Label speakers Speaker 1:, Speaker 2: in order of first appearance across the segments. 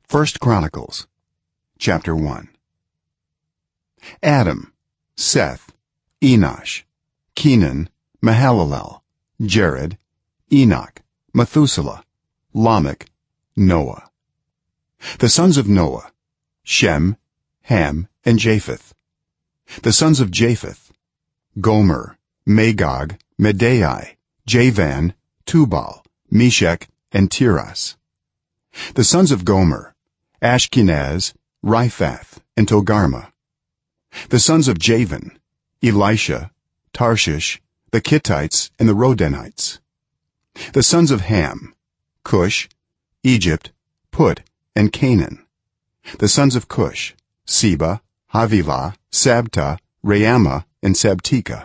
Speaker 1: First Chronicles chapter 1. Adam, Seth, Enosh, Kenan, Mahalalel, Jared, Enoch, Methuselah, Lamech, Noah. The sons of Noah: Shem, Ham, and Japheth. The sons of Japheth: Gomer, Magog, Madai, Javan, Tubal, Meshech, and Tiras. The sons of Gomer: Ashkenaz, Riphath, and Togarmah. The sons of Javan: Elisha, Tarshish, the Kittites, and the Rodanites. The sons of Ham: Cush, Egypt, Put, and Canaan. The sons of Cush: Seba, Havilah, Sabta, Raamah, and Sabteka.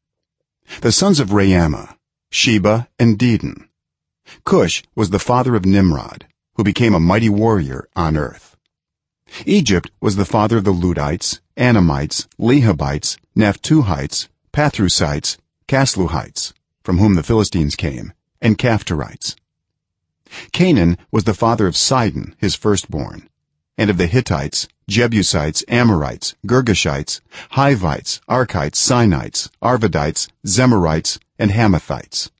Speaker 1: The sons of Raamah: Sheba and Dedan. Cush was the father of Nimrod, who became a mighty warrior on earth. Egypt was the father of the Ludites, Anamites, Lehabites, Naphtuhites, Pathrusites, Casluhites, from whom the Philistines came, and Caphtorites. Canaan was the father of Sidon, his firstborn, and of the Hittites, Jebusites, Amorites, Girgashites, Hivites, Archites, Sinites, Arvadites, Zemarites, and Hamathites.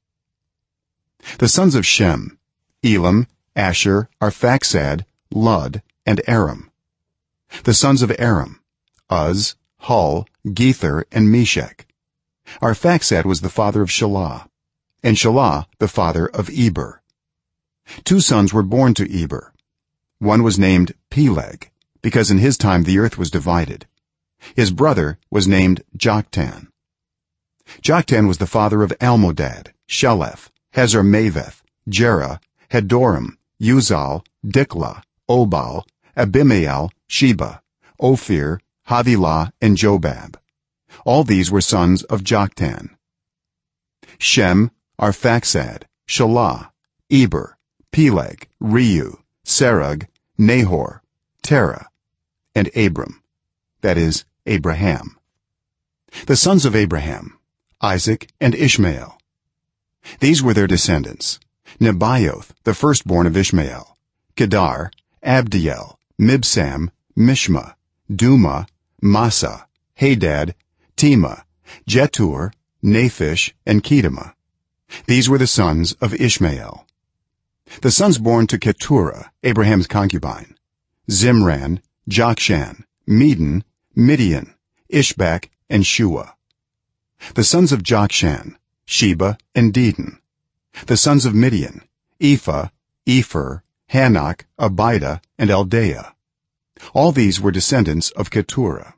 Speaker 1: The sons of Shem: Elam, Asher, Arphaxad, Lud, and Aram. The sons of Aram: Uz, Hul, Gether, and Meshech. Arphaxad was the father of Shelah, and Shelah the father of Eber. Two sons were born to Eber. One was named Peleg, because in his time the earth was divided. His brother was named Joktan. Joktan was the father of Almodad, Sheleph, Hazarmaveth, Jerah, Hadoram, Uzal, Diklah, Obal, Abimael, Sheba, Ophir, Havilah, and Jobab. All these were sons of Joktan. Shem, Arphaxad, Shelah, Eber, Peleg, Reu, Serug, Nahor, Terah, and Abram, that is, Abraham. The sons of Abraham: Isaac and Ishmael. These were their descendants: Nebaioth, the firstborn of Ishmael, Kedar, Abdiel, Mibsam, Mishma, Duma, Massa, Hadad, Tema, Jetur, Naphish, and Kedemah. These were the sons of Ishmael. The sons born to Keturah, Abraham's concubine: Zimran, Jokshan, Medan, Midian, Ishbak, and Shua. The sons of Jokshan: Sheba and Dedan. The sons of Midian: Ephah, Epher, Hanok, Abida, and Eldaah. All these were descendants of Keturah.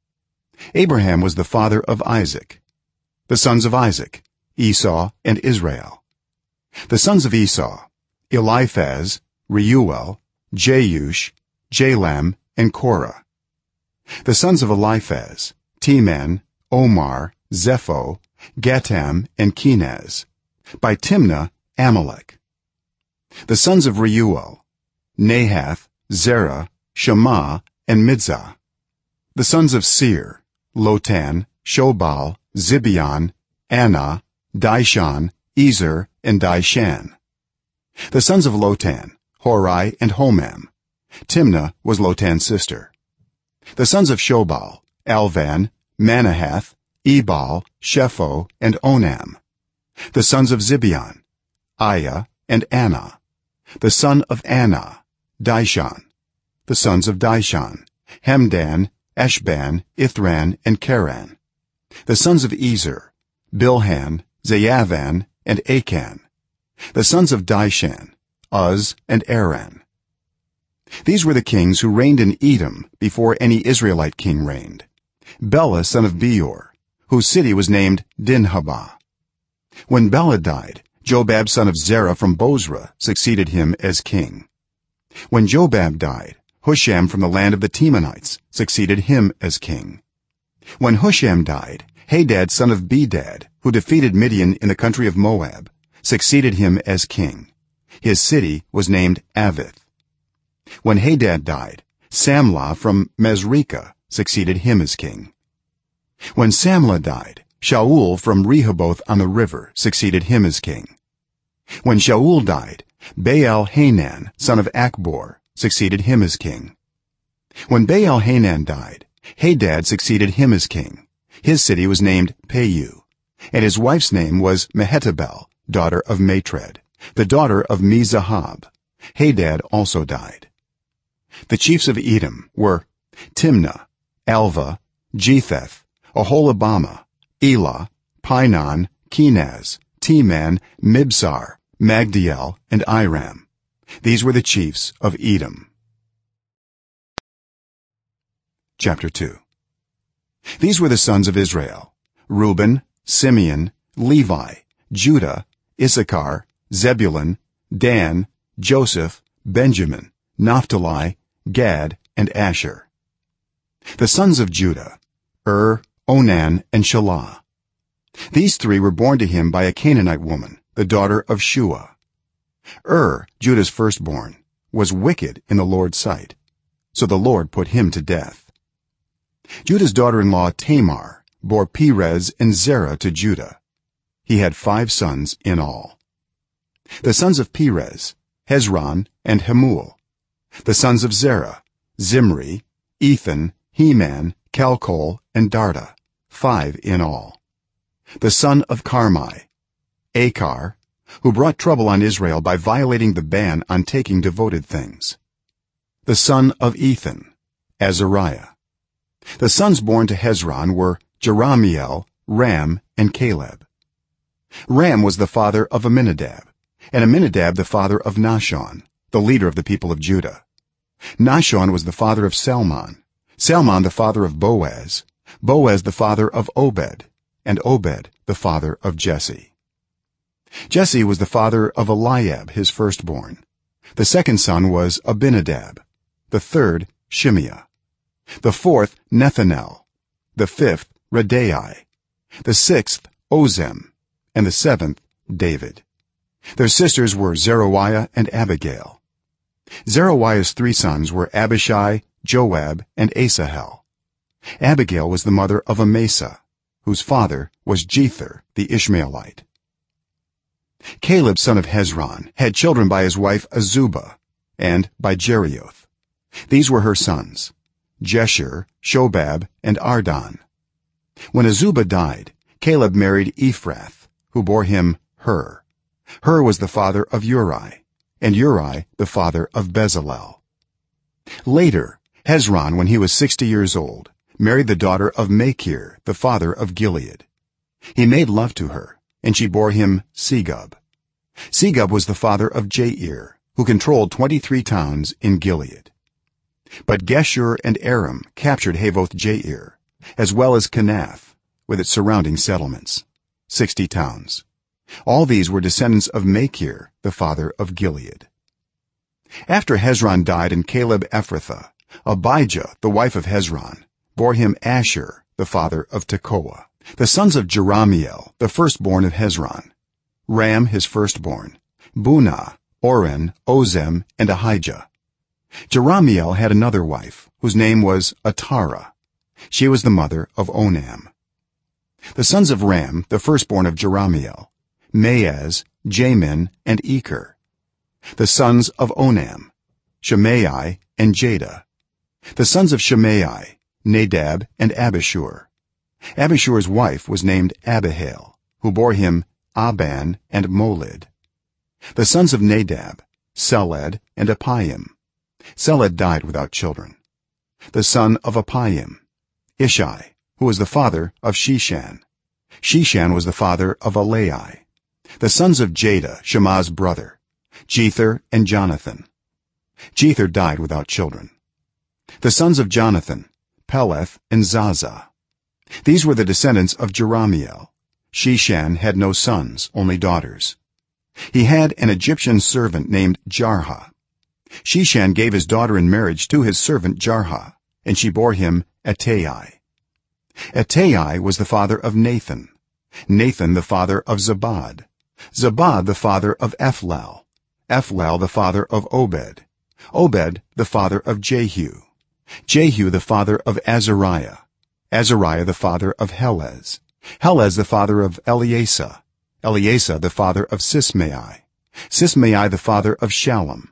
Speaker 1: Abraham was the father of Isaac. The sons of Isaac: Esau and Israel. The sons of Esau: Eliphaz, Reuel, Jeush, Jalam, and Korah. The sons of Eliphaz: Teman, Omar, Zepho, Gatam, and Kenaz. By Timnah, Amalek. The sons of Reuel: Nahath, Zerah, Shema, and Midzah. The sons of Seir: Lotan, Shobal, Zibeon, Anah, Dishon, Ezer, and Dishan. The sons of Lotan: Hori and Homam. Timnah was Lotan's sister. The sons of Shobal: Alvan, Manahath, Ebal, Shepho, and Onam. The sons of Zibeon: Aiah and Anah. The son of Anah: Dishon. The sons of Dishon: Hemdan, Eshban, Ithran, and Keran. The sons of Ezer: Bilhan, Zaavan, and Achan. The sons of Dishan: Uz and Aran. These were the kings who reigned in Edom before any Israelite king reigned: Bela son of Beor, whose city was named Dinhabah. When Bela died, Jobab son of Zerah from Bozrah succeeded him as king. When Jobab died, Husham from the land of the Temanites succeeded him as king. When Husham died, Hadad son of Bedad, who defeated Midian in the country of Moab, succeeded him as king. His city was named Avith. When Hadad died, Samlah from Masrekah succeeded him as king. When Samlah died, Shaul from Rehoboth on the river succeeded him as king. When Shaul died, Baal-Hanan son of Akbor succeeded him as king. When Baal-Hanan died, Hadad succeeded him as king. His city was named Pau, and his wife's name was Mehetabel, daughter of Matred, the daughter of Me-Zahab. Hadad also died. The chiefs of Edom were Timnah, Alva, Jetheth, Oholibamah, Elah, Pinon, Kenaz, Teman, Mibsar, Magdiel, and Iram. These were the chiefs of Edom. Chapter 2. These were the sons of Israel: Reuben, Simeon, Levi, Judah, Issachar, Zebulun, Dan, Joseph, Benjamin, Naphtali, Gad, and Asher. The sons of Judah: Onan, and Shelah. These three were born to him by a Canaanite woman, the daughter of Shua. Judah's firstborn, was wicked in the Lord's sight, so the Lord put him to death. Judah's daughter-in-law Tamar bore Perez and Zerah to Judah. He had 5 sons in all. The sons of Perez: Hezron and Hamul. The sons of Zerah: Zimri, Ethan, Heman, Calcol, and Darda, 5 in all. The son of Carmi: Achar, who brought trouble on Israel by violating the ban on taking devoted things. The son of Ethan: Azariah. The sons born to Hezron were Jerahmeel, Ram, and Caleb. Ram was the father of Amminadab, and Amminadab the father of Nahshon, the leader of the people of Judah. Nahshon was the father of Salmon, Salmon the father of Boaz, Boaz the father of Obed, and Obed the father of Jesse. Jesse was the father of Eliab, his firstborn. The second son was Abinadab, the third Shimeah, the fourth Nethanel, the fifth Radai, the sixth Ozem, and the seventh David. Their sisters were Zeruiah and Abigail. Zeruiah's 3 sons were Abishai, Joab, and Asahel. Abigail was the mother of Amasa, whose father was Jether the Ishmaelite. Caleb son of Hezron had children by his wife Azubah and by Jerioth. These were her sons: Jeshur, Shobab, and Ardon. When Azubah died, Caleb married Ephrath, who bore him Hur. Hur was the father of Uri, and Uri the father of Bezalel. Later, Hezron, when he was 60 years old, married the daughter of Machir, the father of Gilead. He made love to her, and she bore him Segub. Segub was the father of Jair, who controlled 23 towns in Gilead. But Geshur and Aram captured Havoth Jair, as well as Kenath with its surrounding settlements, 60 towns. All these were descendants of Machir, the father of Gilead. After Hezron died and Caleb Ephrathah, Abijah, the wife of Hezron, bore him Asher, the father of Tekoa. The sons of Jerahmeel, the firstborn of Hezron: Ram his firstborn, Bunah, Oren, Ozem, and Ahijah. Jerahmeel had another wife whose name was Atara. She was the mother of Onam. The sons of Ram, the firstborn of Jerahmeel: Maaz, Jamin, and Eker. The sons of Onam: Shimei and Jada. The sons of Shimei: Nadab and Abishur. Abishur's wife was named Abihail, who bore him Aban and Molid. The sons of Nadab: Seled and Appaim. Seled died without children. The son of Appaim: Ishai, who was the father of Sheshan. Sheshan was the father of Alai. The sons of Jada, Shema's brother: Jether and Jonathan. Jether died without children. The sons of Jonathan: Peleth and Zaza. These were the descendants of Jerahmeel. Sheshan had no sons, only daughters. He had an Egyptian servant named Jarha. Sheshan gave his daughter in marriage to his servant Jarha, and she bore him Attai. Attai was the father of Nathan, Nathan the father of Zabad, Zabad the father of Ephlal, Ephlal the father of Obed, Obed the father of Jehu, Jehu the father of Azariah, Azariah the father of Helez, Helez the father of Eleasa, Eleasa the father of Sismai, Sismai the father of Shallum,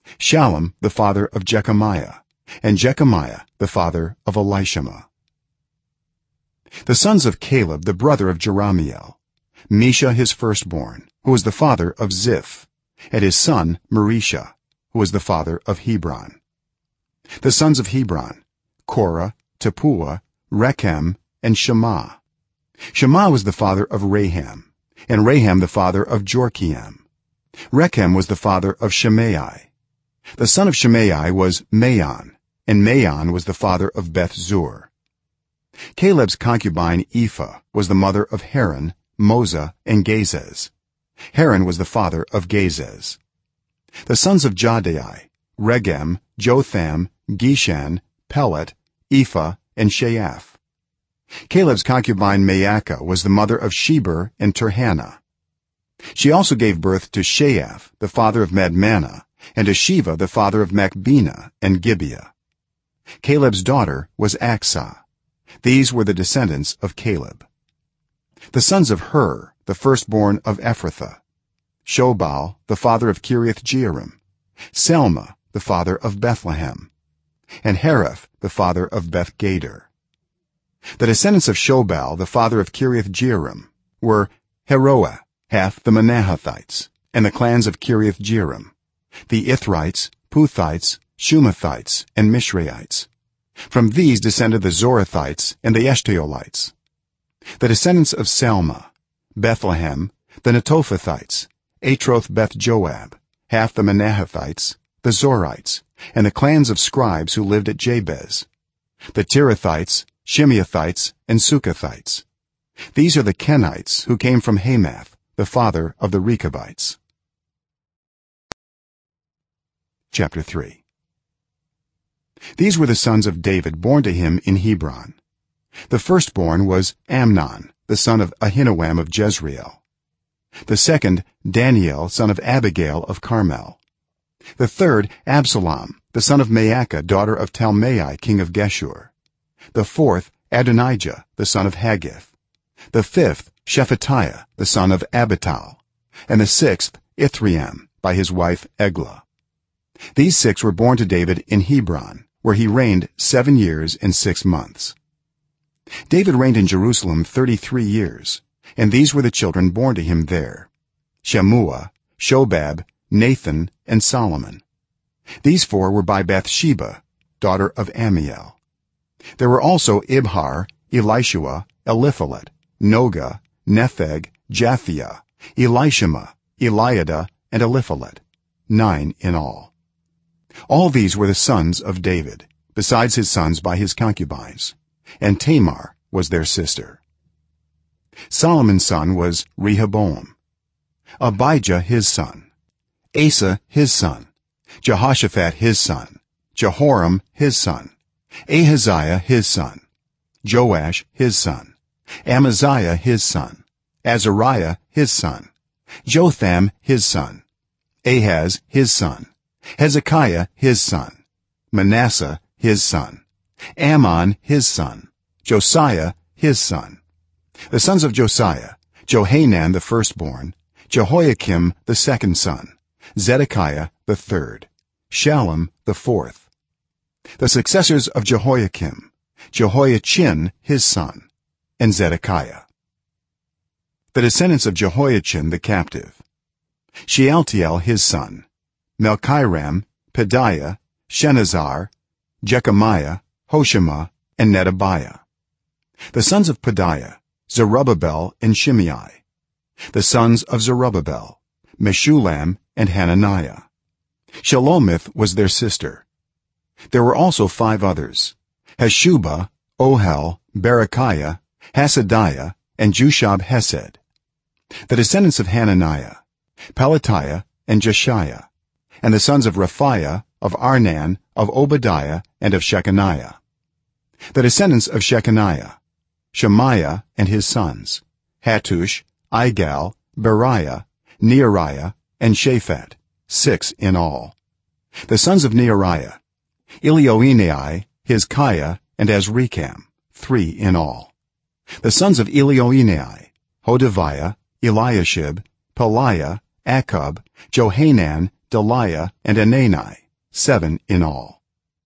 Speaker 1: Shallum the father of Jechemiah, and Jechemiah the father of Elishama. The sons of Caleb the brother of Jerahmeel: Mesha his firstborn, who was the father of Ziph, and his son Marisha, who was the father of Hebron. The sons of Hebron: Korah, Tepuah, Rechem, and Shema. Shema was the father of Raham, and Raham the father of Jorkeam. Rechem was the father of Shimei. The son of Shimei was Maon, and Maon was the father of Beth-zur. Caleb's concubine Ephah was the mother of Haran, Moza, and Gazez. Haran was the father of Gazez. The sons of Jahdai: Regem, Jotham, Geshan, Pelet, Ephah, and Sheaph. Caleb's concubine Maacah was the mother of Sheber and Tirhanah. She also gave birth to Sheaph the father of Madmannah, and to Sheva the father of Machbenah and Gibeah. Caleb's daughter was Acsah. These were the descendants of Caleb. The sons of Hur, the firstborn of Ephrathah: Shobal the father of Kiriath-jearim, Selma the father of Bethlehem, and Hareph the father of Beth-gader. The descendants of Shobal the father of Kiriath-jearim were Heroah, half the Manahathites, and the clans of Kiriath-jearim, the Ithrites, Puthites, Shumathites, and Mishraites. From these descended the Zorathites and the Eshtaolites. The descendants of Salma: Bethlehem, the Netophathites, Atroth Beth-joab, half the Manahathites, the Zorites, and the clans of scribes who lived at Jabez, the Tirathites, Shimeathites, and Sukathites. These are the Kenites who came from Hamath, the father of the Rechabites. Chapter 3. These were the sons of David born to him in Hebron. The firstborn was Amnon the son of Ahinoam of Jezreel. The second, Daniel son of Abigail of Carmel. The third, Absalom the son of Maacah daughter of Talmai king of Geshur. The fourth, Adonijah the son of Haggith. The fifth, Shephatiah the son of Abital, and the sixth, Ithream by his wife Eglah. These six were born to David in Hebron, where he reigned 7 years and 6 months. David reigned in Jerusalem 33 years, and these were the children born to him there: Shammua, Shobab, Nathan, and Solomon. These four were by Bathsheba, daughter of Amiel. There were also Ibhar, Elishua, Eliphalet, Noga, Nepheg, Japhia, Elishama, Eliada, and Eliphalet, 9 in all. All these were the sons of David, besides his sons by his concubines, and Tamar was their sister. Solomon's son was Rehoboam, Abijah his son, Asa his son, Jehoshaphat his son, Jehoram his son, Ahaziah his son, Joash his son, Amaziah his son, Azariah his son, Jotham his son, Ahaz his son, Hezekiah his son, Manasseh his son, Ammon his son, Josiah his son. The sons of Josiah: Johanan the firstborn, Jehoiakim the second son, Zedekiah the third, Shallum the fourth. The successors of Jehoiakim: Jehoiachin his son, and Zedekiah. The descendants of Jehoiachin the captive: Shealtiel his son, Melchiram, Pedaiah, Shenazar, Jechemiah, Hoshama, and Nedabiah. The sons of Pedaiah: Zerubbabel and Shimei. The sons of Zerubbabel: Meshullam and Hananiah. Shelomith was their sister. There were also 5 others: Hashubah, Ohel, Berechiah, Hasadiah, and Jushab-hesed. The descendants of Hananiah: Pelatiah and Jeshiah. And the sons of Raphiah, of Arnan, of Obadiah, and of Shechaniah. The descendants of Shechaniah: Shemaiah and his sons, Hattush, Igal, Beriah, Neariah, and Shaphat, 6 in all. The sons of Neariah: Elioenai, Hizkiah, and Azrikam, 3 in all. The sons of Elioenai: Hodaviah, Eliashib, Pelaiah, Akub, Johanan, Deliah, and Anani. 7 in all.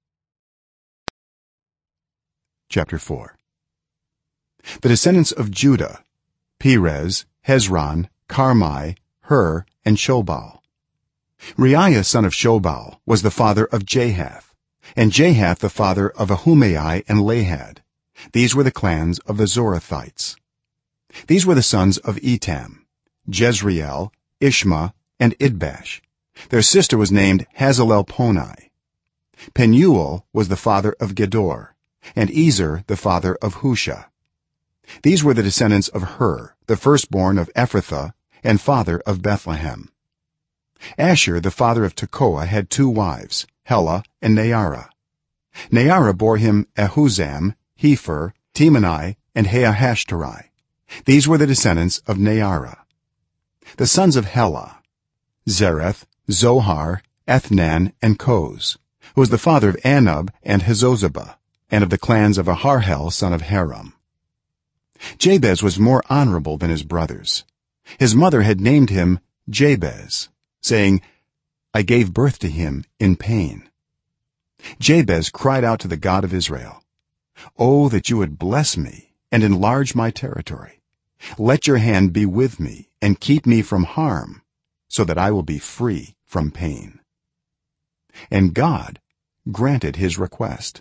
Speaker 1: Chapter 4. The descendants of Judah: Perez, Hezron, Carmi, Hur, and Shobal. Reiah son of Shobal was the father of Jahath, and Jahath the father of Ahumai and Lahad. These were the clans of the Zorathites. These were the sons of Etam: Jezreel, Ishma, and Idbash. Their sister was named Hazelelponi. Penuel was the father of Gedor, and Ezer the father of Husha. These were the descendants of Hur, the firstborn of Ephrathah and father of Bethlehem. Asher the father of Tekoa had 2 wives, Helah and Naarah. Naarah bore him Ahuzam, Hepher, Temani, and Haahashtari. These were the descendants of Naarah. The sons of Helah: Zereth, Zohar, Ethnan, and Koz, who was the father of Anub and Hezozabah, and of the clans of Aharhel son of Haram. Jabez was more honorable than his brothers. His mother had named him Jabez, saying, "I gave birth to him in pain." Jabez cried out to the God of Israel, "Oh, that you would bless me and enlarge my territory. Let your hand be with me and keep me from harm, so that I will be free from pain." And God granted his request.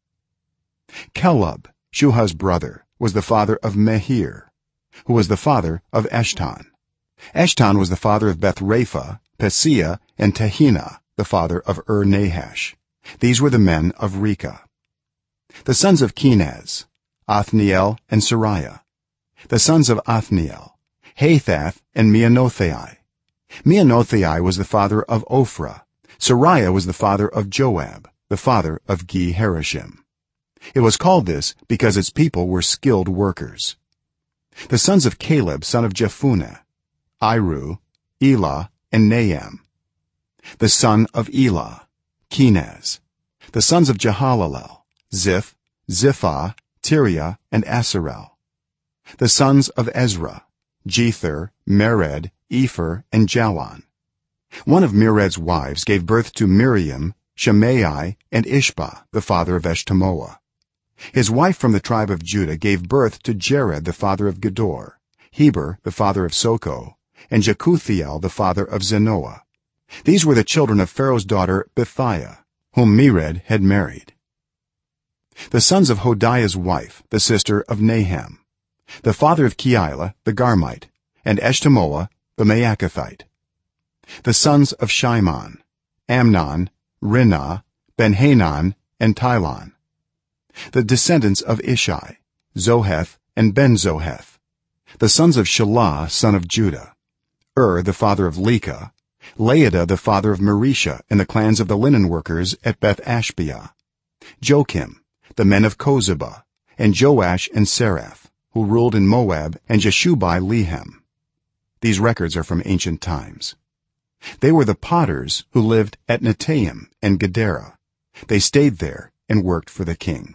Speaker 1: Caleb, Shuha's brother, was the father of Mehir, who was the father of Eshton. Eshton was the father of Beth-Rapha, Pesia, and Tehina, the father of Nahash. These were the men of Rekah. The sons of Kenaz: Othniel and Sariah. The sons of Othniel: Hathath and Meonothai. Meonothai was the father of Ophrah. Sariah was the father of Joab, the father of Ge-Harashim. It was called this because its people were skilled workers. The sons of Caleb son of Jephunneh: Iru, Elah, and Naam. The son of Elah: Kenaz. The sons of Jehalelel: Ziph, Ziphah, Tiria, and Asarel. The sons of Ezra: Jether, Mered, Epher, and Jalon. One of Mered's wives gave birth to Miriam, Shimei, and Ishbah, the father of Eshtemoa. His wife from the tribe of Judah gave birth to Jared, the father of Gedor, Heber, the father of Soko, and Jekuthiel, the father of Zenoah. These were the children of Pharaoh's daughter Bithiah, whom Mered had married. The sons of Hodiah's wife, the sister of Naham: the father of Keilah the Garmite, and Eshtemoa the Maacathite. The sons of Shimon: Amnon, Rinnah, Ben-Hanan, and Tilon. The descendants of Ishai: Zoheth and Ben-Zoheth. The sons of Shelah son of Judah: the father of Lekah, Laadah the father of Marisha, and the clans of the linen workers at Beth-Ashbea, Joachim, the men of Kozebah, and Joash and Serath, who ruled in Moab, and Jeshubai-Lehem. These records are from ancient times. They were the potters who lived at Netaim and Gedera. They stayed there and worked for the king.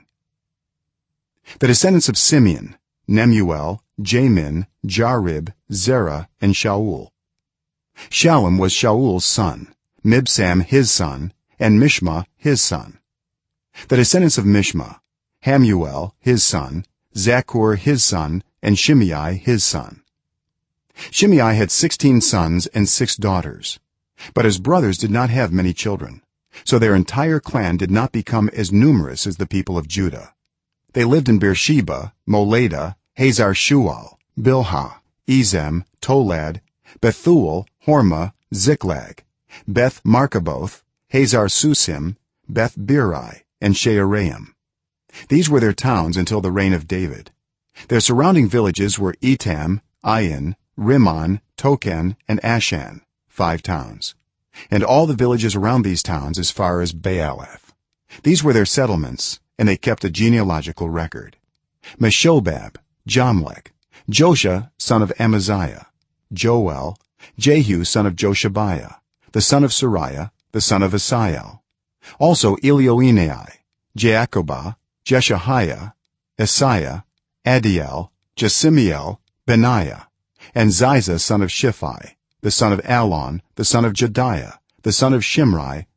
Speaker 1: The descendants of Simeon: Nemuel, Jamin, Jarib, Zerah, and Shaul. Shallum was Shaul's son, Mibsam his son, and Mishma his son. The descendants of Mishma: Hamuel his son, Zaccur his son, and Shimei his son. Shimei had 16 sons and 6 daughters, but his brothers did not have many children, so their entire clan did not become as numerous as the people of Judah. They lived in Beersheba, Moladah, Hazar-Shual, Bilhah, Ezem, Tolad, Bethuel, Hormah, Ziklag, Beth-Markaboth, Hazar-Susim, Beth-Birai, and Shearaim. These were their towns until the reign of David. Their surrounding villages were Etam, Ain, Rimmon, Token, and Ashan, 5 towns, and all the villages around these towns as far as Baalath. These were their settlements, and they kept a genealogical record. Meshobab, Jamlech, Josha son of Amaziah, Joel, Jehu son of Joshabiah, the son of Sariah, the son of Asiel, also Elioenai, Jaakobah, Jeshahiah, Isaiah, Adiel, Jesimiel, Benaiah, and Ziza son of Shiphi, the son of Allon, the son of Jediah, the son of Shimri,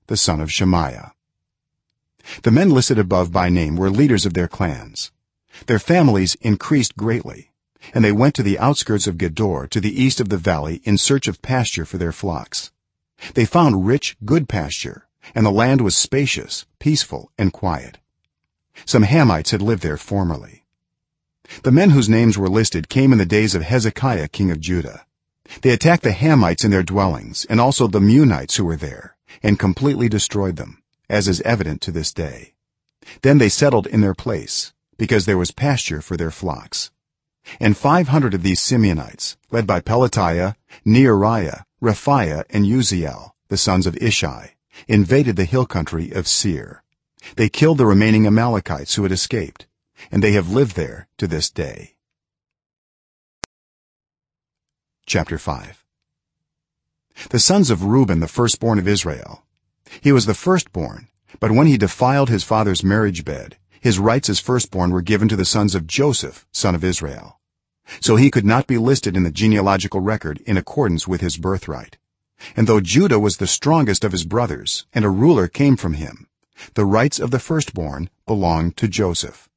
Speaker 1: the son of Shemaiah. The men listed above by name were leaders of their clans. Their families increased greatly, and they went to the outskirts of Gedor to the east of the valley in search of pasture for their flocks. They found rich good pasture, and the land was spacious, peaceful, and quiet. Some Hamites had lived there formerly. The men whose names were listed came in the days of Hezekiah king of Judah. They attacked the Hamites in their dwellings and also the Meunites who were there, and completely destroyed them, as is evident to this day. Then they settled in their place, because there was pasture for their flocks. And 500 of these Simeonites, led by Pelatiah, Neariah, Rephaiah, and Uziel, the sons of Ishi, invaded the hill country of Seir. They killed the remaining Amalekites who had escaped, and they have lived there to this day. Chapter 5. The sons of Reuben, the firstborn of Israel. He was the firstborn, but when he defiled his father's marriage bed, his rights as firstborn were given to the sons of Joseph, son of Israel. So he could not be listed in the genealogical record in accordance with his birthright. And though Judah was the strongest of his brothers and a ruler came from him, the rights of the firstborn belonged to Joseph.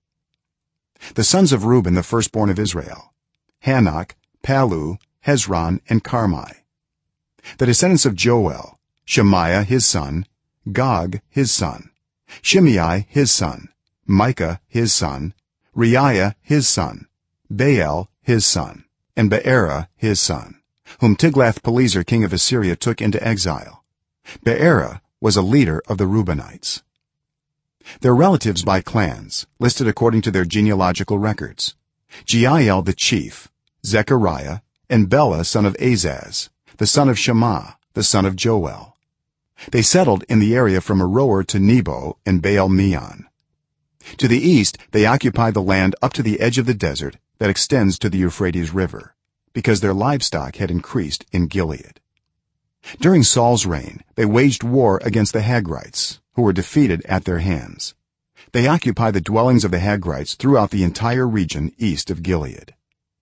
Speaker 1: The sons of Reuben, the firstborn of Israel: Hanok, Palu, Hezron, and Carmi. The descendants of Joel: Shemaiah his son, Gog his son, Shimei his son, Micah his son, Reiah his son, Baal his son, and Beerah his son, whom Tiglath-Pileser king of Assyria took into exile. Beerah was a leader of the Reubenites. Their relatives by clans, listed according to their genealogical records: Jeiel the chief, Zechariah, and Bela son of Azaz, the son of Shema, the son of Joel. They settled in the area from Aroer to Nebo and Baal-Meon. To the east they occupied the land up to the edge of the desert that extends to the Euphrates river, because their livestock had increased in Gilead. During Saul's reign they waged war against the Hagrites, who were defeated at their hands. They occupied the dwellings of the Hagrites throughout the entire region east of Gilead.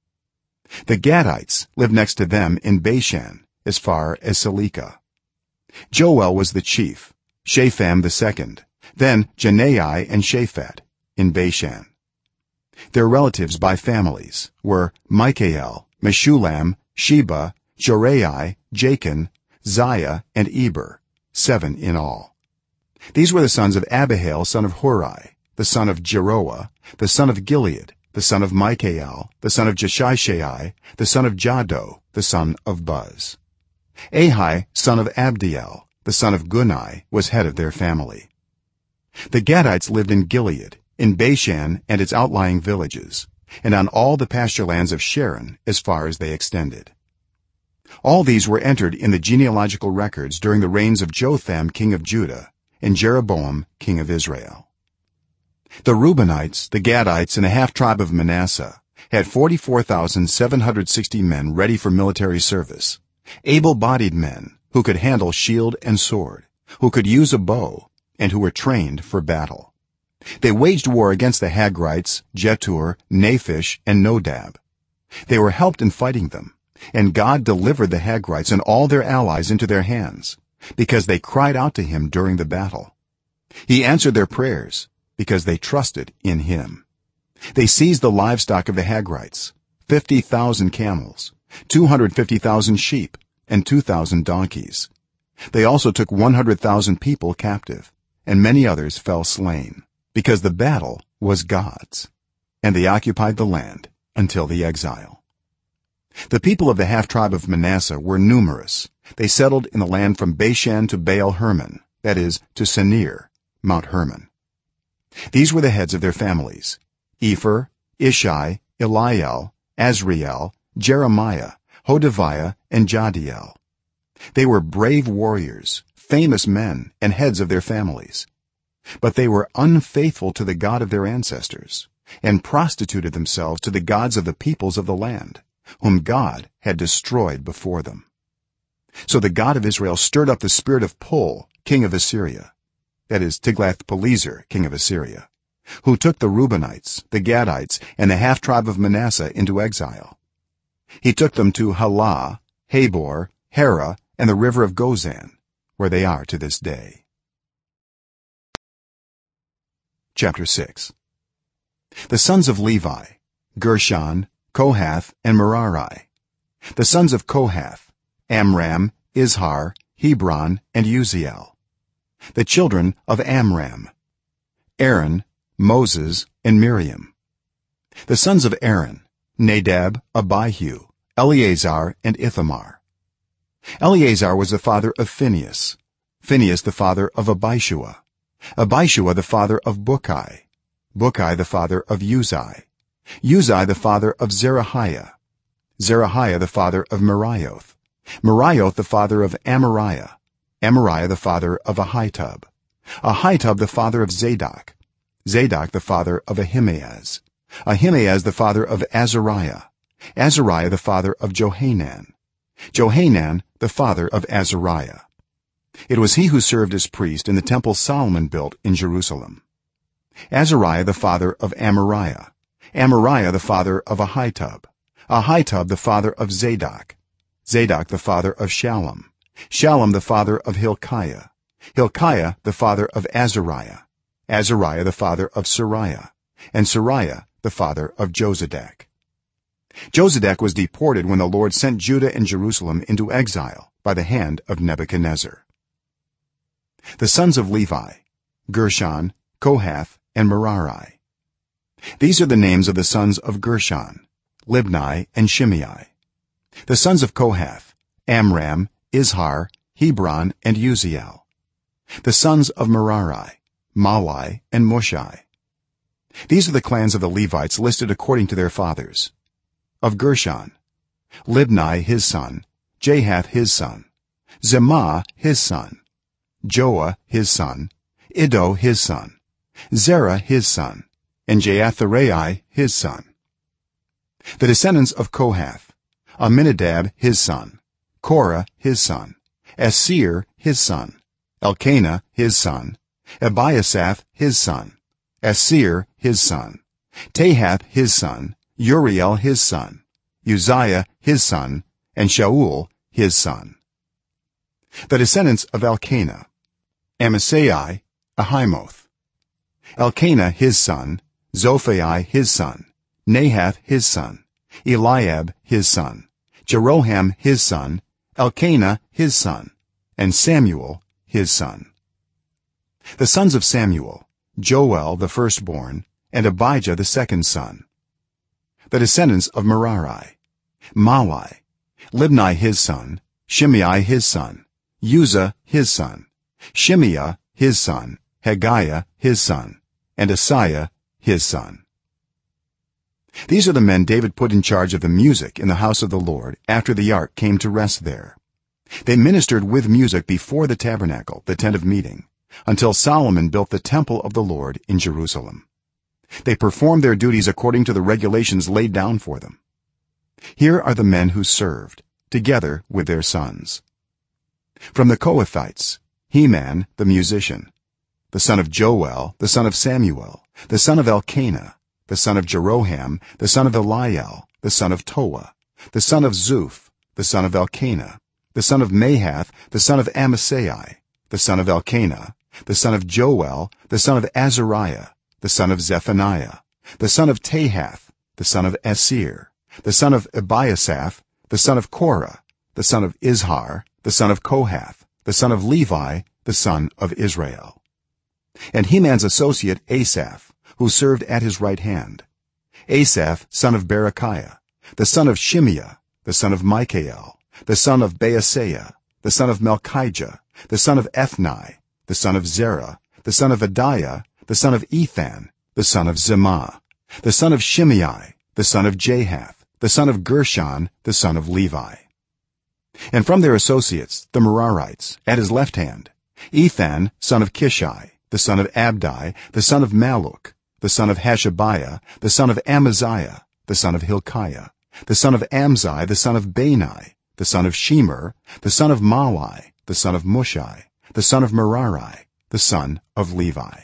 Speaker 1: The Gadites lived next to them in Bashan as far as Salekah. Joel was the chief, Shapham the second, then Janai and Shaphat in Bashan. Their relatives by families were Michael, Meshulam, Sheba, Jorai, Jachin, Ziah, and Eber, 7 in all. These were the sons of Abihail son of Huri, the son of Jeroah, the son of Gilead, the son of Michael, the son of Jeshishai, the son of Jahdo, the son of Buz. Ahi son of Abdiel, the son of Gunai, was head of their family. The Gadites lived in Gilead, in Bashan and its outlying villages, and on all the pasture lands of Sharon as far as they extended. All these were entered in the genealogical records during the reigns of Jotham king of Judah and Jeroboam king of Israel. The Reubenites, the Gadites, and a half tribe of Manasseh had 44,760 men ready for military service, able-bodied men who could handle shield and sword, who could use a bow, and who were trained for battle. They waged war against the Hagrites, Jetur, Naphish, and Nodab. They were helped in fighting them, and God delivered the Hagrites and all their allies into their hands, because they cried out to him during the battle. He answered their prayers because they trusted in him. They seized the livestock of the Hagrites, 50,000 camels, 250,000 sheep, and 2,000 donkeys. They also took 100,000 people captive, and many others fell slain, because the battle was God's, and they occupied the land until the exile. The people of the half tribe of Manasseh were numerous. They settled in the land from Bashan to Baal Hermon, that is, to Senir, Mount Hermon. These were the heads of their families: Epher, Ishi, Eliel, Azriel, Jeremiah, Hodaviah, and Jadiel. They were brave warriors, famous men, and heads of their families. But they were unfaithful to the God of their ancestors, and prostituted themselves to the gods of the peoples of the land, whom God had destroyed before them. So the God of Israel stirred up the spirit of Pul, king of Assyria, that is, Tiglath-Pileser king of Assyria, who took the Reubenites, the Gadites, and the half tribe of Manasseh into exile. He took them to Halah, Habor, Hara, and the river of Gozan, where they are to this day. chapter 6. The sons of Levi: Gershon, Kohath, and Merari. The sons of Kohath: Amram, Izhar, Hebron, and Uziel. The children of Amram: Aaron, Moses, and Miriam. The sons of Aaron: Nadab, Abihu, Eleazar, and Ithamar. Eleazar was the father of Phinehas, Phinehas the father of Abishua, Abishua the father of Bukki, Bukki the father of Uzai, Uzai the father of Zerahiah, Zerahiah the father of Merioth, Merioth the father of Amariah, Amariah the father of Ahitub, Ahitub the father of Zadok, Zadok the father of Ahimaaz, Ahimaaz the father of Azariah, Azariah the father of Johanan, Johanan the father of Azariah. It was he who served as priest in the temple Solomon built in Jerusalem. Azariah the father of Amariah, Amariah the father of Ahitub, Ahitub the father of Zadok, Zadok the father of Shallum, Shallum the father of Hilkiah, Hilkiah the father of Azariah, Azariah the father of Sariah, and Sariah the father of Josadak. Josadak was deported when the Lord sent Judah and Jerusalem into exile by the hand of Nebuchadnezzar. The sons of Levi: Gershon, Kohath, and Merari. These are the names of the sons of Gershon: Libni and Shimei. The sons of Kohath: Amram, Izhar, Hebron, and Uziel. The sons of Merari: Mahli and Mushi. These are the clans of the Levites listed according to their fathers. Of Gershon: Libni his son, Jahath his son, Zemah his son, Joah his son, Iddo his son, Zerah his son, and Jeatherai his son. The descendants of Kohath: Amminadab his son, Korah his son, Assir his son, Elkanah his son, Ebiasaph his son, Assir his son, Tahath his son, Uriel his son, Uzziah his son, and Shaul his son. The descendants of Elkanah: Amasai, Ahimoth, Elkanah his son, Zophai his son, Nahath his son, Eliab his son, Jeroham his son, Elkanah his son, and Samuel his son. The sons of Samuel: Joel the firstborn, and Abijah the second son. The descendants of Merari: Mahli, Libni his son, Shimei his son, Uzzah his son, Shimeah his son, Haggiah his son, and Asaiah his son. These are the men David put in charge of the music in the house of the Lord after the ark came to rest there. They ministered with music before the tabernacle, the tent of meeting, until Solomon built the temple of the Lord in Jerusalem. They performed their duties according to the regulations laid down for them. Here are the men who served, together with their sons. From the Kohathites: Heman the musician, the son of Joel, the son of Samuel, the son of Elkanah, the son of Jeroham, the son of Eliel, the son of Toah, the son of Zuph, the son of Elkanah, the son of Mahath, the son of Amasai, the son of Elkanah, the son of Joel, the son of Azariah, the son of Zephaniah, the son of Tahath, the son of Assir, the son of Ebiasaph, the son of Korah, the son of Izhar, the son of Kohath, the son of Levi, the son of Israel. And Heman's associate Asaph, who served at his right hand: Asaph son of Berechiah, the son of Shimeah, the son of Michael, the son of Baaseiah, the son of Melchijah, the son of Ethni, the son of Zerah, the son of Adiah, the son of Ethan, the son of Zemah, the son of Shimei, the son of Jahath, the son of Gershon, the son of Levi. And from their associates the Merarites at his left hand: Ethan son of Kishi, the son of Abdi, the son of Malluch, the son of Hashabiah, the son of Amaziah, the son of Hilkiah, the son of Amzi, the son of Bani, the son of Shemer, the son of Mahli, the son of Mushi, the son of Merari, the son of Levi.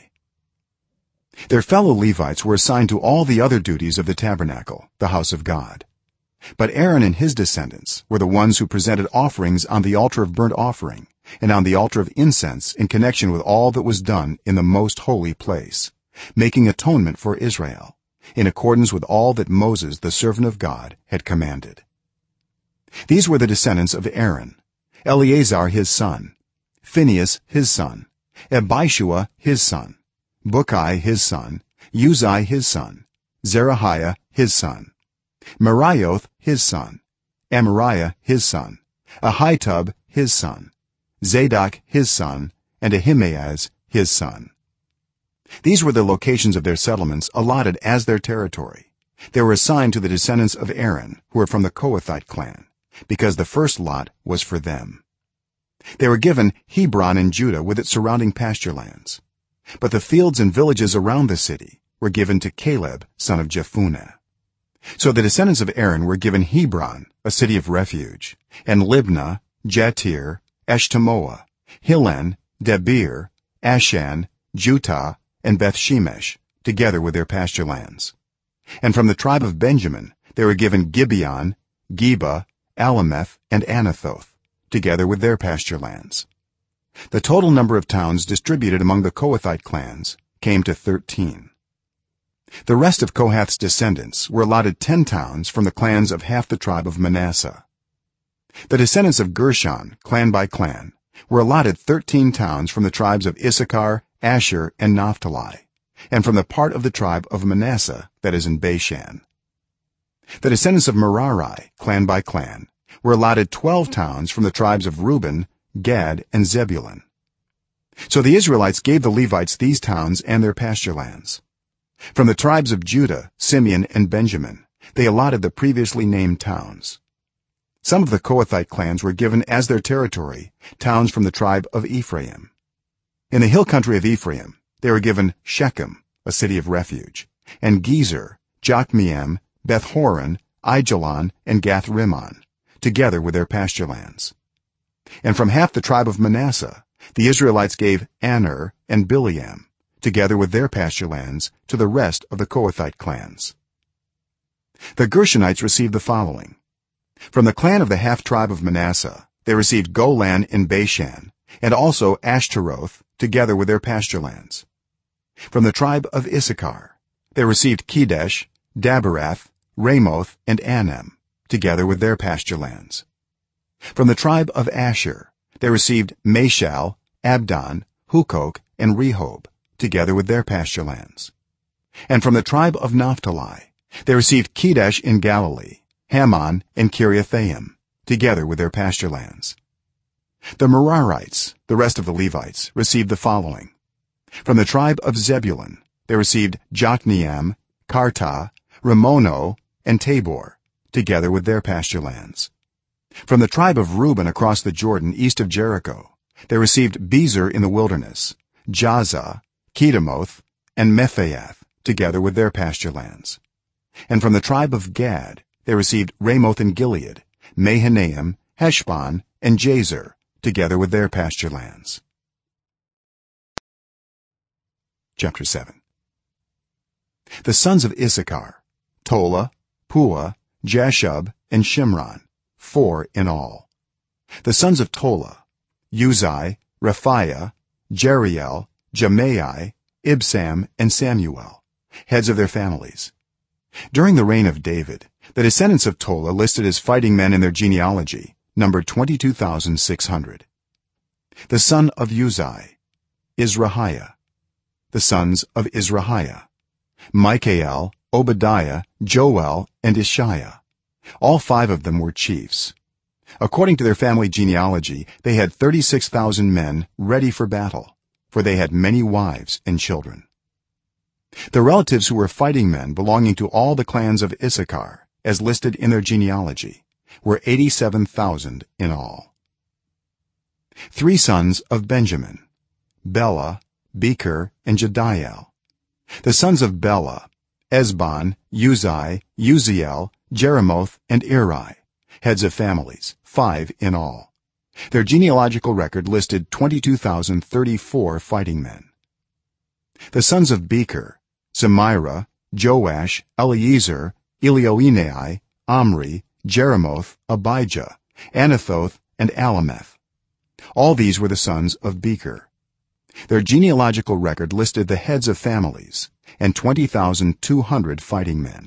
Speaker 1: Their fellow Levites were assigned to all the other duties of the tabernacle, the house of God. But Aaron and his descendants were the ones who presented offerings on the altar of burnt offering and on the altar of incense in connection with all that was done in the most holy place, making atonement for Israel in accordance with all that Moses the servant of God had commanded. These were the descendants of Aaron: Eleazar his son, Phinehas his son, Abishua his son, Bukai his son, Uzai his son, Zerahiah his son, Meraioth his son, Amariah his son, Ahitub his son, Zadok his son, and Ahimaaz his son. These were the locations of their settlements allotted as their territory. They were assigned to the descendants of Aaron, who were from the Kohathite clan, because the first lot was for them. They were given Hebron in Judah with its surrounding pasture lands, but the fields and villages around the city were given to Caleb son of Jephunneh. So the descendants of Aaron were given Hebron, a city of refuge, and Libnah, Jatir, Eshtemoa, Hilen, Debir, Ashan, Jutah, and Bethshemesh, together with their pasture lands. And from the tribe of Benjamin they were given Gibeon, Geba, Alameth, and Anathoth, together with their pasture lands. The total number of towns distributed among the Kohathite clans came to 13. The rest of Kohath's descendants were allotted 10 towns from the clans of half the tribe of Manasseh. The descendants of Gershon, clan by clan, were allotted 13 towns from the tribes of Issachar, Asher, and Naphtali, and from the part of the tribe of Manasseh that is in Bashan. The descendants of Merari, clan by clan, were allotted 12 towns from the tribes of Reuben, Gad, and Zebulun. So the Israelites gave the Levites these towns and their pasture lands. From the tribes of Judah, Simeon, and Benjamin they allotted the previously named towns. Some of the Kohathite clans were given as their territory towns from the tribe of Ephraim. In the hill country of Ephraim they were given Shechem, a city of refuge, and Gezer, Jokmeam, Beth-horon, Aijalon, and Gath-rimmon, together with their pasture lands. And from half the tribe of Manasseh the Israelites gave Aner and Bileam, together with their pasture lands, to the rest of the Kohathite clans. The Gershonites received the following: from the clan of the half tribe of Manasseh they received Golan in Bashan, and also Ashtaroth, together with their pasture lands. From the tribe of Issachar they received Kedesh, Daberath, Ramoth, and Anem, together with their pasture lands. From the tribe of Asher they received Mashal, Abdon, Hukok, and Rehob, together with their pasture lands. And from the tribe of Naphtali they received Kedesh in Galilee, Hammon, and Kiriathaim, together with their pasture lands. The Merarites, the rest of the Levites, received the following: from the tribe of Zebulun they received Jokneam, Kartah, Ramono, and Tabor, together with their pasture lands. From the tribe of Reuben across the Jordan east of Jericho they received Bezer in the wilderness, Jahzah, Kedemoth, and Mephaath, together with their pasture lands. And from the tribe of Gad they received Ramoth in Gilead, Mahanaim, Heshbon, and Jazer, together with their pasture lands. Chapter 7. The sons of Issachar: Tola, Puah, Jashub, and Shimron, 4 in all. The sons of Tola: Uzai, Raphiah, Jeriel, Jemai, Ibsam, and Samuel, heads of their families. During the reign of David the descendants of Tola listed as fighting men in their genealogy numbered 22,600. The son of Uzai: Izrahiah. The sons of Izrahiah: Michael, Obadiah, Joel, and Ishiah. All 5 of them were chiefs. According to their family genealogy they had 36,000 men ready for battle, for they had many wives and children. The relatives who were fighting men belonging to all the clans of Issachar, as listed in their genealogy, were 87,000 in all. 3 sons of Benjamin: Bela, Becher, and Jediel. The sons of Bela: Esbon, Uzai, Uziel, Jeremoth, and Eri, heads of families, 5 in all. Their genealogical record listed 22,034 fighting men. The sons of Becher: Semira, Joash, Eliezer, Elioenai, Omri, Jeremoth, Abijah, Anathoth, and Alameth. All these were the sons of Becher. their genealogical record listed the heads of families and 20,200 fighting men.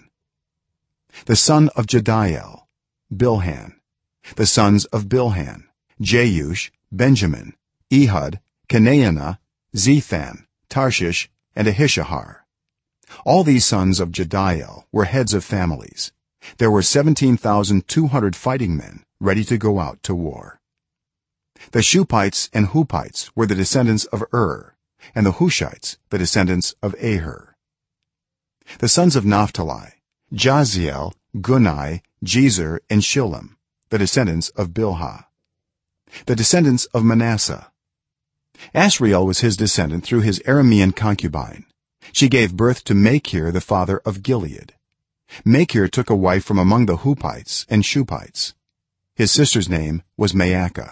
Speaker 1: The son of Jediael, Bilhan. The sons of Bilhan, Jeush, Benjamin, Ehud, Kenaanah, Zethan, Tarshish, and Ahishahar. All these sons of Jediael were heads of families. There were 17,200 fighting men ready to go out to war. The Shuppites and Huppites were the descendants of and the Hushites the descendants of Aher. The sons of Naphtali, Jaziel, Gunai, Jezer, and Shillem, the descendants of Bilhah. The descendants of Manasseh. Asriel was his descendant through his Aramean concubine. She gave birth to Machir, the father of Gilead. Machir took a wife from among the Huppites and Shuppites. His sister's name was Maacah.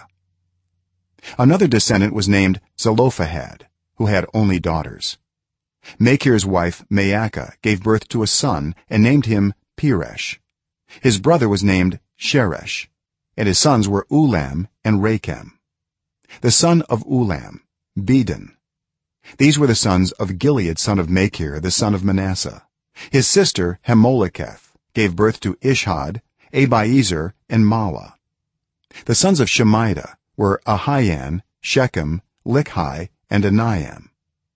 Speaker 1: Another descendant was named Zelophehad, who had only daughters. Machir's wife Maacah gave birth to a son and named him Peresh. His brother was named Sheresh, and his sons were Ulam and Rakem. The son of Ulam, Bedon. These were the sons of Gilead son of Machir, the son of Manasseh. His sister Hamoleketh gave birth to Ishhod, Abiezer, and Mala. The sons of Shemida were Ahian, Shechem, Likhi, and Aniam.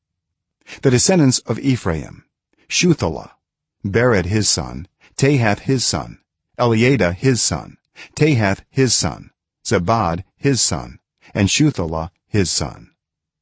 Speaker 1: The descendants of Ephraim: Shuthelah, Bered his son, Tahath his son, Eliada his son, Tahath his son, Zabad his son, and Shuthelah his son.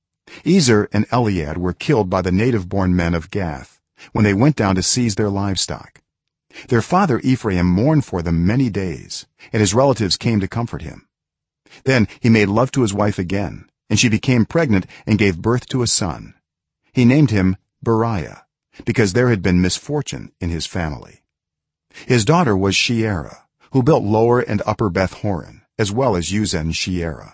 Speaker 1: Ezer and Eliad were killed by the native-born men of Gath when they went down to seize their livestock. Their father Ephraim mourned for them many days, and his relatives came to comfort him. Then he made love to his wife again, and she became pregnant and gave birth to a son. He named him Beriah, because there had been misfortune in his family. His daughter was Sheerah, who built Lower and Upper Beth Horon, as well as Uzen Sheerah.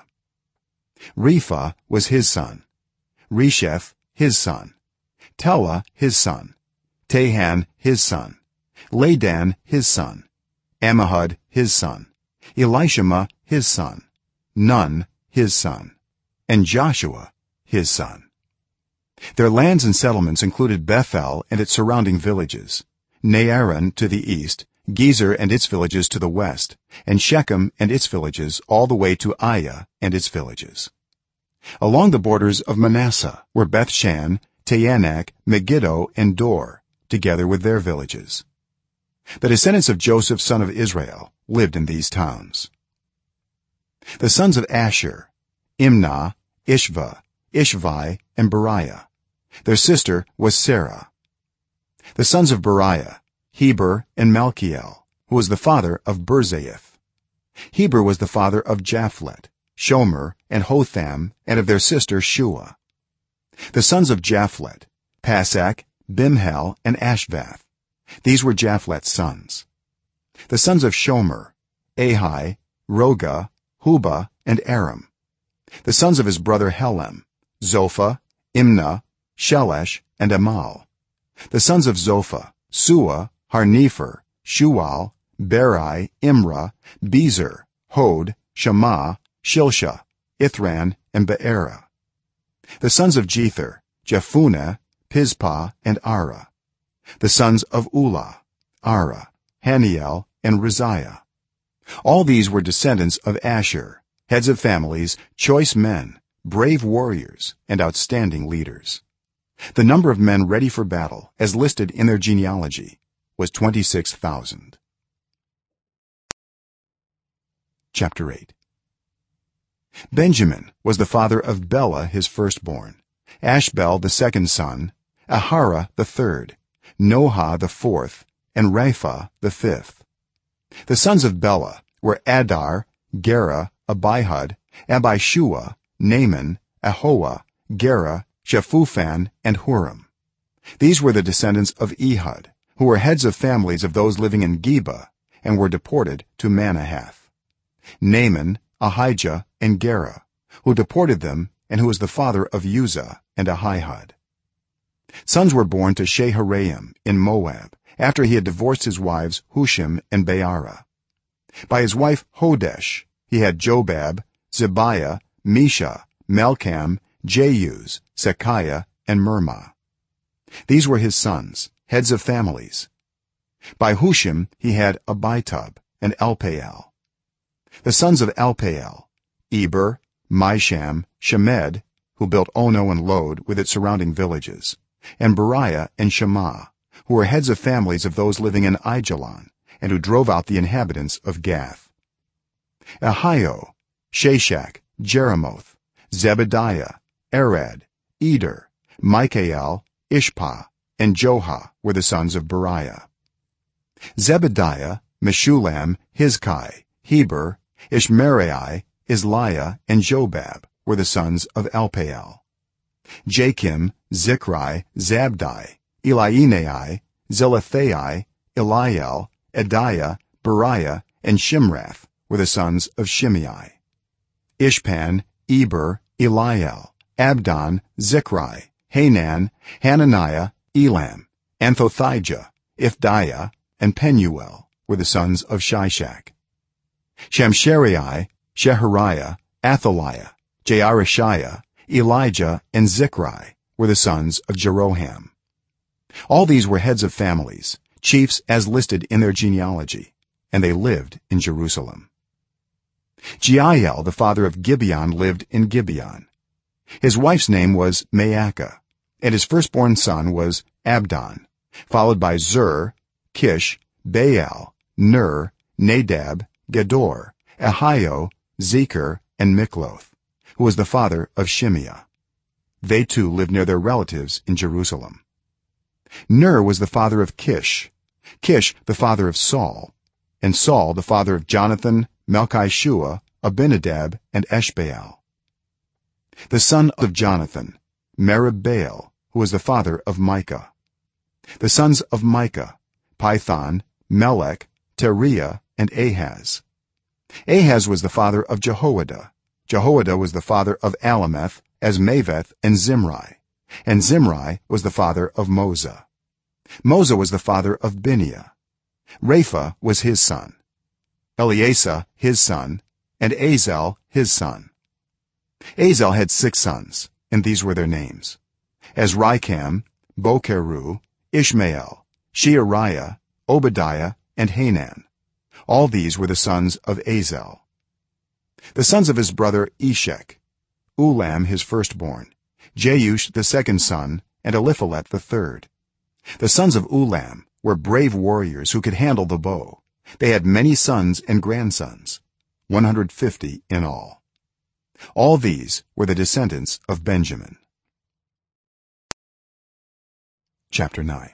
Speaker 1: Rephah was his son, Resheph his son, Telah his son, Tahan his son, Ladan his son, Ammihud his son, Elishama his son, Nun his son, and Joshua his son. Their lands and settlements included Bethel and its surrounding villages, Naaran to the east, Gezer and its villages to the west, and Shechem and its villages all the way to Aiah and its villages. Along the borders of Manasseh were Bethshan, Taanach, Megiddo, and Dor, together with their villages. The descendants of Joseph son of Israel lived in these towns. The sons of Asher: Imnah, Ishva, Ishvi, and Beriah. Their sister was Sarah. The sons of Beriah: Heber and Malchiel, who was the father of Birzaith. Heber was the father of Japhlet, Shomer, and Hotham, and of their sister Shua. The sons of Japhlet: Pasach, Bimhal, and Ashvath. These were Japhlet's sons. The sons of Shomer: Ahi, Roga, Hubah, and Aram. The sons of his brother Helem: Zophah, Imnah, Shelesh, and Amal. The sons of Zophah: Sua, Harnepher, Shual, Beri, Imrah, Bezer, Hod, Shammah, Shilsha, Ithran, and Beerah. The sons of Jether: Jephunneh, Pispah, and Ara. The sons of Ulah: Ara, Haniel, and Raziah. All these were descendants of Asher, heads of families, choice men, brave warriors, and outstanding leaders. The number of men ready for battle, as listed in their genealogy, was 26,000. Chapter 8. Benjamin was the father of Bela his firstborn, Ashbel the second son, Ahara the third, Noha the fourth, and Rapha the fifth. The sons of Bela were Adar, Gera, Abihud, Abishua, Naaman, Ahoah, Gera, Shephuphan, and Huram. These were the descendants of Ehud, who were heads of families of those living in Geba and were deported to Manahath. Naaman, Ahijah, and Gera, who deported them, and who was the father of Uzzah and Ahihud. Sons were born to Shaharaim in Moab after he had divorced his wives Hushim and Beara. By his wife Hodesh he had Jobab, Zibiah, Mesha, Malcham, Jeuz, Sechiah, and Mirmah. These were his sons, heads of families. By Hushim he had Abitub and Elpaal. The sons of Elpaal: Eber, Misham, Shemed, who built Ono and Lod with its surrounding villages, and Beriah and Shema, who were heads of families of those living in Aijalon, and who drove out the inhabitants of Gath. Ahio, Shashak, Jeremoth, Zebediah, Arad, Eder, Michael, Ishpah, and Joha were the sons of Beriah. Zebediah, Meshullam, Hizkai, Heber, Ishmerai, Isliah, and Jobab were the sons of Elpaal. Jakim, Zichri, Zabdi, Elienai, Zelathai, Eliel, Ediah, Beriah, and Shimrath were the sons of Shimei. Ishpan, Eber, Eliel, Abdon, Zichri, Hanan, Hananiah, Elam, Anthothijah, Ithdiah, and Penuel were the sons of Shishak. Shamsherai, Shehariah, Athaliah, Jaareshiah, Elijah, and Zichri were the sons of Jeroham. All these were heads of families, chiefs as listed in their genealogy, and they lived in Jerusalem. Jeiel, the father of Gibeon, lived in Gibeon. His wife's name was Maacah, and his firstborn son was Abdon, followed by Zur, Kish, Baal, Ner, Nadab, Gedor, Ahio, Zecher, and Mikloth, who was the father of Shimeah. They too lived near their relatives in Jerusalem. Ner was the father of Kish, Kish the father of Saul, and Saul the father of Jonathan, Melchishua, Abinadab, and Eshbaal. The son of Jonathan: Merib-Baal, who was the father of Micah. The sons of Micah: Python, Melech, Teriah, and Ahaz. Ahaz was the father of Jehoiada. Jehoiada was the father of Alameth, Asmaveth, and Zimri, and Zimri was the father of Moza. Moza was the father of Bineah. Rapha was his son, Eleasa his son, and Azel his son. Azel had 6 sons, and these were their names: Azrikam, Bokeru, Ishmael, Sheariah, Obadiah, and Hanan. All these were the sons of Azel. The sons of his brother Eshek: Ulam his firstborn, Jeush the second son, and Eliphalet the third. The sons of Ulam were brave warriors who could handle the bow. They had many sons and grandsons, 150 in all. All these were the descendants of Benjamin. Chapter 9.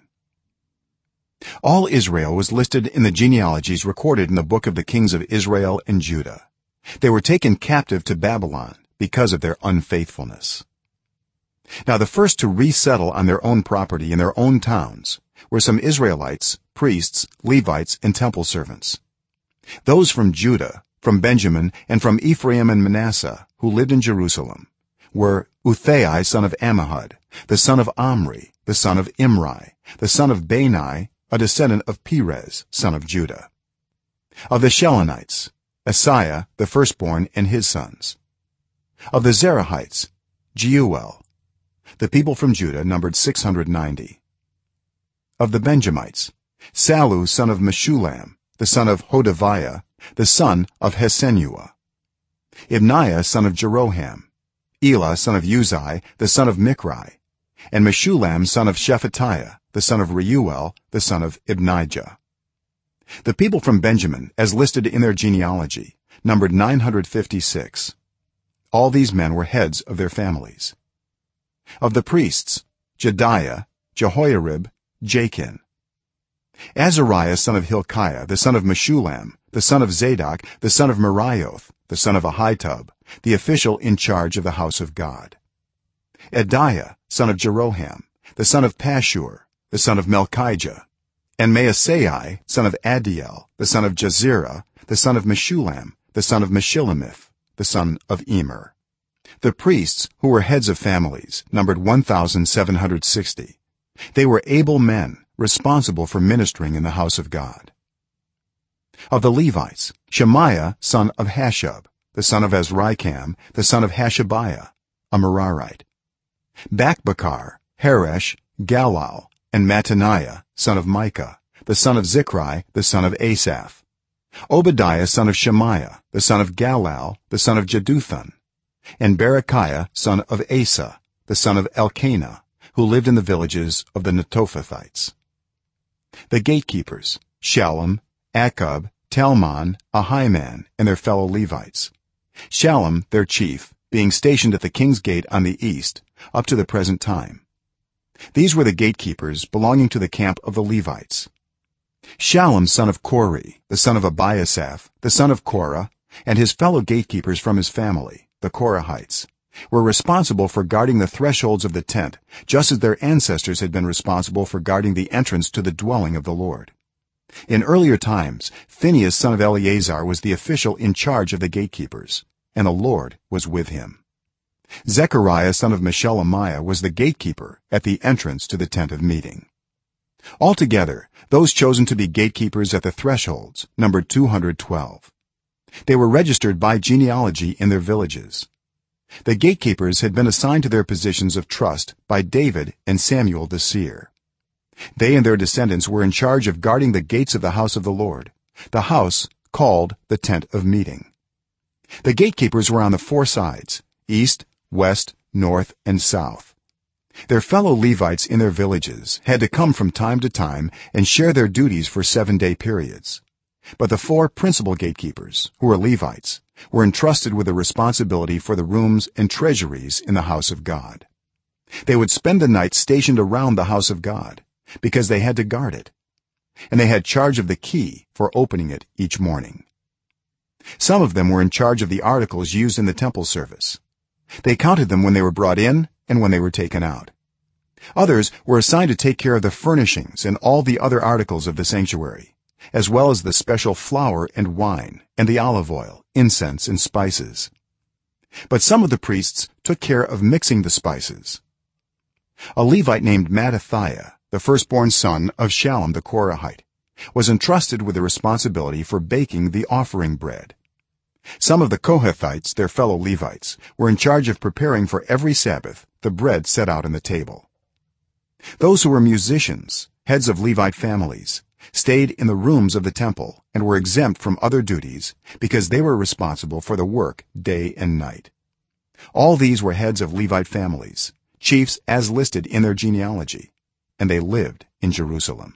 Speaker 1: All Israel was listed in the genealogies recorded in the book of the kings of Israel and Judah. They were taken captive to Babylon because of their unfaithfulness. Now the first to resettle on their own property in their own towns were some Israelites, priests, Levites, and temple servants. Those from Judah, from Benjamin, and from Ephraim and Manasseh, who lived in Jerusalem, were Uthai son of Ammihud, the son of Omri, the son of Imri, the son of Bani, a descendant of Perez, son of Judah. Of the Shelonites: Asaiah the firstborn and his sons. Of the Zerahites: Jeuel. The people from Judah numbered 690. Of the Benjamites: Sallu son of Meshullam, the son of Hodaviah, the son of Hesenuah. Ibniah son of Jeroham, Elah son of Uzai, the son of Michri, and Meshullam son of Shephatiah, the son of Reuel, the son of Ibnijah. The people from Benjamin, as listed in their genealogy, numbered 956. All these men were heads of their families. Of the priests: Jediah, Jehoiarib, Jachin. Azariah son of Hilkiah, the son of Meshullam, the son of Zadok, the son of Merioth, the son of Ahitub, the official in charge of the house of God. Ediah son of Jeroham, the son of Pashur, the son of Melchijah, and Maasai son of Adiel, the son of Jezerah, the son of Meshullam, the son of Meshillemith, the son of Emer. The priests, who were heads of families, numbered 1760. They were able men, responsible for ministering in the house of God. Of the Levites: Shemaiah son of Hashub, the son of Azrikam, the son of Hashabiah, a Merarite. Bakbakkar, Haresh, Galal, and Mattaniah son of Micah the son of Zichri the son of Asaph, Obadiah son of Shemaiah the son of Galal the son of Jeduthun, and Berechiah son of Asa the son of Elkanah, who lived in the villages of the Netophathites. The gatekeepers: Shallum, Akub, Talmon, Ahiman, and their fellow Levites. Shallum their chief, being stationed at the king's gate on the east up to the present time. These were the gatekeepers belonging to the camp of the Levites. Shallum son of Kori the son of Abiasaph the son of Korah, and his fellow gatekeepers from his family, the Korahites, were responsible for guarding the thresholds of the tent, just as their ancestors had been responsible for guarding the entrance to the dwelling of the Lord. In earlier times, Phinehas son of Eleazar was the official in charge of the gatekeepers, and the Lord was with him. Zechariah son of Meshelemiah was the gatekeeper at the entrance to the tent of meeting. Altogether, those chosen to be gatekeepers at the thresholds numbered 212. They were registered by genealogy in their villages. The gatekeepers had been assigned to their positions of trust by David and Samuel the seer. They and their descendants were in charge of guarding the gates of the house of the Lord, the house called the tent of meeting. The gatekeepers were on the four sides: east, west, north, and south. Their fellow Levites in their villages had to come from time to time and share their duties for 7-day periods, but the four principal gatekeepers, who were Levites, were entrusted with the responsibility for the rooms and treasuries in the house of God. They would spend the night stationed around the house of God, because they had to guard it, and they had charge of the key for opening it each morning. Some of them were in charge of the articles used in the temple service. They counted them when they were brought in and when they were taken out. Others were assigned to take care of the furnishings and all the other articles of the sanctuary, as well as the special flour and wine and the olive oil, incense, and spices. But some of the priests took care of mixing the spices. A Levite named Mattathiah, the firstborn son of Shallum the Korahite, was entrusted with the responsibility for baking the offering bread. Some of the Kohathites, their fellow Levites, were in charge of preparing for every Sabbath the bread set out on the table. Those who were musicians, heads of Levite families, stayed in the rooms of the temple and were exempt from other duties because they were responsible for the work day and night. All these were heads of Levite families, chiefs as listed in their genealogy, and they lived in Jerusalem.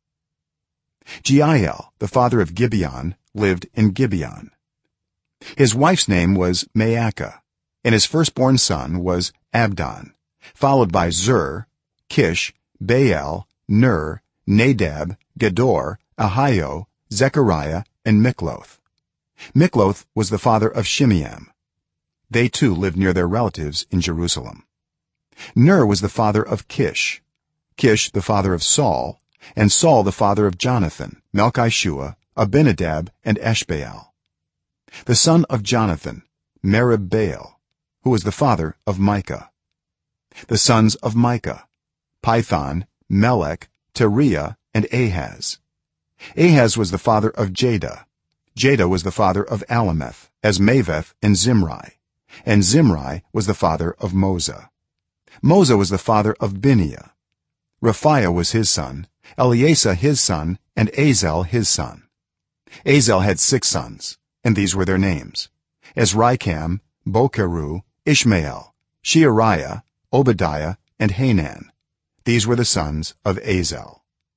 Speaker 1: Jeiel, the father of Gibeon, lived in Gibeon. His wife's name was Maacah, and his firstborn son was Abdon, followed by Zur, Kish, Baal, Ner, Nadab, Gedor, Ahio, Zechariah, and Mikloth. Mikloth was the father of Shimeam. They too lived near their relatives in Jerusalem. Ner was the father of Kish, Kish the father of Saul, and Saul the father of Jonathan, Melchishua, Abinadab, and Eshbaal. The son of Jonathan, Merib-Baal, who was the father of Micah. The sons of Micah: Python, Melech, Teriah, and Ahaz. Ahaz was the father of Jada. Jada was the father of Alameth, Asmaveth, and Zimri, and Zimri was the father of Moza. Moza was the father of Bineah. Raphiah was his son, Eleasa his son, and Azel his son. Azel had 6 sons, and these were their names: Azrikam, Bokeru, Ishmael, Sheariah, Obadiah, and Hanan. These were the sons of Azel.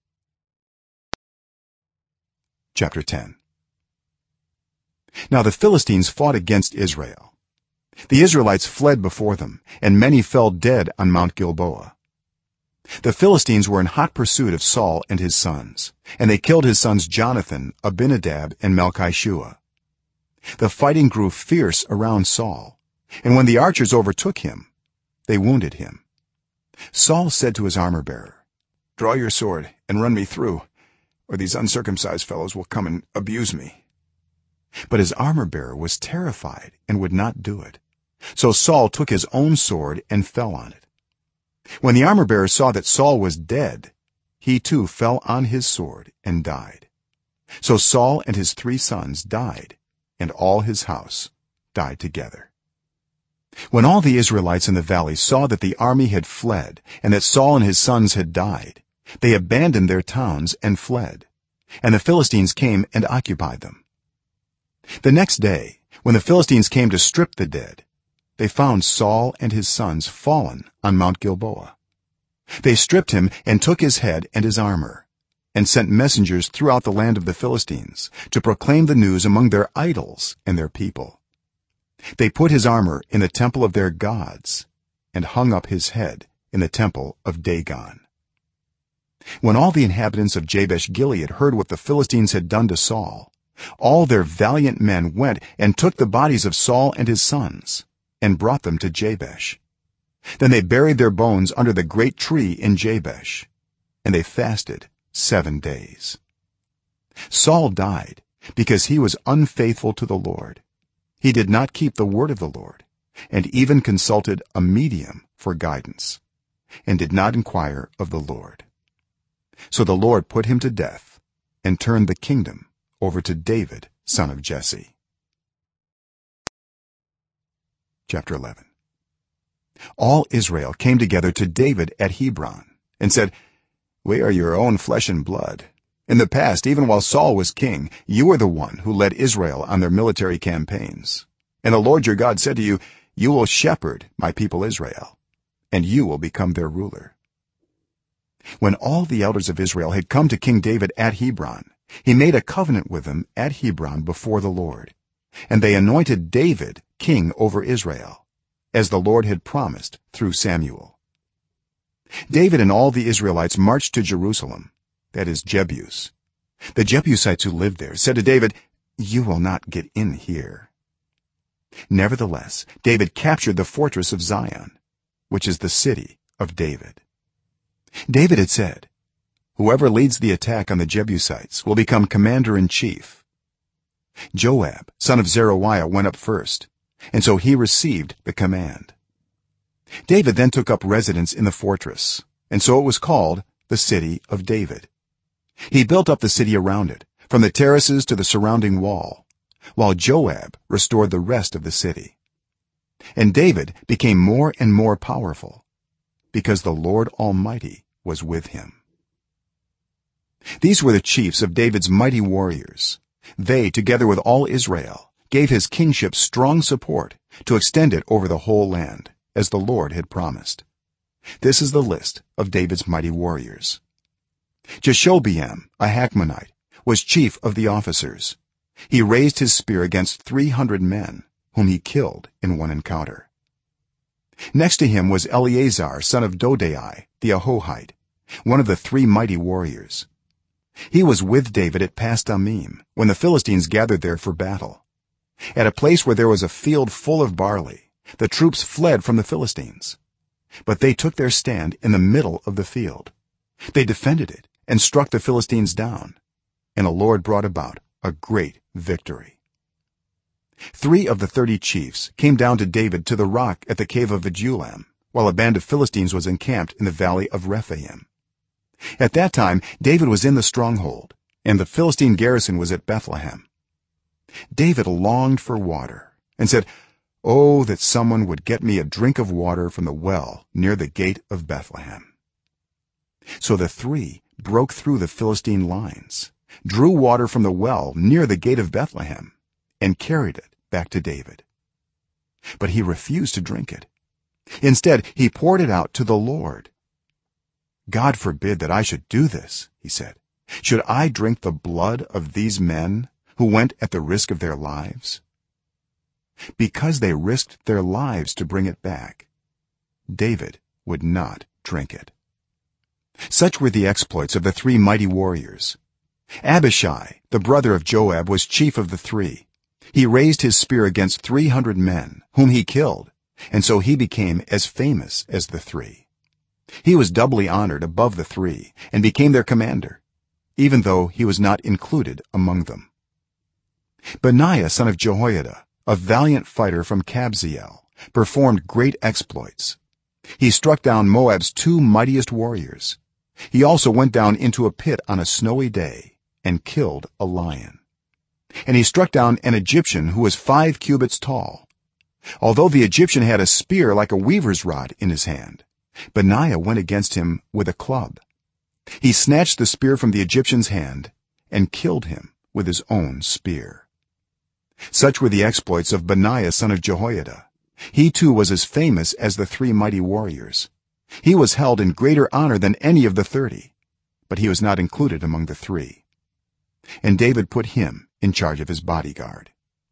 Speaker 1: Chapter 10. Now the Philistines fought against Israel. The Israelites fled before them, and many fell dead on Mount Gilboa. The Philistines were in hot pursuit of Saul and his sons, and they killed his sons Jonathan, Abinadab, and Melchishua. The fighting grew fierce around Saul, and when the archers overtook him, they wounded him. Saul said to his armor-bearer, "Draw your sword and run me through, or these uncircumcised fellows will come and abuse me." But his armor-bearer was terrified and would not do it. So Saul took his own sword and fell on it. When the armor-bearer saw that Saul was dead, he too fell on his sword and died. So Saul and his 3 sons died, and all his house died together. when all the israelites in the valley saw that the army had fled and that Saul and his sons had died, they abandoned their towns and fled, and the Philistines came and occupied them. The next day, when the Philistines came to strip the dead, they found Saul and his sons fallen on Mount Gilboa. They stripped him and took his head and his armor, and sent messengers throughout the land of the Philistines to proclaim the news among their idols and their people. They put his armor in the temple of their gods and hung up his head in the temple of Dagon. When all the inhabitants of Jabesh Gilead heard what the Philistines had done to Saul, all their valiant men went and took the bodies of Saul and his sons and brought them to Jabesh. Then they buried their bones under the great tree in Jabesh, and they fasted 7 days. Saul died because he was unfaithful to the Lord. He did not keep the word of the Lord, and even consulted a medium for guidance, and did not inquire of the Lord. So the Lord put him to death and turned the kingdom over to David, son of Jesse. Chapter 11. All Israel came together to David at Hebron and said, "We are your own flesh and blood. In the past, even while Saul was king, you were the one who led Israel on their military campaigns. And the Lord your God said to you, 'You will shepherd my people Israel, and you will become their ruler.'" When all the elders of Israel had come to King David at Hebron, he made a covenant with them at Hebron before the Lord, and they anointed David king over Israel, as the Lord had promised through Samuel. David and all the Israelites marched to Jerusalem, that is Jebus. The Jebusites who lived there said to David, "You will not get in here." Nevertheless, David captured the fortress of Zion, which is the city of David. David had said, "Whoever leads the attack on the Jebusites will become commander-in-chief." Joab, son of Zeruiah, went up first, and so he received the command. David then took up residence in the fortress, and so it was called the city of David. He built up the city around it, from the terraces to the surrounding wall, while Joab restored the rest of the city. And David became more and more powerful, because the Lord Almighty was with him. These were the chiefs of David's mighty warriors. They, together with all Israel, gave his kingship strong support to extend it over the whole land, as the Lord had promised. This is the list of David's mighty warriors. Jashobeam, a Hachmonite, was chief of the officers. He raised his spear against 300 men, whom he killed in one encounter. Next to him was Eleazar, son of Dodai, the Ahohite, one of the 3 mighty warriors. He was with David at Pasdammim when the Philistines gathered there for battle. At a place where there was a field full of barley, the troops fled from the Philistines, but they took their stand in the middle of the field. They defended it and struck the Philistines down, and the Lord brought about a great victory. 3 of the 30 chiefs came down to David to the rock at the cave of Adullam, while a band of Philistines was encamped in the valley of Rephaim. At that time David was in the stronghold, and the Philistine garrison was at Bethlehem. David longed for water and said, "Oh, that someone would get me a drink of water from the well near the gate of Bethlehem." So the 3 broke through the Philistine lines, drew water from the well near the gate of Bethlehem, and carried it back to David. But he refused to drink it. Instead, he poured it out to the Lord. "God forbid that I should do this," he said. "Should I drink the blood of these men who went at the risk of their lives?" Because they risked their lives to bring it back, David would not drink it. Such were the exploits of the 3 mighty warriors. Abishai, the brother of Joab, was chief of the 3. He raised his spear against 300 men, whom he killed, and so he became as famous as the 3. He was doubly honored above the 3 and became their commander, even though he was not included among them. Benaiah, son of Jehoiada, a valiant fighter from Kabzeel, performed great exploits. He struck down Moab's 2 mightiest warriors. He also went down into a pit on a snowy day and killed a lion. And he struck down an Egyptian who was 5 cubits tall. although the Egyptian had a spear like a weaver's rod in his hand. Benaiah went against him with a club. He snatched the spear from the Egyptian's hand and killed him with his own spear. Such were the exploits of Benaiah son of Jehoiada. He too was as famous as the 3 mighty warriors. He was held in greater honor than any of the 30, but he was not included among the 3. And David put him in charge of his bodyguard.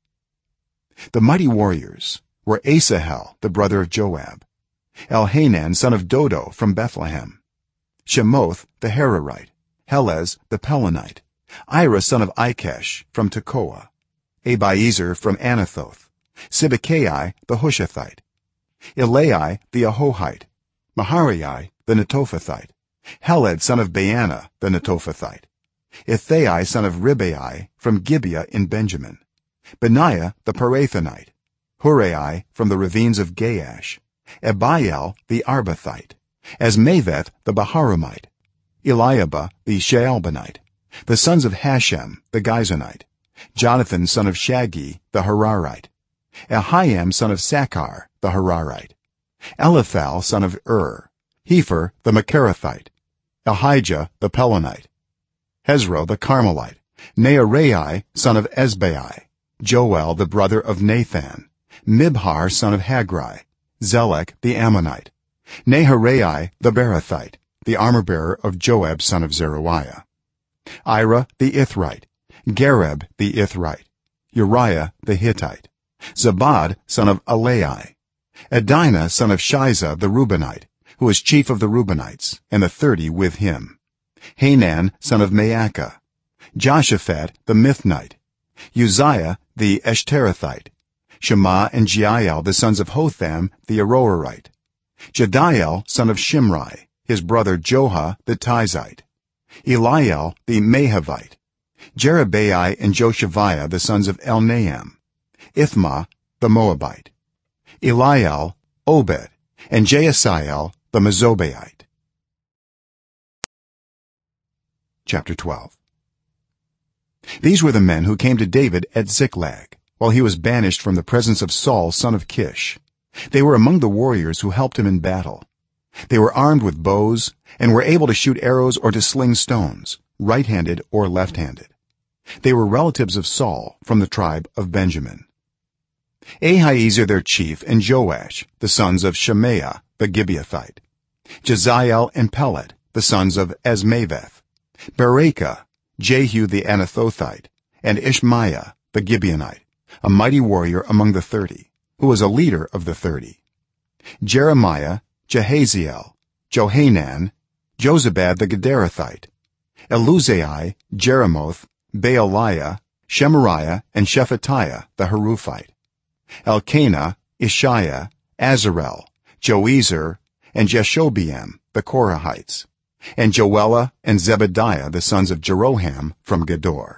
Speaker 1: The mighty warriors were Asahel the brother of Joab, Elhanan son of Dodo from Bethlehem, Shemoth the Hararite, Helez the Pelonite, Ira son of Ikesh from Tekoa, Abiezer from Anathoth, Sibbecai the Hushathite, Ilai the Ahohite, Maharai the Netophathite, Heled son of Baana the Netophathite, Ithai son of Ribai from Gibeah in Benjamin, Benaiah the Parathonite, Hurai from the ravines of Gaash, Abiel the Arbathite, Asmaveth the Baharamite, Eliabah the Shaalbonite, the sons of Hashem the Gizonite, Jonathan son of Shaggi the Hararite, Ahiam son of Sakar the Hararite, Elithal son of Hefer the Macherathite, Ahijah the Pelonite, Hezro the Carmelite, Nearai son of Ezbai, Joel the brother of Nathan, Mibhar son of Hagri, Zelek the Ammonite, Naharai the Beerothite, the armor-bearer of Joab son of Zeruiah, Ira the Ithrite, Gareb the Ithrite, Uriah the Hittite, Zabad son of Alai, Adinah son of Shiza the Reubenite, who was chief of the Reubenites, and the 30 with him, Hanan son of Maacah, Joshaphat the Mithnite, Uzziah the Eshterathite, Shema and Jeiel the sons of Hotham the Aroerite, Jediel son of Shimri, his brother Joha the Tizite, Eliel the Mahavite, Jerubbaal and Joshaviah the sons of Elnaam, Ithma the Moabite, Eliel, Obed, and Jaasiel the Mezobaite. Chapter 12. These were the men who came to David at Ziklag while he was banished from the presence of Saul son of Kish. They were among the warriors who helped him in battle. They were armed with bows and were able to shoot arrows or to sling stones, right-handed or left-handed. They were relatives of Saul from the tribe of Benjamin. Ahiezer their chief and Joash the sons of Shemaiah the Gibeathite, Jeziel and Pelet the sons of Asmaveth, Berekah, Jehu the Anathothite, and Ishmaiah the Gibeonite, a mighty warrior among the 30, who was a leader of the 30, Jeremiah, Jehaziel, Johanan, Jozabad the Gederathite, Eluzai, Jeremoth, Baaliah, Shemariah, and Shephatiah the Haruphite, Elkanah, Ishiah, Azarel, Joezer, and Jeshobeam the Korahites, and Joelah and Zebediah the sons of Jeroham from Gedor.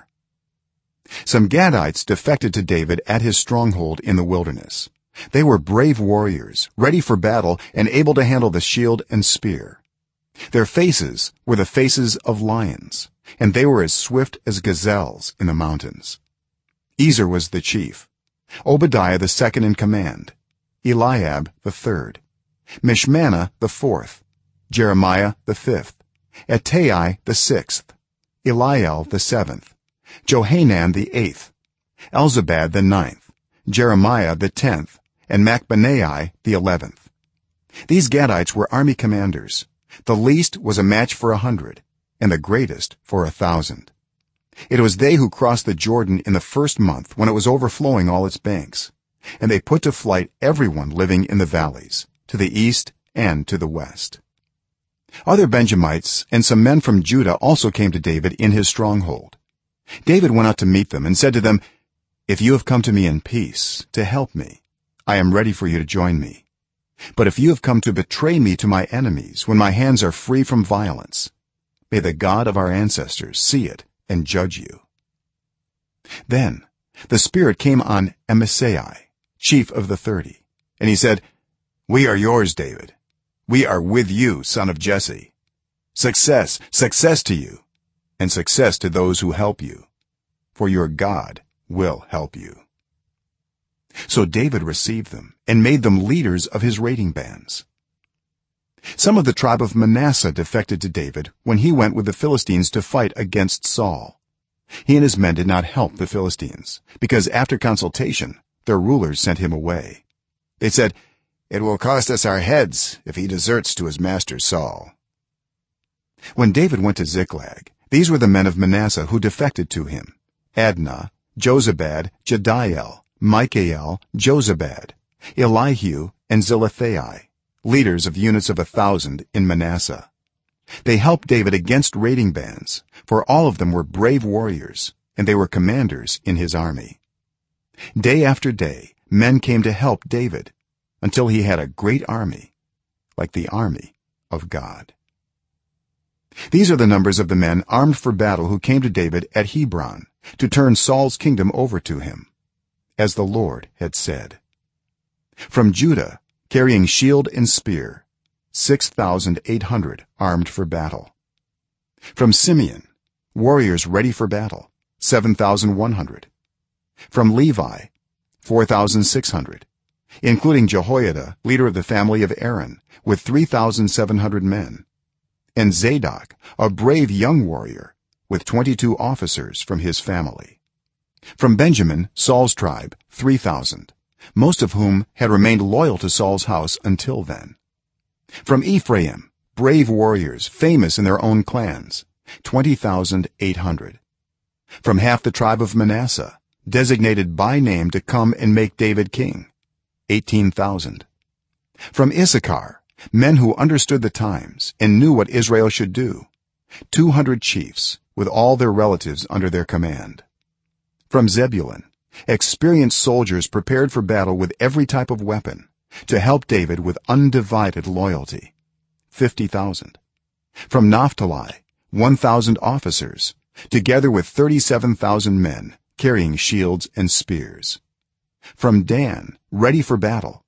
Speaker 1: Some Gadites defected to David at his stronghold in the wilderness. They were brave warriors, ready for battle and able to handle the shield and spear. Their faces were the faces of lions, and they were as swift as gazelles in the mountains. Ezer was the chief, Obadiah the second in command, Eliab the third, Mishmannah the fourth, Jeremiah the fifth, Attai the sixth, Eliel the seventh, Johanan the eighth, Elzabad the ninth, Jeremiah the 10th, and Machbenai the 11th. These Gadites were army commanders. The least was a match for 100 and the greatest for 1,000. It was they who crossed the Jordan in the first month when it was overflowing all its banks, and they put to flight everyone living in the valleys to the east and to the west. Other Benjamites and some men from Judah also came to David in his stronghold. David went out to meet them and said to them, "If you have come to me in peace to help me, I am ready for you to join me. But if you have come to betray me to my enemies when my hands are free from violence, may the God of our ancestors see it and judge you." Then the Spirit came on Amasai, chief of the 30, and he said, "We are yours, David. We are with you, son of Jesse. Success, success to you, and success to those who help you, for your God will help you." so David received them and made them leaders of his raiding bands. Some of the tribe of Manasseh defected to David when he went with the Philistines to fight against Saul. He and his men did not help the Philistines, because after consultation their rulers sent him away. They said, "It will cost us our heads if he deserts to his master Saul." When David went to Ziklag, these were the men of Manasseh who defected to him: Adnah, Jozabad, Jediael, Michael, Jozabad, Elihu, and Zilithai, leaders of units of 1,000 in Manasseh. They helped David against raiding bands, for all of them were brave warriors, and they were commanders in his army. Day after day men came to help David, until he had a great army, like the army of God. These are the numbers of the men armed for battle who came to David at Hebron to turn Saul's kingdom over to him, as the Lord had said. From Judah, carrying shield and spear, 6,800 armed for battle. From Simeon, warriors ready for battle, 7,100. From Levi, 4,600, including Jehoiada, leader of the family of Aaron, with 3,700 men, and Zadok, a brave young warrior, with 22 officers from his family. From Benjamin, Saul's tribe, 3,000, most of whom had remained loyal to Saul's house until then. From Ephraim, brave warriors famous in their own clans, 20,800. From half the tribe of Manasseh, designated by name to come and make David king, 18,000. From Issachar, men who understood the times and knew what Israel should do, 200 chiefs with all their relatives under their command. From Zebulun, experienced soldiers prepared for battle with every type of weapon to help David with undivided loyalty, 50,000. From Naphtali, 1,000 officers, together with 37,000 men carrying shields and spears. From Dan, ready for battle,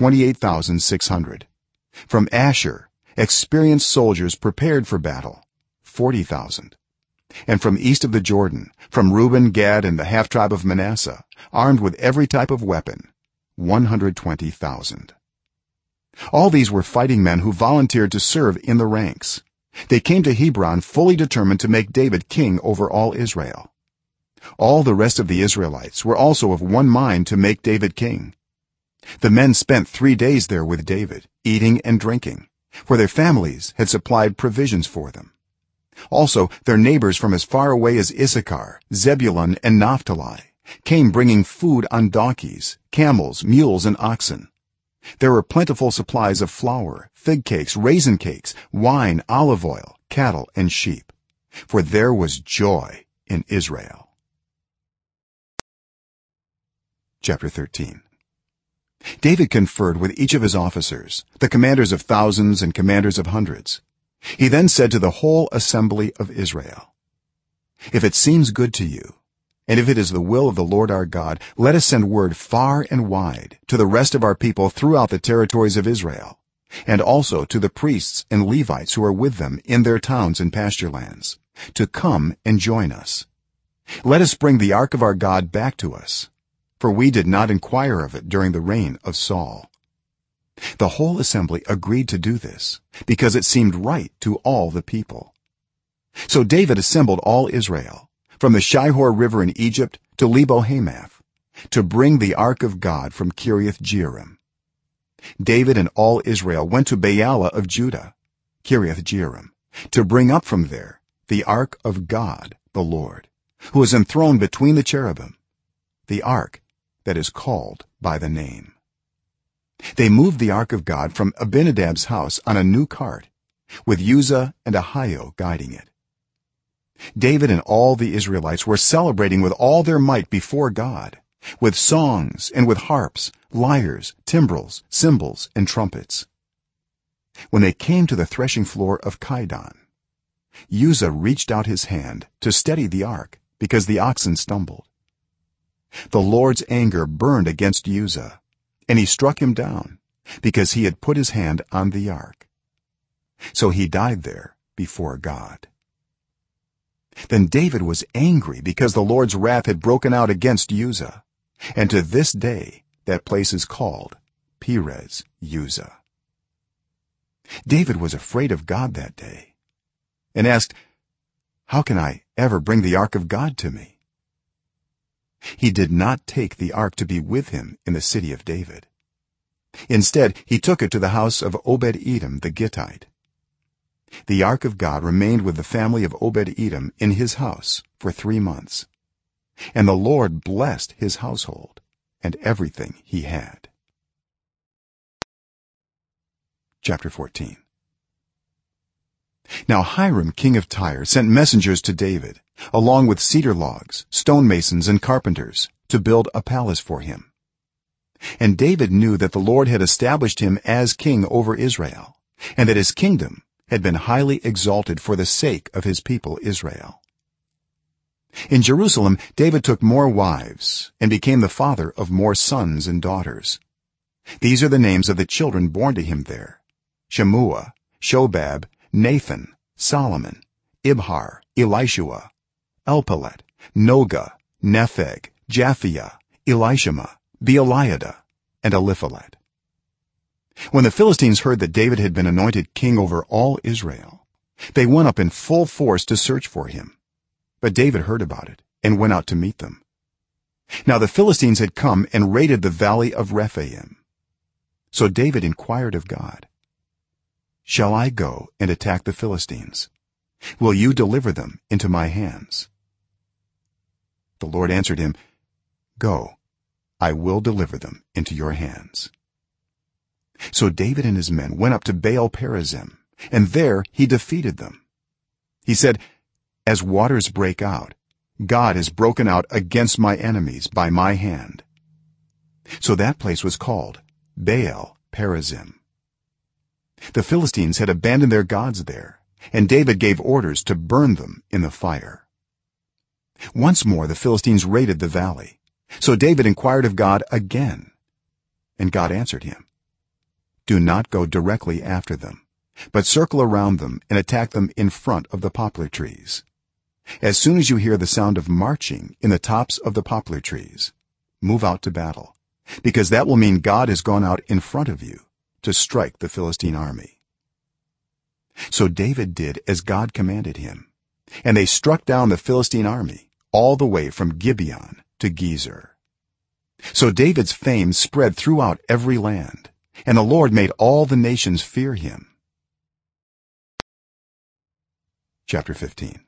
Speaker 1: 28,600. From Asher, experienced soldiers prepared for battle, 40,000. And from east of the Jordan, from Reuben, Gad, and the half tribe of Manasseh, armed with every type of weapon, 120,000. All these were fighting men who volunteered to serve in the ranks. They came to Hebron fully determined to make David king over all Israel. All the rest of the Israelites were also of one mind to make David king. The men spent 3 days there with David, eating and drinking, for their families had supplied provisions for them. Also their neighbors from as far away as Issachar, Zebulun, and Naphtali came bringing food on donkeys, camels, mules, and oxen. There were plentiful supplies of flour, fig cakes, raisin cakes, wine, olive oil, cattle, and sheep, for there was joy in Israel. Chapter 13. David conferred with each of his officers, the commanders of thousands and commanders of hundreds. He then said to the whole assembly of Israel, "If it seems good to you, and if it is the will of the Lord our God, let us send word far and wide to the rest of our people throughout the territories of Israel, and also to the priests and Levites who are with them in their towns and pasture lands, to come and join us. Let us bring the ark of our God back to us, for we did not inquire of it during the reign of Saul." The whole assembly agreed to do this because it seemed right to all the people. So David assembled all Israel from the Shihor river in Egypt to Lebo-Hamath to bring the ark of God from Kiriath-Jearim. David and all Israel went to Baalah of Judah, Kiriath-Jearim, to bring up from there the ark of God the Lord, who is enthroned between the cherubim, the ark that is called by the name. They moved the ark of God from Abinadab's house on a new cart, with Uzzah and Ahio guiding it. David and all the Israelites were celebrating with all their might before God, with songs and with harps, lyres, timbrels, cymbals, and trumpets. When they came to the threshing floor of Kidon, Uzzah reached out his hand to steady the ark because the oxen stumbled. The Lord's anger burned against Uzzah, and he struck him down because he had put his hand on the ark. So he died there before God. Then David was angry because the Lord's wrath had broken out against Uzzah, and to this day that place is called Perez Uzzah. David was afraid of God that day and asked, how can I ever bring the ark of God to me? He did not take the ark to be with him in the city of David. Instead, he took it to the house of Obed-Edom the Gittite. The ark of God remained with the family of Obed-Edom in his house for 3 months, and the Lord blessed his household and everything he had. Chapter 14. Now Hiram king of Tyre sent messengers to David along with cedar logs, stonemasons and carpenters to build a palace for him. And David knew that the Lord had established him as king over Israel, and that his kingdom had been highly exalted for the sake of his people Israel. In Jerusalem David took more wives and became the father of more sons and daughters. These are the names of the children born to him there: Shemua, Shobab, Nathan, Solomon, Ibhar, Elishua, Elpalet, Noga, Nepheg, Japhia, Elishama, Beeliada, and Eliphalet. When the Philistines heard that David had been anointed king over all Israel, they went up in full force to search for him. But David heard about it and went out to meet them. Now the Philistines had come and raided the valley of Rephaim. So David inquired of God, shall I go and attack the Philistines? Will you deliver them into my hands? The Lord answered him, go, I will deliver them into your hands. So David and his men went up to Baal-perazim, and there he defeated them. He said, as waters break out, God has broken out against my enemies by my hand. So that place was called Baal-perazim. The Philistines had abandoned their gods there, and David gave orders to burn them in the fire. Once more the Philistines raided the valley. So David inquired of God again, and God answered him, do not go directly after them, but circle around them and attack them in front of the poplar trees. As soon as you hear the sound of marching in the tops of the poplar trees, move out to battle, because that will mean God has gone out in front of you to strike the Philistine army. So David did as God commanded him, and they struck down the Philistine army all the way from Gibeon to Gezer. So David's fame spread throughout every land, and the Lord made all the nations fear him. Chapter 15.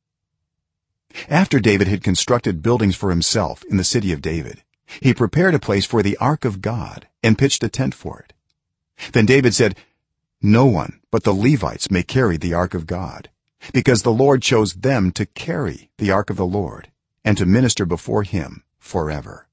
Speaker 1: After David had constructed buildings for himself in the city of David, he prepared a place for the ark of God and pitched a tent for it. Then David said, no one but the Levites may carry the ark of God, because the Lord chose them to carry the ark of the Lord and to minister before him forever.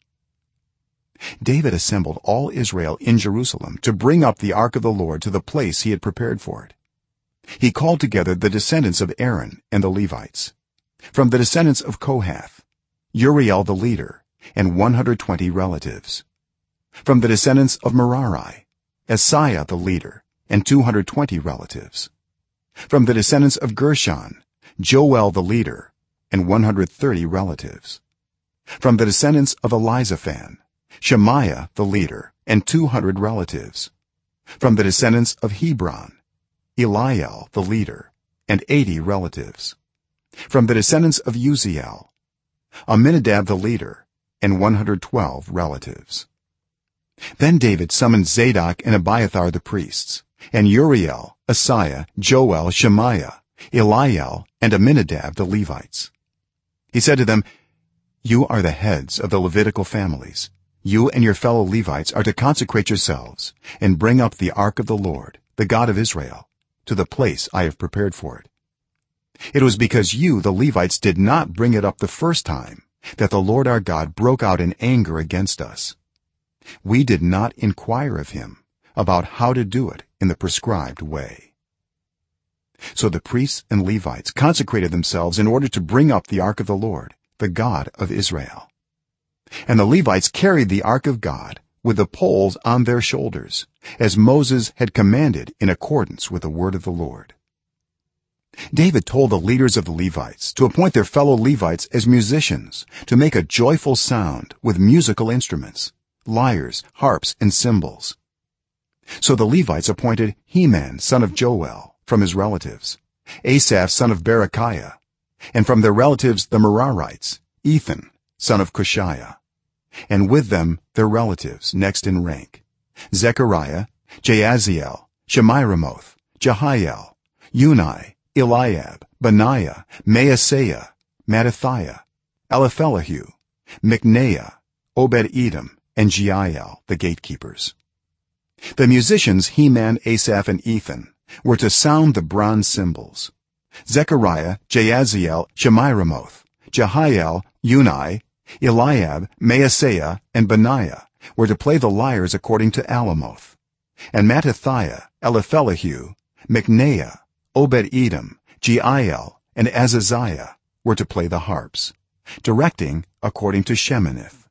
Speaker 1: David assembled all Israel in Jerusalem to bring up the ark of the Lord to the place he had prepared for it. He called together the descendants of Aaron and the Levites. From the descendants of Kohath, Uriel the leader and 120 relatives. From the descendants of Merari, Asaiah the leader and 220 relatives. From the descendants of Gershon, Joel the leader and 130 relatives. From the descendants of Elizaphan, Shemaiah the leader and 200 relatives. From the descendants of Hebron, Eliel the leader and 80 relatives. From the descendants of Uzziel, Aminadab the leader and 112 relatives. Then David summoned Zadok and Abiathar the priests, and Uriel, Asaiah, Joel, Shemaiah, Eliel and Aminadab the Levites. He said to them, you are the heads of the Levitical families. You and your fellow Levites are to consecrate yourselves and bring up the ark of the Lord, the God of Israel, to the place I have prepared for it. It was because you the Levites did not bring it up the first time that the Lord our God broke out in anger against us. We did not inquire of him about how to do it in the prescribed way. So the priests and Levites consecrated themselves in order to bring up the ark of the Lord, the God of Israel. And the Levites carried the ark of God with the poles on their shoulders, as Moses had commanded in accordance with the word of the Lord. David told the leaders of the Levites to appoint their fellow Levites as musicians to make a joyful sound with musical instruments, lyres, harps, and cymbals. So the Levites appointed Heman son of Joel from his relatives, Asaph son of Berechiah, and from their relatives the Merarites, Ethan son of Cushiah, and with them their relatives next in rank, Zechariah, Jaaziel, Shemiramoth, Jehiel, Unai, Eliab, Benaiah, Maaseiah, Mattithiah, Eliphelehu, Mikneiah, Obed-edom, and Jeiel the gatekeepers. The musicians Heman, Asaph, and Ethan were to sound the bronze cymbals. Zechariah, Jaaziel, Shemiramoth, Jehiel, Unai, Eliab, Maaseiah, and Benaiah were to play the lyres according to Alamoth, and Mattithiah, Eliphelehu, Mikneiah, Obed-edom, Jeiel, and Azaziah were to play the harps, directing according to Sheminith.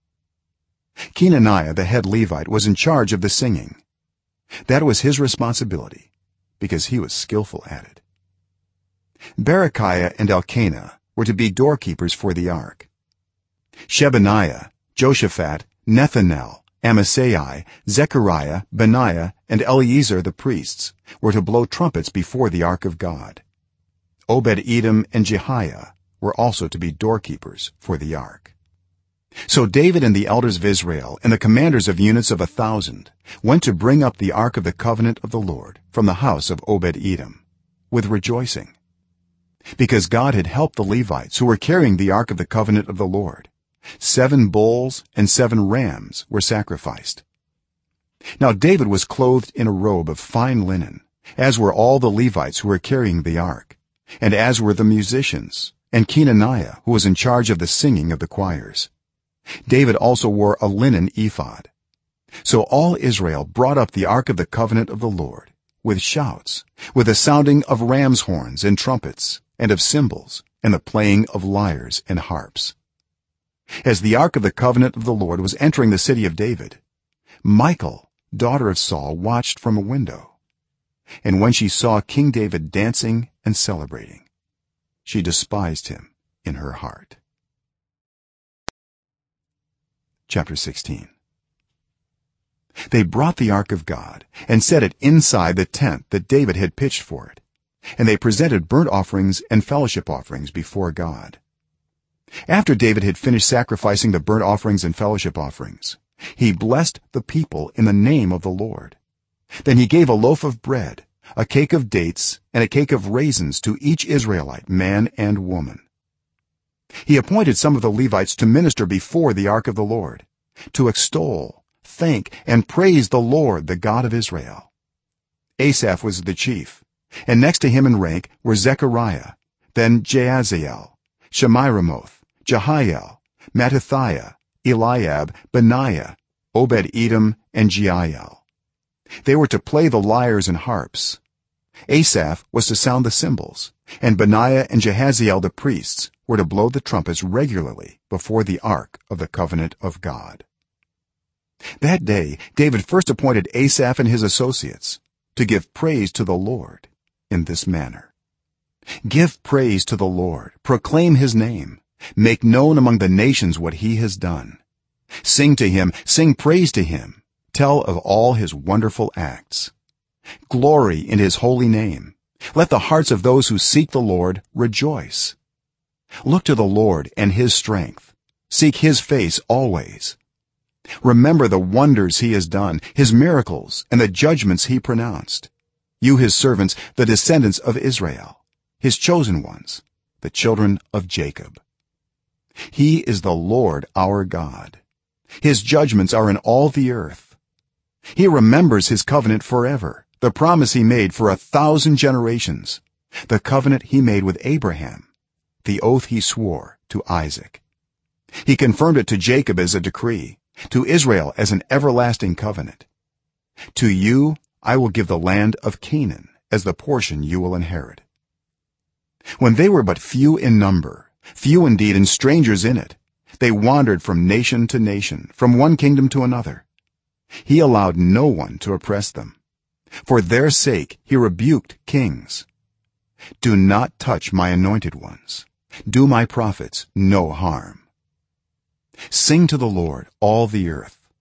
Speaker 1: Kenaniah the head Levite was in charge of the singing. That was his responsibility because he was skillful at it. Berechiah and Elkanah were to be doorkeepers for the ark. Shebaniah, Joshaphat, Nethanel, Amasai, Zechariah, Benaiah, and Eleazar the priests were to blow trumpets before the ark of God. Obed-edom and Jehiah were also to be doorkeepers for the ark. So David and the elders of Israel and the commanders of units of 1,000 went to bring up the ark of the covenant of the Lord from the house of Obed-edom with rejoicing, because God had helped the Levites who were carrying the ark of the covenant of the Lord. 7 bulls and 7 rams were sacrificed. Now David was clothed in a robe of fine linen, as were all the Levites who were carrying the ark, and as were the musicians and Kenaniah who was in charge of the singing of the choirs. David also wore a linen ephod. So all Israel brought up the ark of the covenant of the Lord with shouts, with the sounding of rams' horns and trumpets and of cymbals and the playing of lyres and harps. As the ark of the covenant of the Lord was entering the city of David, Michal, daughter of Saul, watched from a window, and when she saw King David dancing and celebrating, she despised him in her heart. Chapter 16. They brought the ark of God and set it inside the tent that David had pitched for it, and they presented burnt offerings and fellowship offerings before God. After David had finished sacrificing the burnt offerings and fellowship offerings, he blessed the people in the name of the Lord. Then he gave a loaf of bread, a cake of dates, and a cake of raisins to each Israelite, man and woman. He appointed some of the Levites to minister before the ark of the Lord, to extol, thank, and praise the Lord, the God of Israel. Asaph was the chief, and next to him in rank were Zechariah, then Jaaziel, Shemiramoth, Jehiel, Mattithiah, Eliab, Benaiah, Obed-edom, and Jeiel. They were to play the lyres and harps. Asaph was to sound the cymbals, and Benaiah and Jahaziel the priests were to blow the trumpets regularly before the ark of the covenant of God. That day David first appointed Asaph and his associates to give praise to the Lord in this manner: Give praise to the Lord, proclaim his name, make known among the nations what he has done. Sing to him, sing praise to him, tell of all his wonderful acts. Glory in his holy name. Let the hearts of those who seek the Lord rejoice. Look to the Lord and his strength, seek his face always. Remember the wonders he has done, his miracles, and the judgments he pronounced. You his servants, the descendants of Israel, his chosen ones, the children of Jacob. He is the Lord our God. His judgments are in all the earth. He remembers his covenant forever, the promise he made for 1,000 generations, the covenant he made with Abraham, the oath he swore to Isaac. He confirmed it to Jacob as a decree, to Israel as an everlasting covenant. To you I will give the land of Canaan as the portion you will inherit. When they were but few in number, few indeed and strangers in it, they wandered from nation to nation, from one kingdom to another. He allowed no one to oppress them. For their sake he rebuked kings. Do not touch my anointed ones. Do my prophets no harm. Sing to the Lord, all the earth.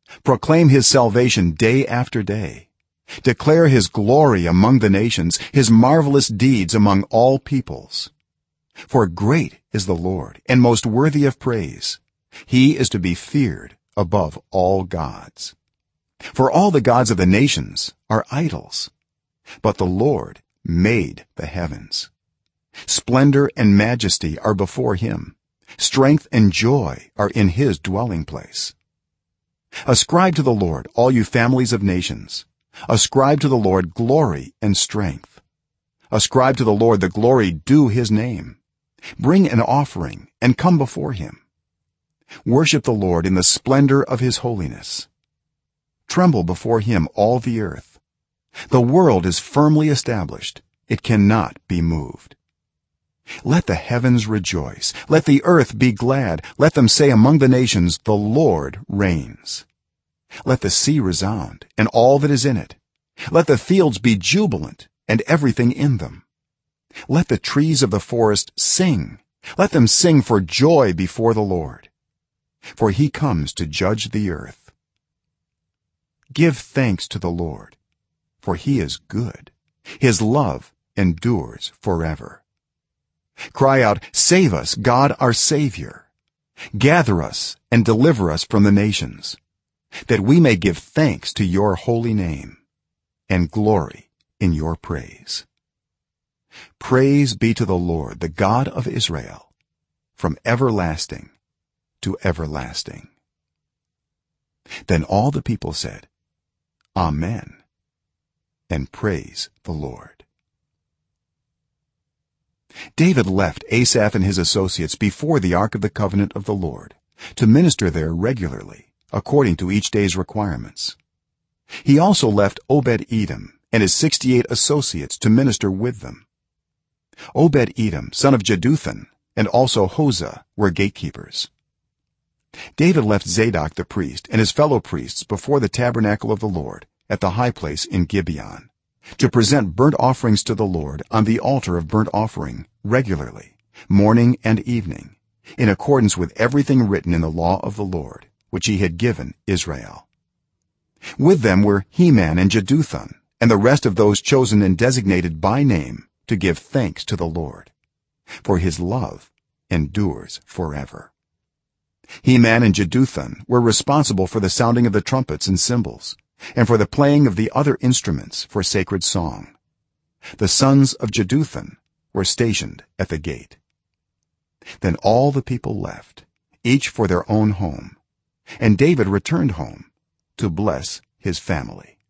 Speaker 1: proclaim his salvation day after day. Declare his glory among the nations, his marvelous deeds among all peoples. For great is the Lord and most worthy of praise. He is to be feared above all gods. For all the gods of the nations are idols, but the Lord made the heavens. Splendor and majesty are before him. Strength and joy are in his dwelling place. Ascribe to the Lord, all you families of nations. Ascribe to the Lord glory and strength. Ascribe to the Lord the glory due his name. Bring an offering and come before him. Worship the Lord in the splendor of his holiness. Tremble before him, all the earth. The world is firmly established, it cannot be moved. Let the heavens rejoice, let the earth be glad, let them say among the nations, the Lord reigns. Let the sea resound and all that is in it. Let the fields be jubilant and everything in them. Let the trees of the forest sing, let them sing for joy before the Lord, for he comes to judge the earth. Give thanks to the Lord, for he is good. His love endures forever. Cry out, save us, God our Savior. Gather us and deliver us from the nations, that we may give thanks to your holy name and glory in your praise. Praise be to the Lord, the God of Israel, from everlasting to everlasting. Then all the people said, Amen, and praise the Lord. David left Asaph and his associates before the ark of the covenant of the Lord to minister there regularly according to each day's requirements. He also left Obed-Edom and his 68 associates to minister with them. Obed-Edom, son of Jeduthun, and also Hosah were gatekeepers. David left Zadok the priest and his fellow priests before the tabernacle of the Lord at the high place in Gibeon to present burnt offerings to the Lord on the altar of burnt offering regularly, morning and evening, in accordance with everything written in the law of the Lord which he had given Israel. With them were Heman and Jeduthun and the rest of those chosen and designated by name to give thanks to the Lord, for his love endures forever. Heman and Jeduthun were responsible for the sounding of the trumpets and cymbals and for the playing of the other instruments for sacred song. The sons of Jeduthun were stationed at the gate. Then all the people left, each for their own home, and David returned home to bless his family.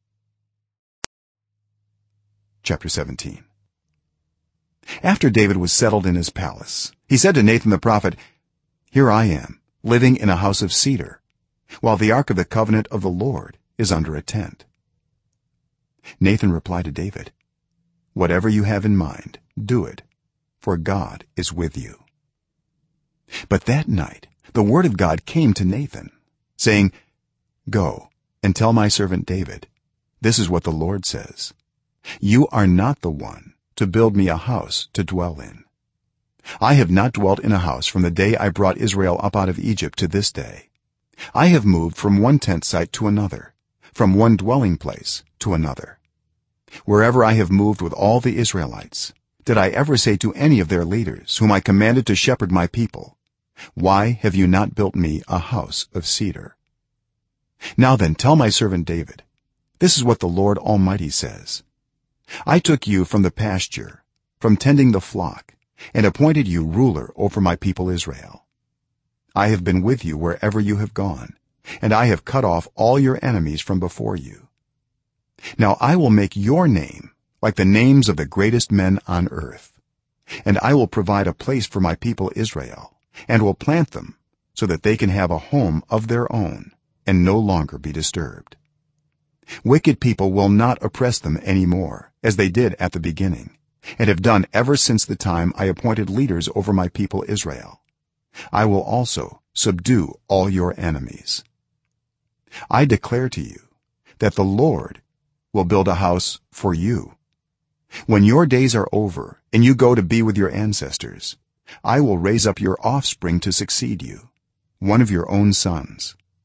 Speaker 1: Chapter 17. After David was settled in his palace, he said to Nathan the prophet, Here I am, living in a house of cedar, while the ark of the covenant of the Lord is under a tent. Nathan replied to David, Whatever you have in mind, do it, for God is with you. But that night the word of God came to Nathan, saying, Go and tell my servant David, This is what the Lord says, You are not the one to build me a house to dwell in. I have not dwelt in a house from the day I brought Israel up out of Egypt to this day. I have moved from one tent site to another, from one dwelling place to another. Wherever I have moved with all the Israelites, did I ever say to any of their leaders whom I commanded to shepherd my people, Why have you not built me a house of cedar? Now then, tell my servant David, This is what the Lord Almighty says, I took you from the pasture, from tending the flock, and appointed you ruler over my people Israel. I have been with you wherever you have gone, and I have cut off all your enemies from before you. Now I will make your name like the names of the greatest men on earth, and I will provide a place for my people Israel, and will plant them so that they can have a home of their own and no longer be disturbed. Wicked people will not oppress them any more, as they did at the beginning, and have done ever since the time I appointed leaders over my people Israel. I will also subdue all your enemies. I declare to you that the Lord will build a house for you. When your days are over and you go to be with your ancestors, I will raise up your offspring to succeed you, one of your own sons,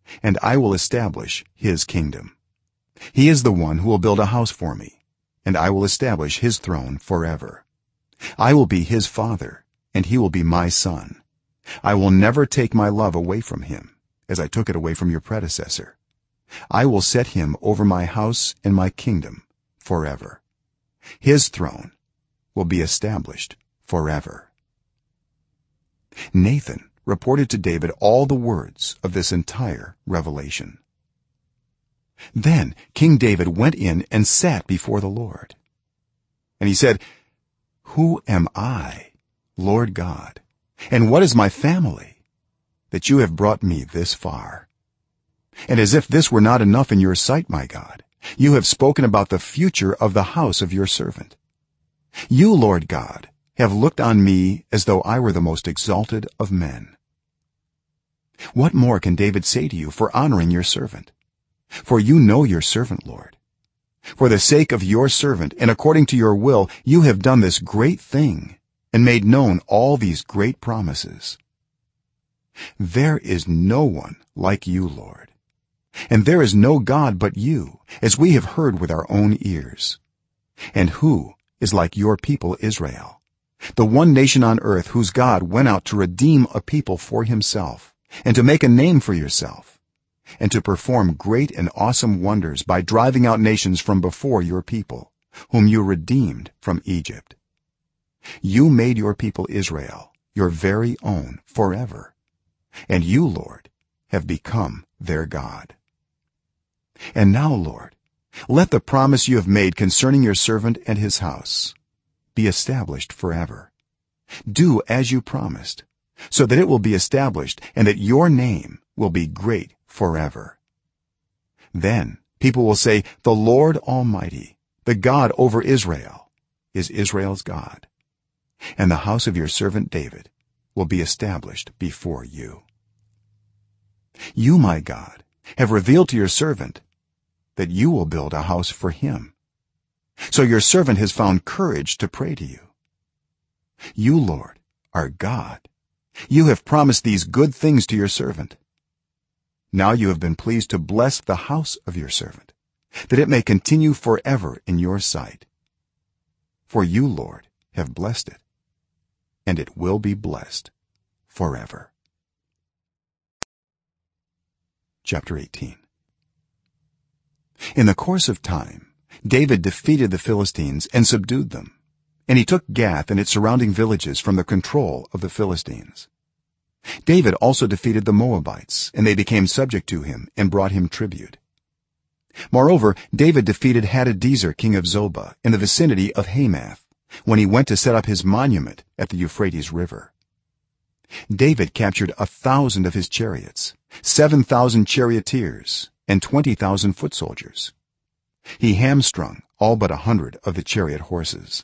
Speaker 1: and I will establish his kingdom. He is the one who will build a house for me, and I will establish his throne forever. I will be his father, and he will be my son. I will never take my love away from him, as I took it away from your predecessor. I will set him over my house and my kingdom forever. His throne will be established forever." Nathan reported to David all the words of this entire revelation. Then King David went in and sat before the Lord. And he said, "Who am I, Lord God, and what is my family, that you have brought me this far? And as if this were not enough in your sight, my God, you have spoken about the future of the house of your servant. You, Lord God, have looked on me as though I were the most exalted of men. What more can David say to you for honoring your servant? For you know your servant, Lord. For the sake of your servant and according to your will you have done this great thing and made known all these great promises. There is no one like you, Lord, and there is no God but you, as we have heard with our own ears. And who is like your people Israel, the one nation on earth whose God went out to redeem a people for himself and to make a name for yourself, and to perform great and awesome wonders by driving out nations from before your people, whom you redeemed from Egypt? You made your people Israel your very own forever, and you, Lord, have become their God. And now, Lord, let the promise you have made concerning your servant and his house be established forever. Do as you promised, so that it will be established and that your name will be great forever. Then people will say, 'The Lord Almighty, the God over Israel, is Israel's God, and the house of your servant David will be established before you.' You, my God, have revealed to your servant that you will build a house for him. So your servant has found courage to pray to you. You, Lord, are God. You have promised these good things to your servant. Now you have been pleased to bless the house of your servant, that it may continue forever in your sight. For you, Lord, have blessed it, and it will be blessed forever." Chapter 18. In the course of time, David defeated the Philistines and subdued them, and he took Gath and its surrounding villages from the control of the Philistines. David also defeated the Moabites, and they became subject to him and brought him tribute. Moreover, David defeated Hadadezer, king of Zobah, in the vicinity of Hamath, when he went to set up his monument at the Euphrates River. David captured 1,000 of his chariots, 7,000 charioteers, and 20,000 foot soldiers. He hamstrung all but 100 of the chariot horses.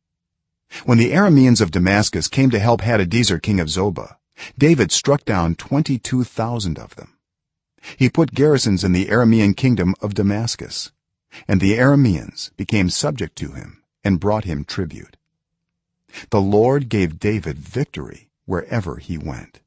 Speaker 1: When the Arameans of Damascus came to help Hadadezer, king of Zobah, David struck down 22,000 of them. He put garrisons in the Aramean kingdom of Damascus, and the Arameans became subject to him and brought him tribute. The Lord gave David victory wherever he went.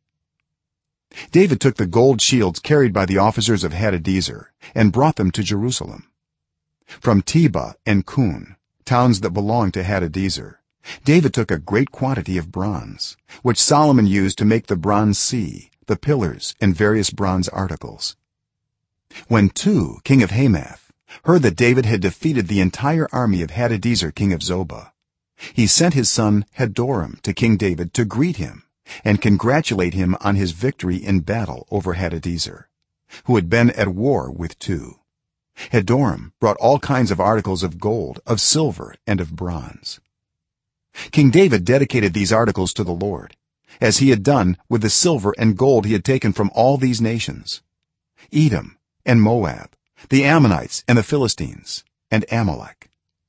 Speaker 1: David took the gold shields carried by the officers of Hadadezer and brought them to Jerusalem. From Tebah and Kun, towns that belonged to Hadadezer, David took a great quantity of bronze, which Solomon used to make the bronze sea, the pillars, and various bronze articles. When Tu, king of Hamath, heard that David had defeated the entire army of Hadadezer, king of Zobah, he sent his son Hadoram to King David to greet him and congratulate him on his victory in battle over Hadadezer, who had been at war with Tu. Hadoram brought all kinds of articles of gold, of silver, and of bronze. King David dedicated these articles to the Lord, as he had done with the silver and gold he had taken from all these nations: Edom and Moab, the Ammonites and the Philistines, and Amalek.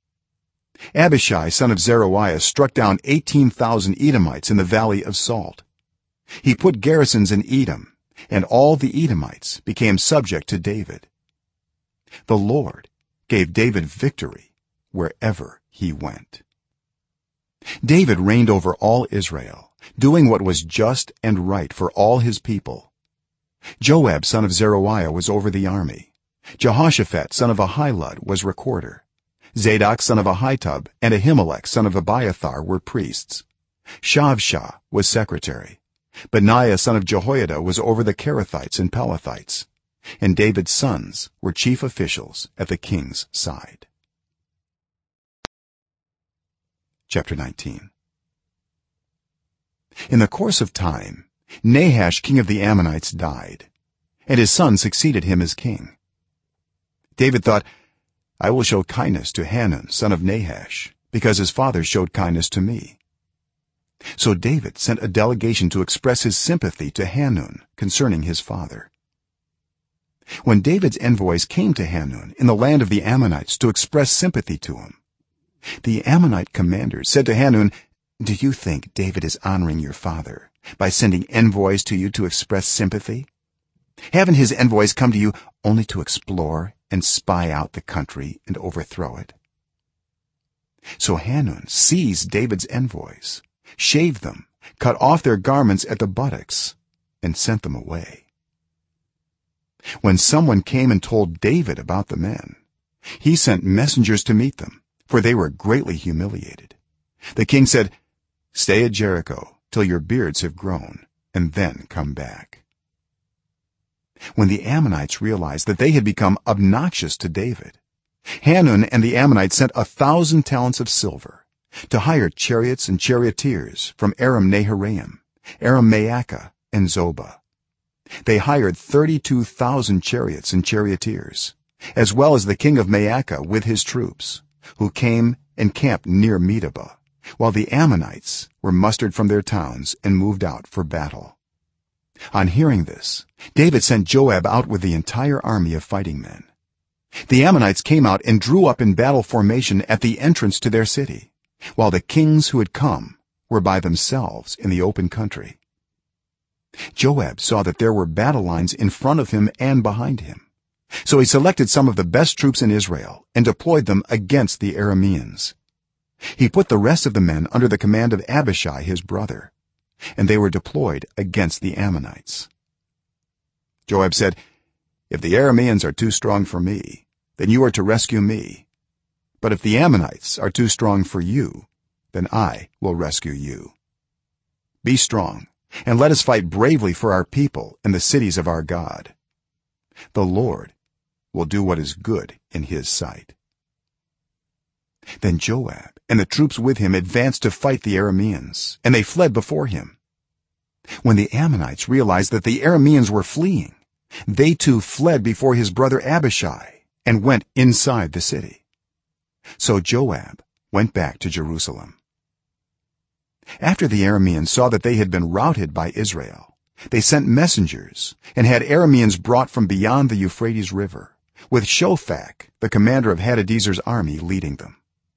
Speaker 1: Abishai, son of Zeruiah, struck down 18,000 Edomites in the valley of Salt. He put garrisons in Edom, and all the Edomites became subject to David. The Lord gave David victory wherever he went. David reigned over all Israel, doing what was just and right for all his people. Joab son of Zeruiah was over the army. Jehoshaphat son of Ahilud was recorder. Zadok son of Ahitub and Ahimelech son of Abiathar were priests. Shavsha was secretary. Benaiah son of Jehoiada was over the Kerethites and Pelethites, and David's sons were chief officials at the king's side. Chapter 19. In the course of time, Nahash king of the Ammonites died, and his son succeeded him as king. David thought, I will show kindness to Hanun son of Nahash, because his father showed kindness to me. So David sent a delegation to express his sympathy to Hanun concerning his father. When David's envoys came to Hanun in the land of the Ammonites to express sympathy to him, the Ammonite commanders said to Hanun, do you think David is honoring your father by sending envoys to you to express sympathy? Haven't his envoys come to you only to explore and spy out the country and overthrow it? So Hanun seized David's envoys, shaved them, cut off their garments at the buttocks, and sent them away. When someone came and told David about the men, he sent messengers to meet them, for they were greatly humiliated. The king said, stay at Jericho till your beards have grown, and then come back. When the Ammonites realized that they had become obnoxious to David, Hanun and the Ammonites sent 1,000 talents of silver to hire chariots and charioteers from Aram Naharaim, Aram Maacah, and Zobah. They hired 32,000 chariots and charioteers, as well as the king of Maacah with his troops, who came and camped near Medeba, while the Ammonites were mustered from their towns and moved out for battle. On hearing this, David sent Joab out with the entire army of fighting men. The Ammonites came out and drew up in battle formation at the entrance to their city, while the kings who had come were by themselves in the open country. Joab saw that there were battle lines in front of him and behind him, so he selected some of the best troops in Israel and deployed them against the Arameans. He put the rest of the men under the command of Abishai his brother, and they were deployed against the Ammonites. Joab said, if the Arameans are too strong for me, then you are to rescue me, but if the Ammonites are too strong for you, then I will rescue you. Be strong, and let us fight bravely for our people and the cities of our God. The Lord will do what is good in his sight. Then Joab and the troops with him advanced to fight the Arameans, and they fled before him. When the Ammonites realized that the Arameans were fleeing, they too fled before his brother Abishai and went inside the city. So Joab went back to Jerusalem. After the Arameans saw that they had been routed by Israel, they sent messengers and had Arameans brought from beyond the Euphrates river, with Shophak the commander of Hadadezer's army leading them.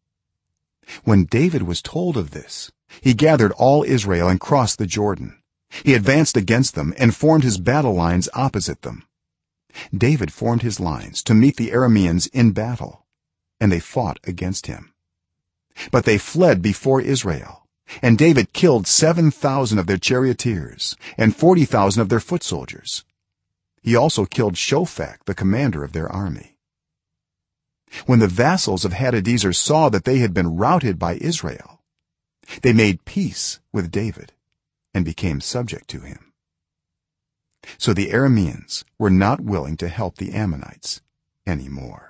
Speaker 1: When David was told of this, he gathered all Israel and crossed the Jordan. He advanced against them and formed his battle lines opposite them. David formed his lines to meet the Arameans in battle, and they fought against him. But they fled before Israel, and David killed 7,000 of their charioteers and 40,000 of their foot soldiers. He also killed Shophak the commander of their army. When the vassals of Hadadezer saw that they had been routed by Israel, they made peace with David and became subject to him. So the Arameans were not willing to help the Ammonites anymore.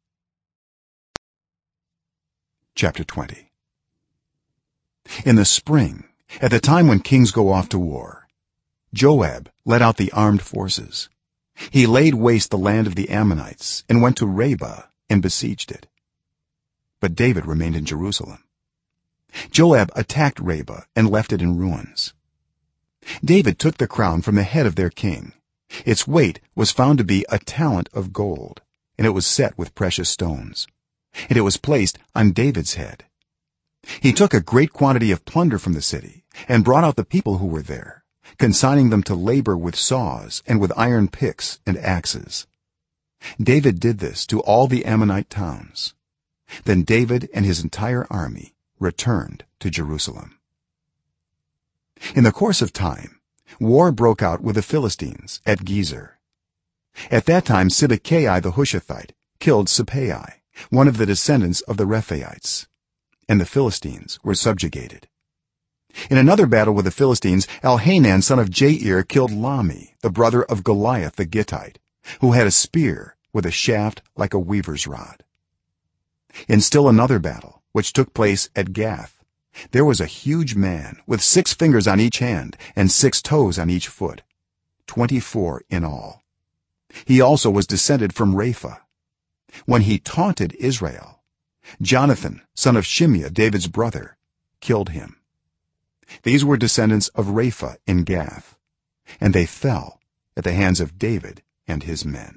Speaker 1: Chapter 20. In the spring, at the time when kings go off to war, Joab led out the armed forces. He laid waste the land of the Ammonites and went to Rabbah and besieged it. But David remained in Jerusalem. Joab attacked Rabbah and left it in ruins. David took the crown from the head of their king. Its weight was found to be a talent of gold, and it was set with precious stones, and it was placed on David's head. He took a great quantity of plunder from the city and brought out the people who were there, consigning them to labor with saws and with iron picks and axes. David did this to all the Ammonite towns. Then David and his entire army returned to Jerusalem. In the course of time, war broke out with the philistines at Gezer. At that time Sibbecai the Hushathite killed Sippai, one of the descendants of the Rephaites, and the philistines were subjugated. In another battle with the philistines, Elhanan son of Jair killed Lahmi, the brother of Goliath the Gittite, who had a spear with a shaft like a weaver's rod. In still another battle, which took place at Gath, there was a huge man with 6 fingers on each hand and 6 toes on each foot, 24 in all. He also was descended from Rapha. When he taunted Israel, Jonathan son of Shimeah, David's brother, killed him. These were descendants of Rapha in Gath, and they fell at the hands of David and his men.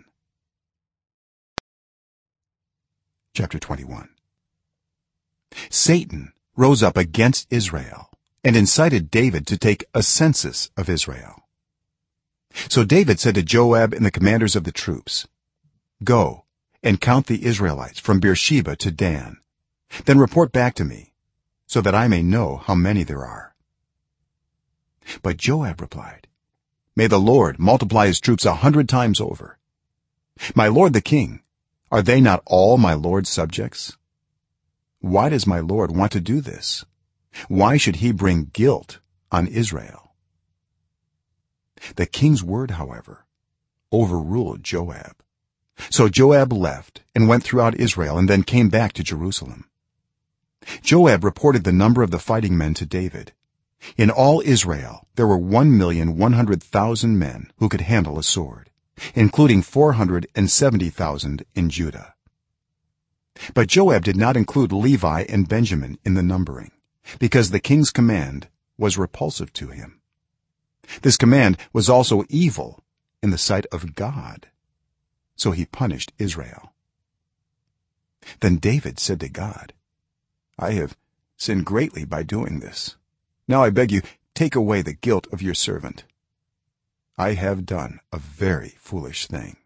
Speaker 1: Chapter 21. Satan rose up against Israel and incited David to take a census of Israel. So David said to Joab and the commanders of the troops, "Go and count the Israelites from Beersheba to Dan, then report back to me, so that I may know how many there are." But Joab replied, "May the Lord multiply his troops 100 times over. My lord the king, are they not all my lord's subjects? Why does my lord want to do this? Why should he bring guilt on Israel?" The king's word, however, overruled Joab. So Joab left and went throughout Israel and then came back to Jerusalem. Joab reported the number of the fighting men to David. In all Israel there were 1,100,000 men who could handle a sword, including 470,000 in Judah. But Joab did not include Levi and Benjamin in the numbering, because the king's command was repulsive to him. This command was also evil in the sight of God, so he punished Israel. Then David said to God, "I have sinned greatly by doing this. Now I beg you, take away the guilt of your servant. I have done a very foolish thing."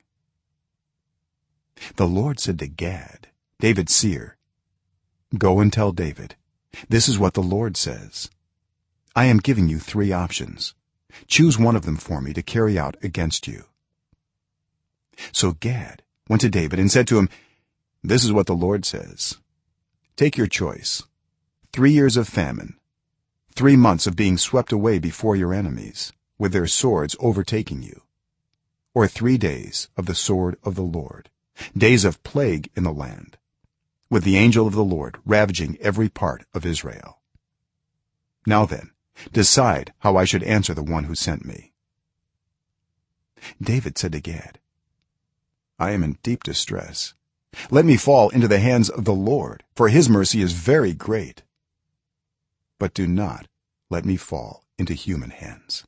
Speaker 1: The Lord said to Gad, David's seer, "Go and tell David, this is what the Lord says. I am giving you 3 options. Choose one of them for me to carry out against you." So Gad went to David and said to him, "This is what the Lord says. Take your choice: 3 years of famine, 3 months of being swept away before your enemies, with their swords overtaking you, or 3 days of the sword of the Lord, days of plague in the land, with the angel of the Lord ravaging every part of Israel. Now then, decide how I should answer the one who sent me." David said to Gad, "I am in deep distress. Let me fall into the hands of the Lord, for his mercy is very great. But do not let me fall into human hands."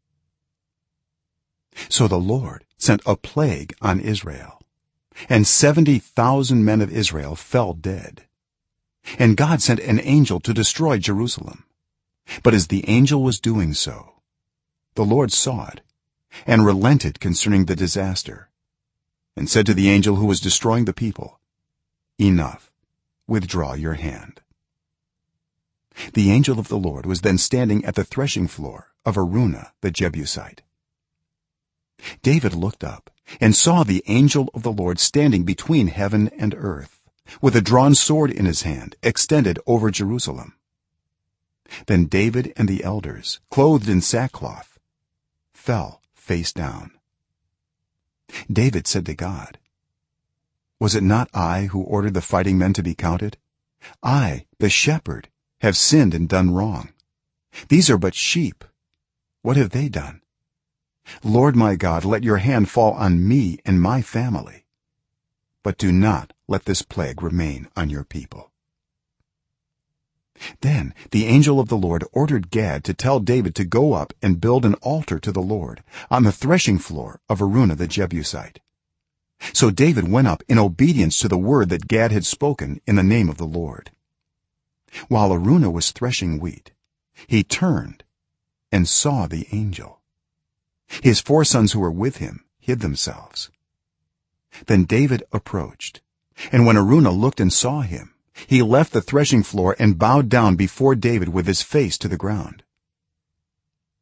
Speaker 1: So the Lord sent a plague on Israel, and 70,000 men of Israel fell dead. And God sent an angel to destroy Jerusalem. But as the angel was doing so, the Lord saw it and relented concerning the disaster, and said to the angel who was destroying the people, "Enough, withdraw your hand." The angel of the Lord was then standing at the threshing floor of Araunah the Jebusite. David looked up and saw the angel of the Lord standing between heaven and earth, with a drawn sword in his hand extended over Jerusalem. Then David and the elders, clothed in sackcloth, fell face down. David said to God, "Was it not I who ordered the fighting men to be counted? I, the shepherd, have sinned and done wrong. These are but sheep. What have they done? Lord my God, let your hand fall on me and my family, but do not let this plague remain on your people." Then the angel of the Lord ordered Gad to tell David to go up and build an altar to the Lord on the threshing floor of Araunah the Jebusite. So David went up in obedience to the word that Gad had spoken in the name of the Lord. While Araunah was threshing wheat, he turned and saw the angel. His 4 sons who were with him hid themselves. Then David approached, and when Araunah looked and saw him, he left the threshing floor and bowed down before David with his face to the ground.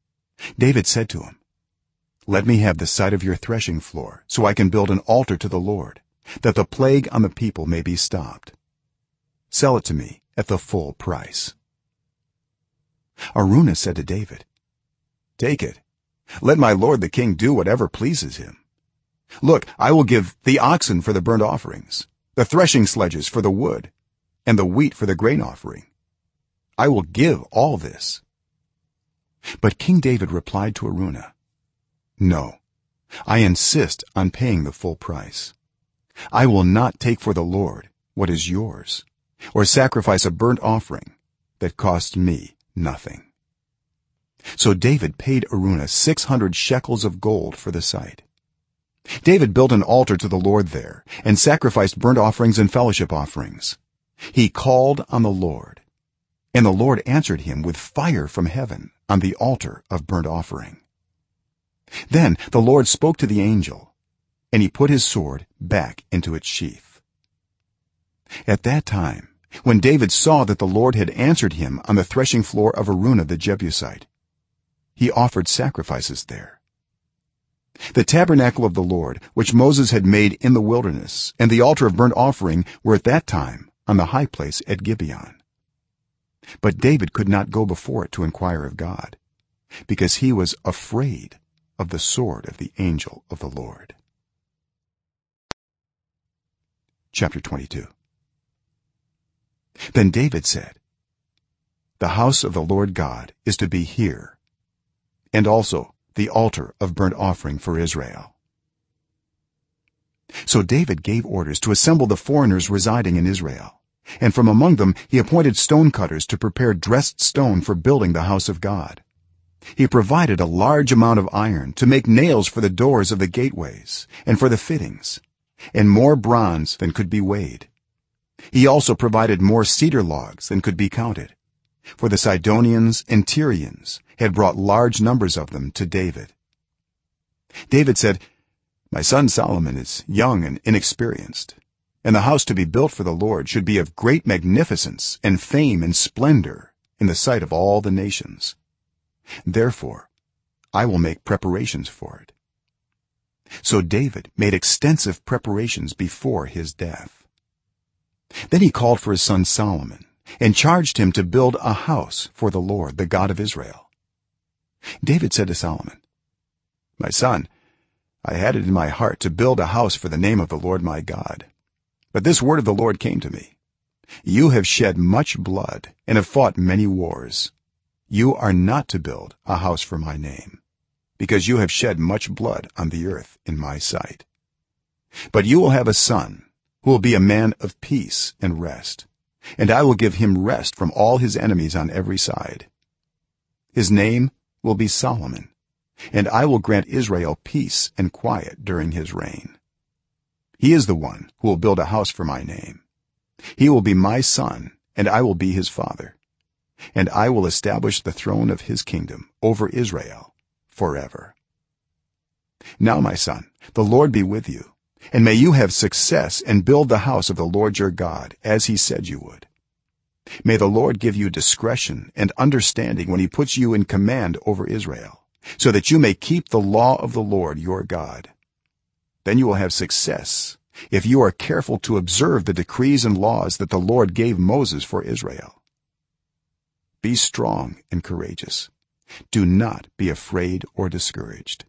Speaker 1: david said to him, let me have the site of your threshing floor so I can build an altar to the lord, that the plague on the people may be stopped. Sell it to me at the full price. Araunah said to david, take it, let my lord the king do whatever pleases him. Look, I will give the oxen for the burnt offerings, the threshing sledges for the wood, and the wheat for the grain offering. I will give all this. But King David replied to Araunah, no, I insist on paying the full price. I will not take for the lord what is yours, or sacrifice a burnt offering that cost me nothing. So david paid Araunah 600 shekels of gold for the site. David built an altar to the lord there and sacrificed burnt offerings and fellowship offerings. He called on the lord, and the lord answered him with fire from heaven on the altar of burnt offering. Then the lord spoke to the angel, and he put his sword back into its sheath. At that time, when david saw that the lord had answered him on the threshing floor of Araunah the Jebusite, he offered sacrifices there. The tabernacle of the lord, which moses had made in the wilderness, and the altar of burnt offering were at that time on the high place at Gibeon. But david could not go before it to inquire of god, because he was afraid of the sword of the angel of the lord. Chapter 22. Then david said, the house of the lord god is to be here, and also the altar of burnt offering for Israel. So david gave orders to assemble the foreigners residing in Israel, and from among them he appointed stone cutters to prepare dressed stone for building the house of god. He provided a large amount of iron to make nails for the doors of the gateways and for the fittings, and more bronze than could be weighed. He also provided more cedar logs than could be counted, for the Sidonians and Tyrians had brought large numbers of them to david. David said, my son Solomon is young and inexperienced, and the house to be built for the lord should be of great magnificence and fame and splendor in the sight of all the nations. Therefore I will make preparations for it. So david made extensive preparations before his death. Then he called for his son Solomon and charged him to build a house for the lord, the god of Israel. David said to Solomon, my son, I had it in my heart to build a house for the name of the lord my god, but this word of the lord came to me, you have shed much blood and have fought many wars. You are not to build a house for my name, because you have shed much blood on the earth in my sight. But you will have a son who will be a man of peace and rest, and I will give him rest from all his enemies on every side. His name will be Solomon, and I will grant Israel peace and quiet during his reign. He is the one who will build a house for my name. He will be my son, and I will be his father, and I will establish the throne of his kingdom over Israel forever. Now my son, the lord be with you, and may you have success and build the house of the lord your god as he said you would. May the lord give you discretion and understanding when he puts you in command over Israel, so that you may keep the law of the lord your god. Then you will have success if you are careful to observe the decrees and laws that the lord gave Moses for Israel. Be strong and courageous, do not be afraid or discouraged.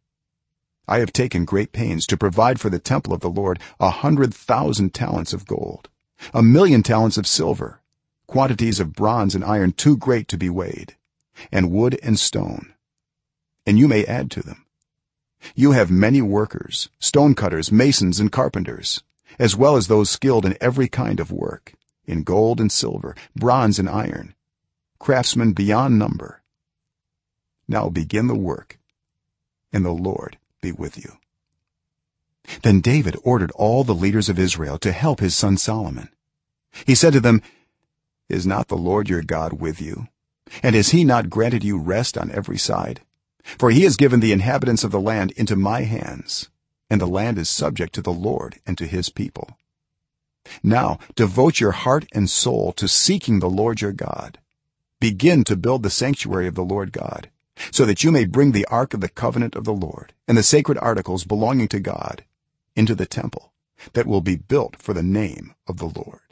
Speaker 1: I have taken great pains to provide for the temple of the lord 100,000 talents of gold, 1,000,000 talents of silver, quantities of bronze and iron too great to be weighed, and wood and stone, and you may add to them. You have many workers, stone cutters, masons and carpenters, as well as those skilled in every kind of work, in gold and silver, bronze and iron, craftsmen beyond number. Now begin the work, and the lord be with you. Then david ordered all the leaders of Israel to help his son Solomon. He said to them, is not the lord your god with you, and has he not granted you rest on every side? For he has given the inhabitants of the land into my hands, and the land is subject to the lord and to his people. Now devote your heart and soul to seeking the lord your god. Begin to build the sanctuary of the lord god, so that you may bring the ark of the covenant of the Lord and the sacred articles belonging to God into the temple that will be built for the name of the Lord.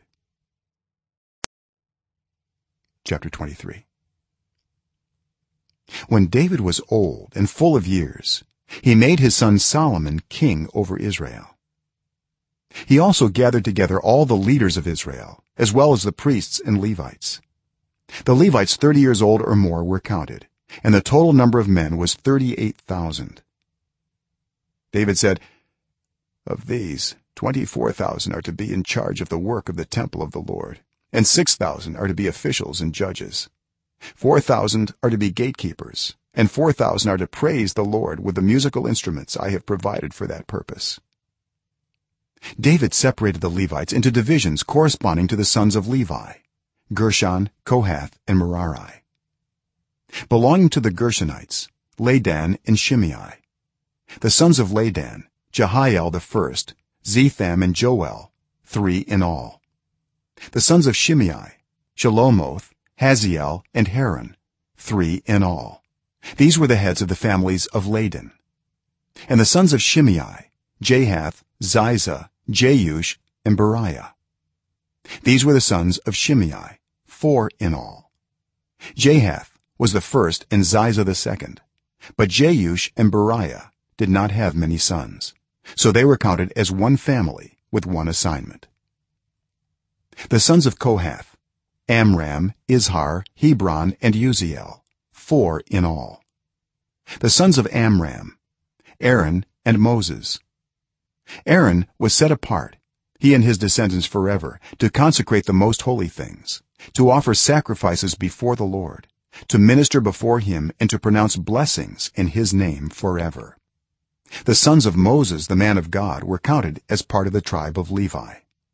Speaker 1: Chapter 23. When David was old and full of years, he made his son Solomon king over Israel. He also gathered together all the leaders of Israel, as well as the priests and Levites. The Levites 30 years old or more were counted, and the total number of men was 38,000. David said, "Of these, 24,000 are to be in charge of the work of the temple of the Lord, and 6,000 are to be officials and judges. 4,000 are to be gatekeepers, and 4,000 are to praise the Lord with the musical instruments I have provided for that purpose." David separated the Levites into divisions corresponding to the sons of Levi: Gershon, Kohath, and Merari. Belonging to the Gershonites, Ladan and Shimei. The sons of Ladan: Jehiel the first, Zetham and Joel, 3 in all. The sons of Shimei: Shelomoth, Haziel, and Haran, 3 in all. These were the heads of the families of Ladan. And the sons of Shimei: Jahath, Ziza, Jeush, and Beriah. These were the sons of Shimei, 4 in all. Jahath was the first and Ziza the second, but Jeush and Beriah did not have many sons, so they were counted as one family with one assignment. The sons of Kohath: Amram, Izhar, Hebron, and Uziel, 4 in all. The sons of Amram: Aaron and Moses. Aaron was set apart, he and his descendants forever, to consecrate the most holy things, to offer sacrifices before the Lord, to minister before him, and to pronounce blessings in his name forever. The sons of Moses the man of God were counted as part of the tribe of Levi.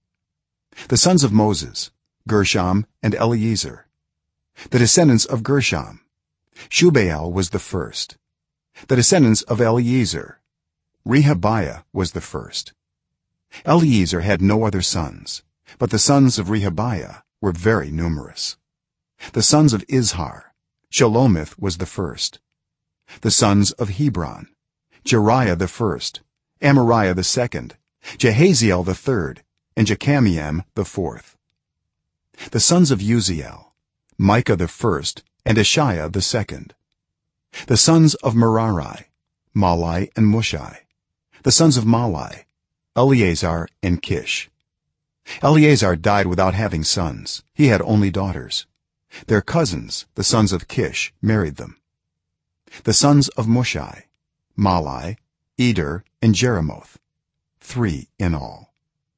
Speaker 1: The sons of Moses: Gershom and Eleazar. The descendants of Gershom: Shubael was the first. The descendants of Eleazar: Rehabiah was the first. Eleazar had no other sons, but the sons of Rehabiah were very numerous. The sons of Izhar: Shelomith was the first. The sons of Hebron: Jeriah the first, Amariah the second, Jehaziel the third, and Jekameam the fourth. The sons of Uziel: Micah the first and Ashiah the second. The sons of Merari: Mahli and Mushi. The sons of Mahli: Eleazar and Kish. Eleazar died without having sons, he had only daughters. Their cousins, the sons of Kish, married them. The sons of Mushi: Mahli, Eder, and Jeremoth, 3 in all.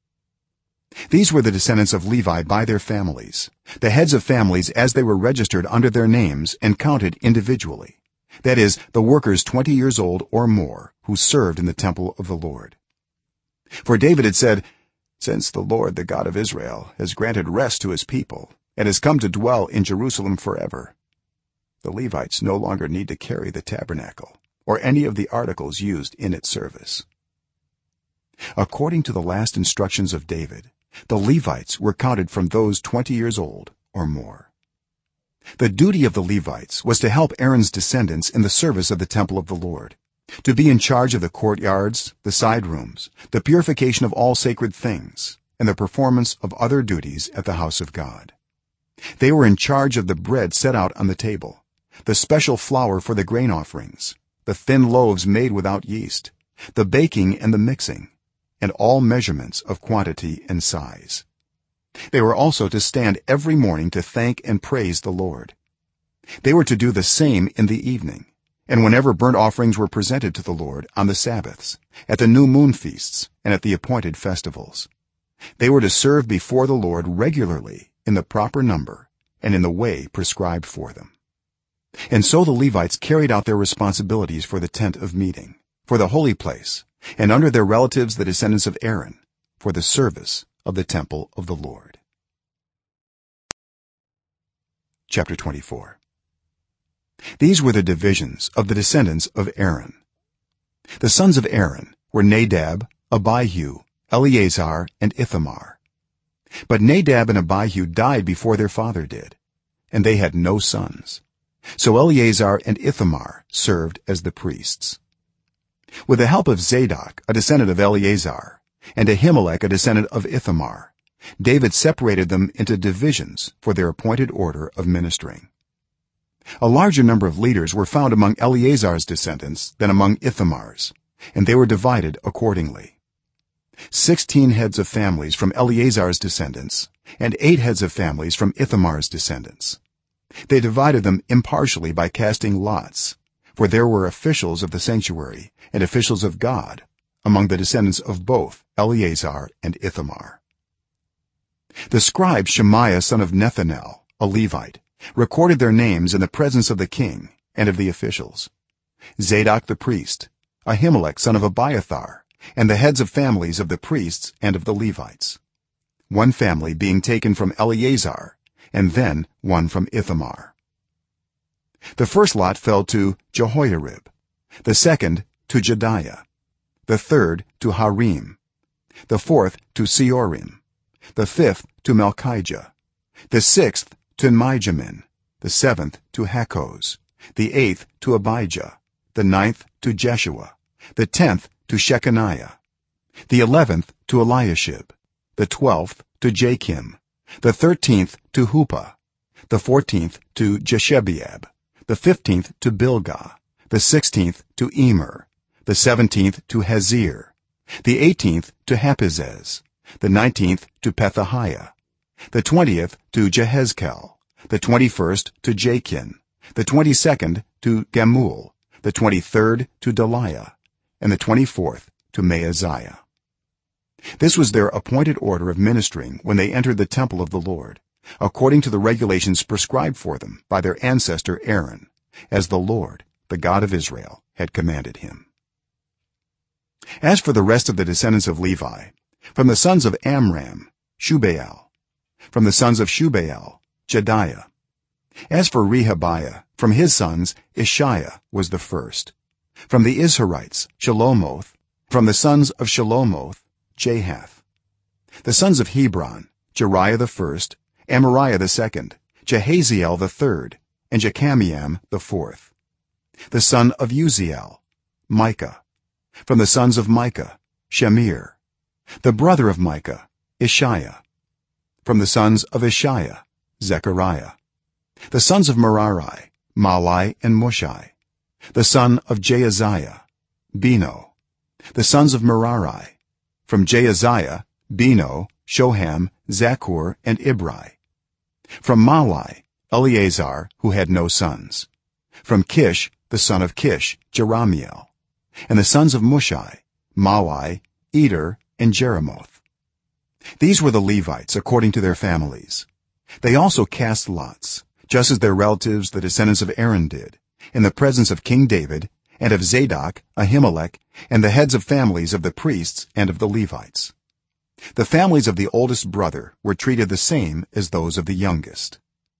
Speaker 1: These were the descendants of Levi by their families, the heads of families as they were registered under their names and counted individually, that is, the workers 20 years old or more who served in the temple of the Lord. For David had said, "Since the Lord, the God of Israel, has granted rest to his people and has come to dwell in Jerusalem forever, the Levites no longer need to carry the tabernacle or any of the articles used in its service." According to the last instructions of David, the Levites were counted from those 20 years old or more. The duty of the Levites was to help Aaron's descendants in the service of the temple of the Lord, to be in charge of the courtyards, the side rooms, the purification of all sacred things, and the performance of other duties at the house of God. They were in charge of the bread set out on the table, the special flour for the grain offerings, the thin loaves made without yeast, the baking and the mixing, and all measurements of quantity and size. They were also to stand every morning to thank and praise the Lord. They were to do the same in the evening, and whenever burnt offerings were presented to the Lord on the Sabbaths, at the new moon feasts, and at the appointed festivals. They were to serve before the Lord regularly in the proper number and in the way prescribed for them. And so the Levites carried out their responsibilities for the tent of meeting, for the holy place, and under their relatives the descendants of Aaron, for the service of the temple of the Lord. Chapter 24. These were the divisions of the descendants of Aaron. The sons of Aaron were Nadab, Abihu, Eleazar, and Ithamar. But Nadab and Abihu died before their father did, and they had no sons. so Eleazar and Ithamar served as the priests. With the help of Zadok, a descendant of Eleazar, and Ahimelech, a descendant of Ithamar, David separated them into divisions for their appointed order of ministering. A larger number of leaders were found among Eleazar's descendants than among Ithamar's, and they were divided accordingly. 16 heads of families from Eleazar's descendants and 8 heads of families from Ithamar's descendants. They divided them impartially by casting lots, for there were officials of the sanctuary and officials of God among the descendants of both Eleazar and Ithamar. The scribe Shemaiah son of Nethanel, a Levite, recorded their names in the presence of the king and of the officials. Zadok the priest, Ahimelech son of Abiathar, and the heads of families of the priests and of the Levites, one family being taken from Eleazar and then one from Ithamar. The first lot fell to Jehoiarib, the second to Jedaiah, the third to Harim, the fourth to Seorim, the fifth to Malchijah, the sixth to Mijamin, the seventh to Hakkoz, the eighth to Abijah, the ninth to Jeshua, the 10th to Shechaniah, the 11th to Eliashib, the 12th to Jachim, the 13th to Huppah, the 14th to Jeshebeab, the 15th to Bilgah, the 16th to Emer, the 17th to Hazir, the 18th to Hapizzez, the 19th to Pethahiah, the 20th to Jehezkel, the 21st to Jachin, the 22nd to Gamul, the 23rd to Deliah, and the 24th to Maaziah. This was their appointed order of ministering when they entered the temple of the Lord, according to the regulations prescribed for them by their ancestor Aaron, as the Lord, the God of Israel, had commanded him. As for the rest of the descendants of Levi, from the sons of Amram, Shubael; from the sons of Shubael, Jedaiah. As for Rehabiah, from his sons Ishiah was the first; from the Izharites, Shelomoth; from the sons of Shelomoth, Jahath. The sons of Hebron, Jeriah the first, Amariah the second, Jehaziel the third, and Jekameam the fourth. The son of Uziel, Micah; from the sons of Micah, Shemir; the brother of Micah, Ishiah; from the sons of Ishiah, Zechariah. The sons of Merari, Mahli and Mushi; the son of Jaaziah, Beno; the sons of Merari, from Jaaziah, Beno, Shoham, Zaccur, and Ibri; from Mahli, Eleazar, who had no sons; from Kish, the son of Kish, Jerahmeel; and the sons of Mushi, Mahli, Eder, and Jeremoth. These were the Levites according to their families. They also cast lots, just as their relatives the descendants of Aaron did, in the presence of King David and of Zadok, Ahimelech, and the heads of families of the priests and of the Levites. The families of the oldest brother were treated the same as those of the youngest.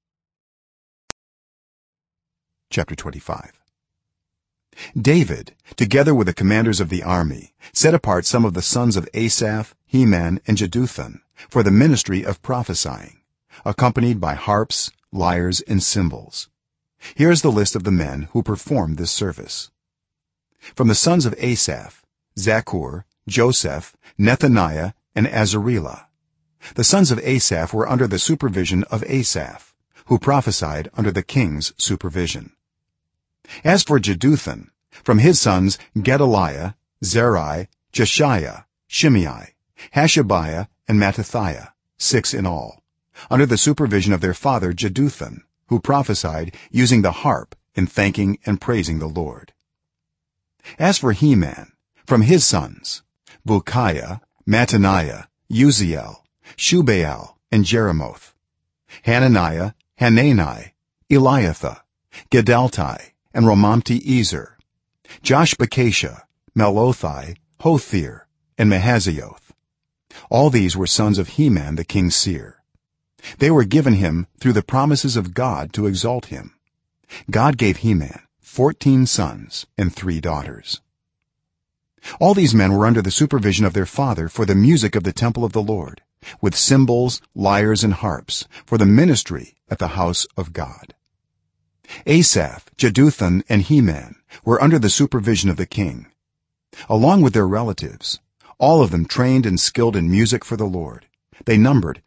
Speaker 1: Chapter 25. David, together with the commanders of the army, set apart some of the sons of Asaph, Heman, and Jeduthun for the ministry of prophesying, accompanied by harps, lyres, and cymbals. Here is the list of the men who performed this service. From the sons of Asaph: Zaccur, Joseph, Nethaniah, and Azarela. The sons of Asaph were under the supervision of Asaph, who prophesied under the king's supervision. As for Jeduthun, from his sons Gedaliah, Zerai, Jeshiah, Shimei, Hashabiah, and Mattithiah, 6 in all, under the supervision of their father Jeduthun, who prophesied using the harp in thanking and praising the Lord. As for Heman, from his sons Bukiah, Mattaniah, Uziel, Shubael, and Jeremoth; Hananiah, Hanani, Eliathah, Gedalti, and Romamti-Ezer; Joshbekashah, Melothai, Hothir, and Mahazioth. All these were sons of Heman the king's seer. They were given him through the promises of God to exalt him. God gave Heman 14 sons and 3 daughters. All these men were under the supervision of their father for the music of the temple of the Lord, with cymbals, lyres, and harps, for the ministry at the house of God. Asaph, Jeduthun, and Heman were under the supervision of the king along with their relatives, all of them trained and skilled in music for the Lord. They numbered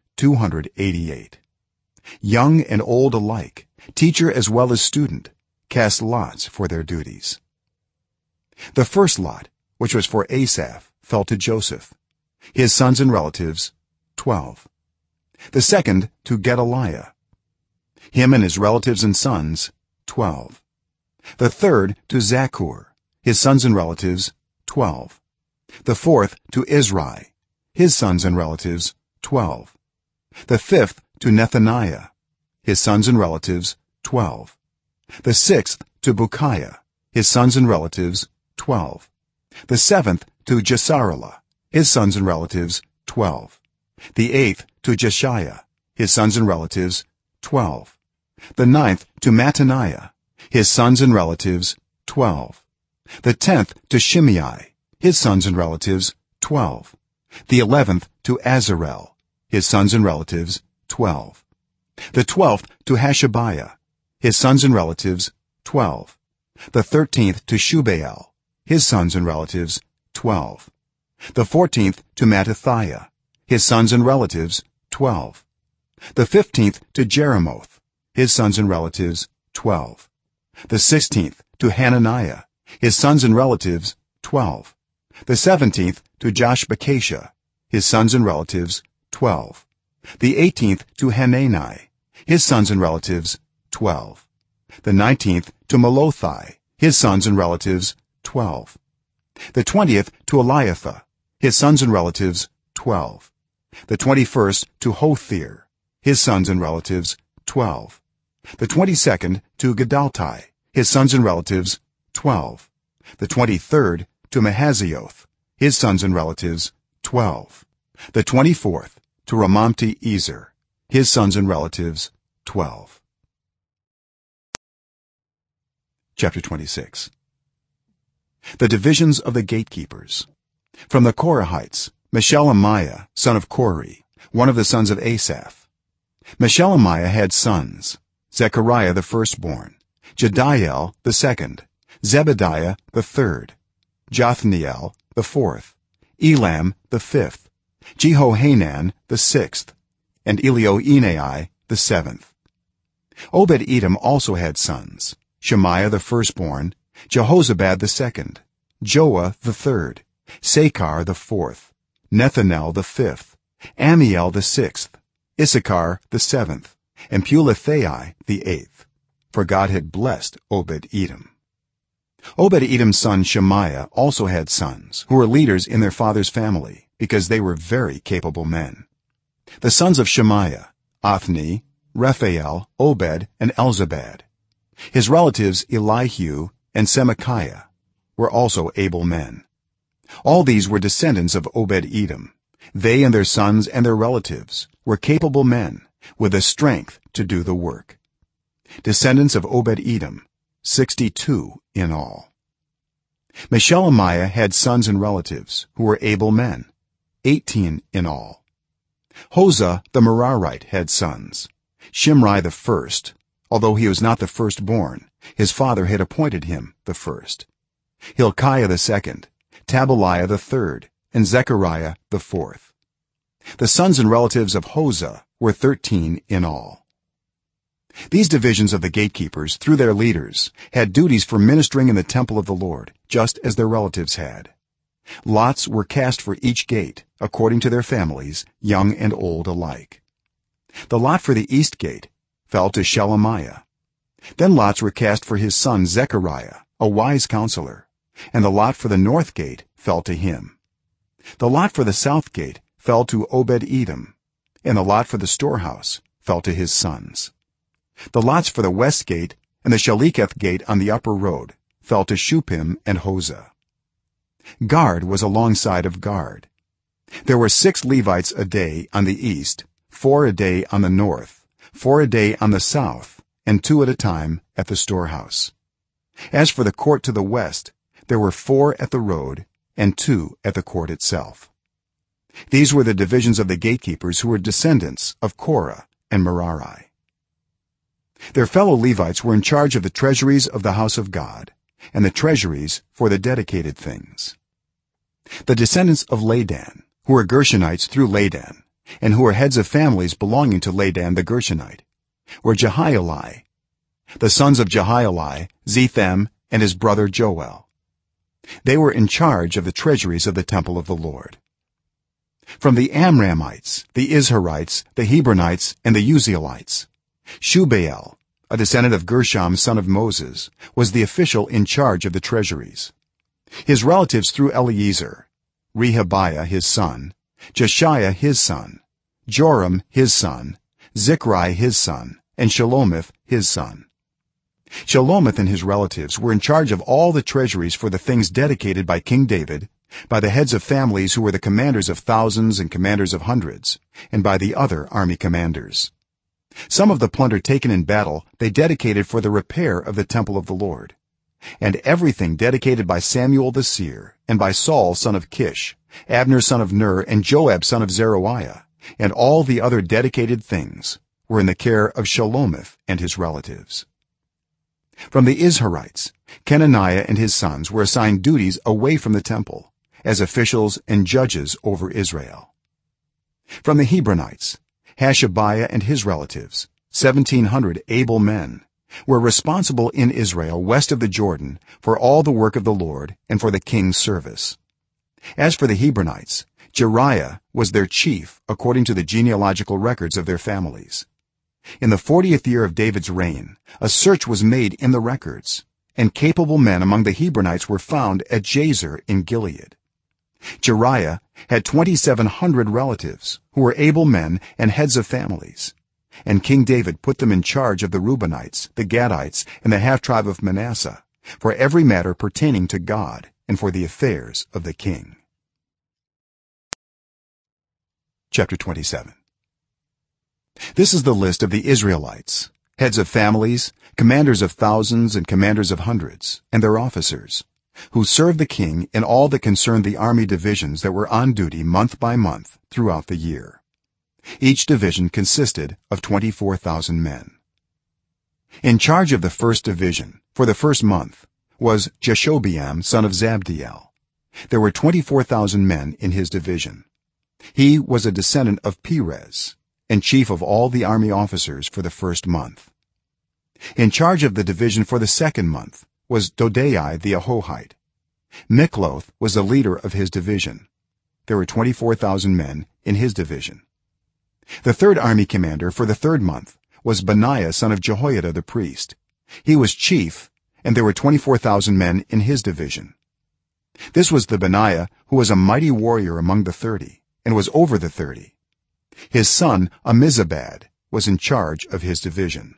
Speaker 1: 288. Young and old alike, teacher as well as student, cast lots for their duties. The first lot, which was for Asaph, fell to Joseph. His sons and relatives 12. The second to Gedaliah, him and his relatives and sons 12. The third to Zakkur, his sons and relatives 12. The fourth to Izri, his sons and relatives 12. The fifth to Nethaniah, his sons and relatives 12. The sixth to Bukiah, his sons and relatives 12. The seventh to Jesarela, his sons and relatives 12. The eighth to Jeshiah, his sons and relatives 12. The ninth to Mattaniah, his sons and relatives 12. The 10th to Shimei, his sons and relatives 12. The 11th to Azarel, his sons and relatives 12. The 12th to Hashabiah, his sons and relatives 12. The 13th to Shubael, his sons and relatives 12. The 14th to Mattathiah, his sons and relatives 12. The 15th to Jeremoth, his sons and relatives 12. The 16th to Hananiah, his sons and relatives 12. The 17th to Joshbekashah, his sons and relatives 12. The 18th to Hanani, his sons and relatives 12. The 19th to Malothai, his sons and relatives 12. The 20th to Eliathah, his sons and relatives 12. The 21st to Hothir, his sons and relatives 12. The 22nd to Gedaltai, his sons and relatives 12. The 23rd to Mahazioth, his sons and relatives 12. The 24th to Ramamti-Ezer, his sons and relatives 12. Chapter 26. The divisions of the gatekeepers. From the Korahites, Meshelemiah, son of Kori, one of the sons of Asaph. Meshelemiah had sons: Zechariah the firstborn, Jediael the second, Zebediah the third, Jothniel the fourth, Elam the fifth, Jehohanan the sixth, and Elioenai the seventh. Obed-Edom also had sons: Shemaiah the firstborn, Jehozabad the second, Joah the third, Sakar the fourth, Nethanel the fifth, Amiel the sixth, Issachar the seventh, and Pulethai the eighth, for God had blessed Obed-Edom. Obed-Edom's son Shemaiah also had sons who were leaders in their father's family, because they were very capable men. The sons of Shemaiah: Othni, Rephael, Obed, and Elzabad. His relatives Elihu and Semachiah were also able men. All these were descendants of Obed-Edom. They and their sons and their relatives were capable men with the strength to do the work. Descendants of Obed-Edom 62 in all. Meshelemiah had sons and relatives who were able men, 18 in all. Hosah the Merarite had sons: Shimri the first, although he was not the firstborn, his father had appointed him the first; Hilkiah the second, Tabaliah the third, and Zechariah the fourth. The sons and relatives of Hosah were 13 in all. These divisions of the gatekeepers, through their leaders, had duties for ministering in the temple of the Lord, just as their relatives had. Lots were cast for each gate, according to their families, young and old alike. The lot for the east gate fell to Shelemiah. Then lots were cast for his son Zechariah, a wise counselor, and the lot for the north gate fell to him. The lot for the south gate fell to Obed-Edom, and the lot for the storehouse fell to his sons. The lots for the west gate and the Shaleketh gate on the upper road fell to Shuppim and Hosah. Guard was alongside of Guard. There were 6 Levites a day on the east, 4 a day on the north, 4 a day on the south, and 2 at a time at the storehouse. As for the court to the west, there were 4 at the road and 2 at the court itself. These were the divisions of the gatekeepers who were descendants of Korah and Merari. their fellow levites were in charge of the treasuries of the house of god and the treasuries for the dedicated things. The descendants of Ladan, who were Gershonites through Ladan and who were heads of families belonging to Ladan the Gershonite, were Jehieli. The sons of Jehieli, Zetham and his brother Joel. They were in charge of the treasuries of the temple of the Lord. From the Amramites, the Izharites, the Hebronites and the Uzzielites, Shubael, a descendant of Gershom son of Moses, was the official in charge of the treasuries. His relatives through Eleazar: Rehabiah his son, Jeshiah his son, Joram his son, Zichri his son, and Shelomith his son. Shelomith and his relatives were in charge of all the treasuries for the things dedicated by King David, by the heads of families who were the commanders of thousands and commanders of hundreds, and by the other army commanders. Some of the plunder taken in battle they dedicated for the repair of the temple of the Lord, and everything dedicated by Samuel the seer and by Saul son of Kish, Abner son of Ner and Joab son of Zeruiah, and all the other dedicated things were in the care of Shelomith and his relatives. From the Izharites, Kenaniah and his sons were assigned duties away from the temple as officials and judges over Israel. From the Hebronites, Hashabiah and his relatives, 1700 able men, were responsible in Israel west of the Jordan for all the work of the Lord and for the king's service. As for the Hebronites, Jeriah was their chief according to the genealogical records of their families. In the 40th year of David's reign, a search was made in the records, and capable men among the Hebronites were found at Jazer in Gilead. Jeriah had 2700 relatives who were able men and heads of families, and King David put them in charge of the Reubenites, the Gadites and the half tribe of Manasseh for every matter pertaining to God and for the affairs of the king. Chapter 27. This is the list of the Israelites, heads of families, commanders of thousands and commanders of hundreds, and their officers, who served the king in all that concerned the army divisions that were on duty month by month throughout the year. Each division consisted of 24,000 men. In charge of the first division for the first month was Jeshobeam son of Zabdiel. There were 24,000 men in his division. He was a descendant of Perez and chief of all the army officers for the first month. In charge of the division for the second month was Dodai the Ahohite. Mikloth was the leader of his division. There were 24,000 men in his division. The third army commander for the third month was Benaiah son of Jehoiada the priest. He was chief, and there were 24,000 men in his division. This was the Benaiah who was a mighty warrior among the 30 and was over the 30. His son Ammizabad was in charge of his division.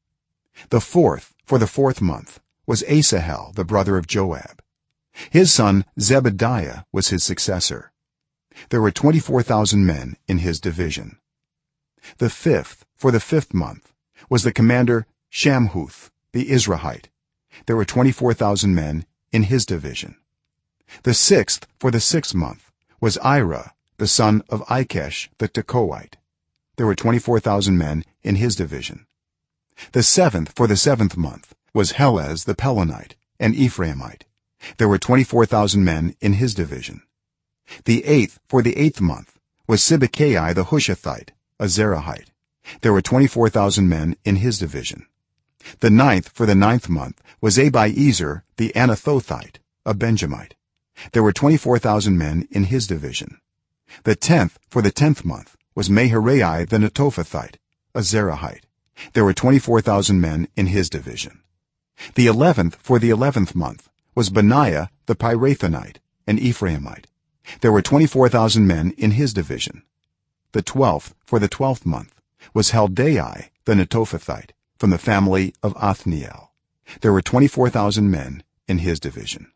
Speaker 1: The fourth for the fourth month was Asahel the brother of Joab. His son Zebediah was his successor. There were 24,000 men in his division. The fifth for the fifth month was the commander Shamhuth the Israelite. There were 24,000 men in his division. The sixth for the sixth month was Ira the son of Ikesh the Tekoite. There were 24,000 men in his division. The seventh for the seventh month was Helez the Pelonite, an Ephraimite. There were 24,000 men in his division. The eighth for the eighth month was Sibbecai the Hushathite, a Zerahite. There were 24,000 men in his division. The ninth for the ninth month was Abiezer the Anathothite, a Benjamite. There were 24,000 men in his division. The 10th for the 10th month was Maharai the Netophathite, a Zerahite. There were 24,000 men in his division. The 11th for the 11th month was Benaiah the Pirathonite, an Ephraimite. There were 24,000 men in his division. The 12th for the 12th month was Heldai the Netophathite, from the family of Othniel. There were 24,000 men in his division.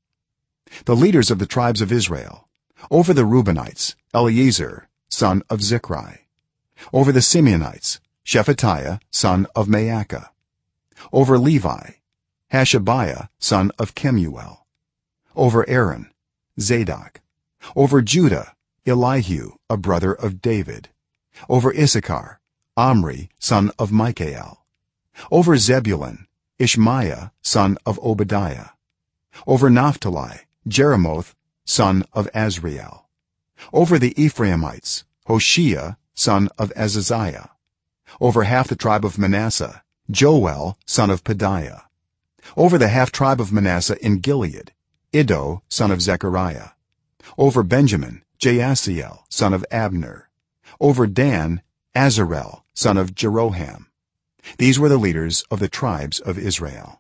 Speaker 1: The leaders of the tribes of Israel: over the Reubenites, Eleazar son of Zichri; over the Simeonites, Shephatiah son of Maacah; over Levi, Hashabiah son of Kemuel; over Aaron, Zadok; over Judah, Elihu a brother of David; over Issachar, Omri son of Michael; over Zebulun, Ishmaiah son of Obadiah; over Naphtali, Jeremoth son of Azriel; over the Ephraimites, Hoshea son of Azaziah; over half the tribe of Manasseh, Joel son of Pedaiah; over the half tribe of Manasseh in Gilead, Iddo son of Zechariah; over Benjamin, Jaasiel son of Abner; over Dan, Azarel son of Jeroham. These were the leaders of the tribes of Israel.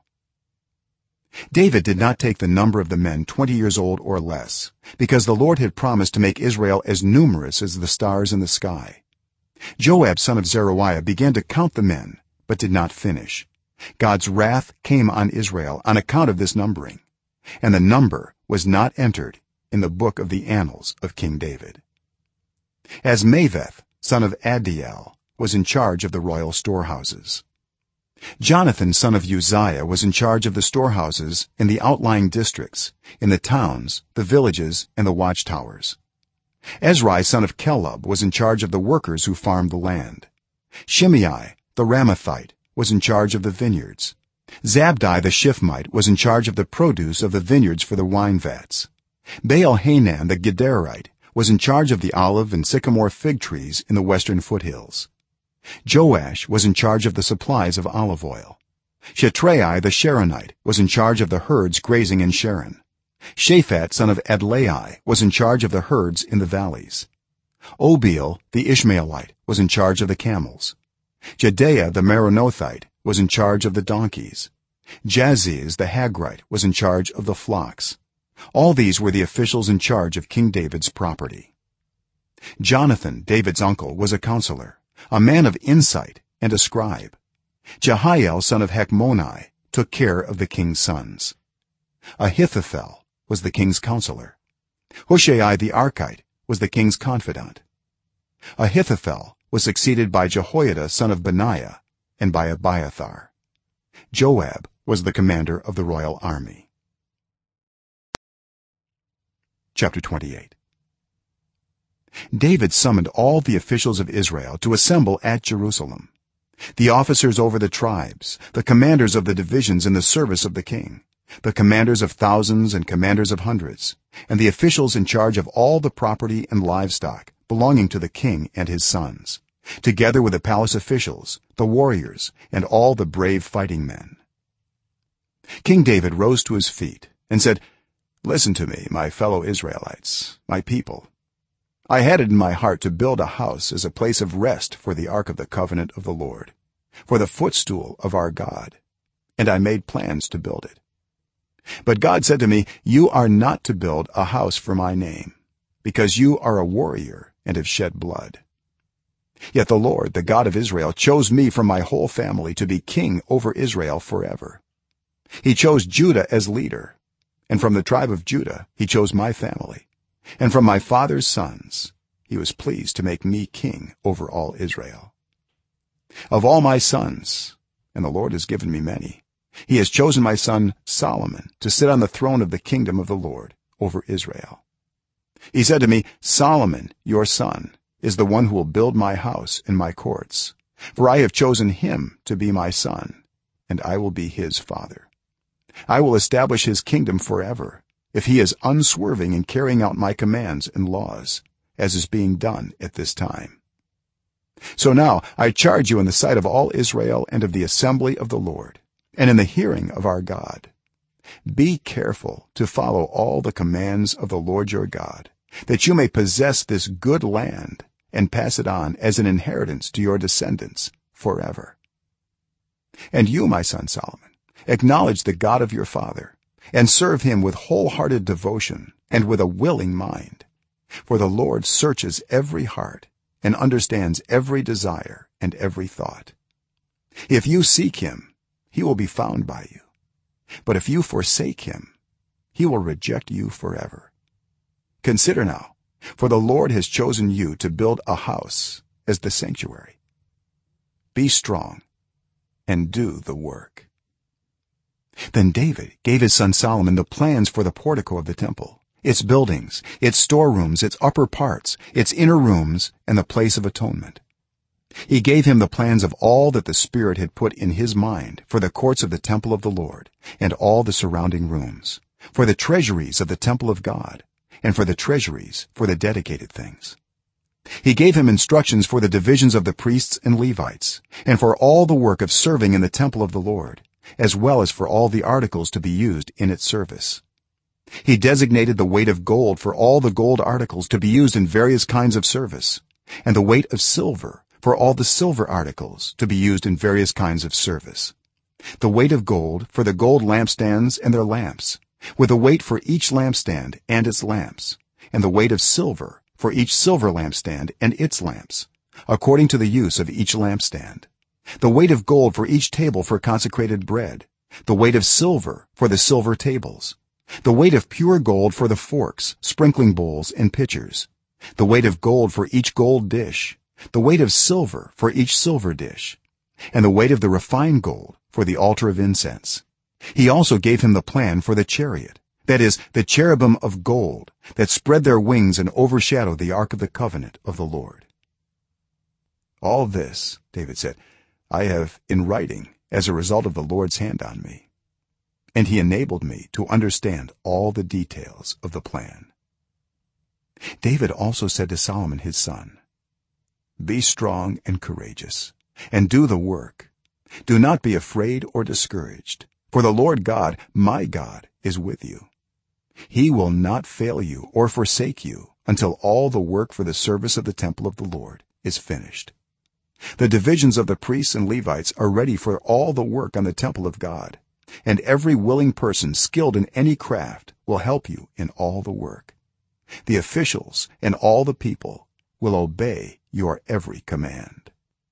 Speaker 1: David did not take the number of the men 20 years old or less, because the Lord had promised to make Israel as numerous as the stars in the sky. Joab son of Zeruiah began to count the men but did not finish. God's wrath came on Israel on account of this numbering, and the number was not entered in the book of the annals of King David. As Maveth son of Adiel was in charge of the royal storehouses, Jonathan son of Uzziah was in charge of the storehouses in the outlying districts, in the towns, the villages, and the watchtowers. Ezri son of Caleb was in charge of the workers who farmed the land. Shimei the Ramathite was in charge of the vineyards. Zabdi the Shifmite was in charge of the produce of the vineyards for the wine vats. Baal-Hanan the Gederite was in charge of the olive and sycamore fig trees in the western foothills. Joash was in charge of the supplies of olive oil. Shetrai the Sharonite was in charge of the herds grazing in Sharon. Shaphat son of Adlai was in charge of the herds in the valleys. Obil the Ishmaelite was in charge of the camels. Jehdeiah the Meronothite was in charge of the donkeys. Jaziz the Hagrite was in charge of the flocks. All these were the officials in charge of King David's property. Jonathan, David's uncle, was a counselor, a man of insight and a scribe. Jehiel son of Hachmoni took care of the king's sons. Ahithophel was the king's counselor. Hushai the Archite was the king's confidant. Ahithophel was succeeded by Jehoiada son of Benaiah and by Abiathar. Joab was the commander of the royal army. Chapter 28. David summoned all the officials of Israel to assemble at Jerusalem, the officers over the tribes, the commanders of the divisions in the service of the king, the commanders of thousands and commanders of hundreds, and the officials in charge of all the property and livestock belonging to the king and his sons, together with the palace officials, the warriors, and all the brave fighting men. King David rose to his feet and said, "Listen to me, my fellow Israelites, my people. I had it in my heart to build a house as a place of rest for the ark of the covenant of the Lord, for the footstool of our God, and I made plans to build it. But God said to me, 'You are not to build a house for my name, because you are a warrior and have shed blood.' Yet the Lord, the God of Israel, chose me from my whole family to be king over Israel forever. He chose Judah as leader, and from the tribe of Judah he chose my family, and from my father's sons he was pleased to make me king over all Israel. Of all my sons, and the Lord has given me many, he has chosen my son Solomon to sit on the throne of the kingdom of the Lord over Israel. He said to me, 'Solomon, your son, is the one who will build my house and my courts, for I have chosen him to be my son, and I will be his father. I will establish his kingdom forever, if he is unswerving in carrying out my commands and laws, as is being done at this time.' So now I charge you in the sight of all Israel and of the assembly of the Lord, and in the hearing of our God, be careful to follow all the commands of the Lord your God, that you may possess this good land and pass it on as an inheritance to your descendants forever. And you, my son Solomon, acknowledge the God of your father, and serve him with wholehearted devotion and with a willing mind, for the Lord searches every heart and understands every desire and every thought. If you seek him, he will be found by you, but if you forsake him, he will reject you forever. Consider now, for the Lord has chosen you to build a house as the sanctuary. Be strong and do the work." Then David gave his son Solomon the plans for the portico of the temple, its buildings, its storerooms, its upper parts, its inner rooms, and the place of atonement. he gave him the plans of all that the Spirit had put in his mind for the courts of the temple of the Lord and all the surrounding rooms, for the treasuries of the temple of God, and for the treasuries for the dedicated things. He gave him instructions for the divisions of the priests and Levites, and for all the work of serving in the temple of the Lord, as well as for all the articles to be used in its service. He designated the weight of gold for all the gold articles to be used in various kinds of service, and the weight of silver for all the silver articles to be used in various kinds of service, the weight of gold for the gold lampstands and their lamps, with a weight for each lampstand and its lamps, and the weight of silver for each silver lampstand and its lamps, according to the use of each lampstand, the weight of gold for each table for consecrated bread, the weight of silver for the silver tables, the weight of pure gold for the forks, sprinkling bowls and pitchers, the weight of gold for each gold dish, the weight of silver for each silver dish, and the weight of the refined gold for the altar of incense. He also gave him the plan for the chariot, that is, the cherubim of gold that spread their wings and overshadowed the ark of the covenant of the Lord. All this, David said, I have in writing as a result of the Lord's hand on me, and he enabled me to understand all the details of the plan. David also said to Solomon his son, be strong and courageous, and do the work. Do not be afraid or discouraged, for the Lord God, my God, is with you. He will not fail you or forsake you until all the work for the service of the temple of the Lord is finished. The divisions of the priests and Levites are ready for all the work on the temple of God, and every willing person skilled in any craft will help you in all the work. The officials and all the people will obey your every command.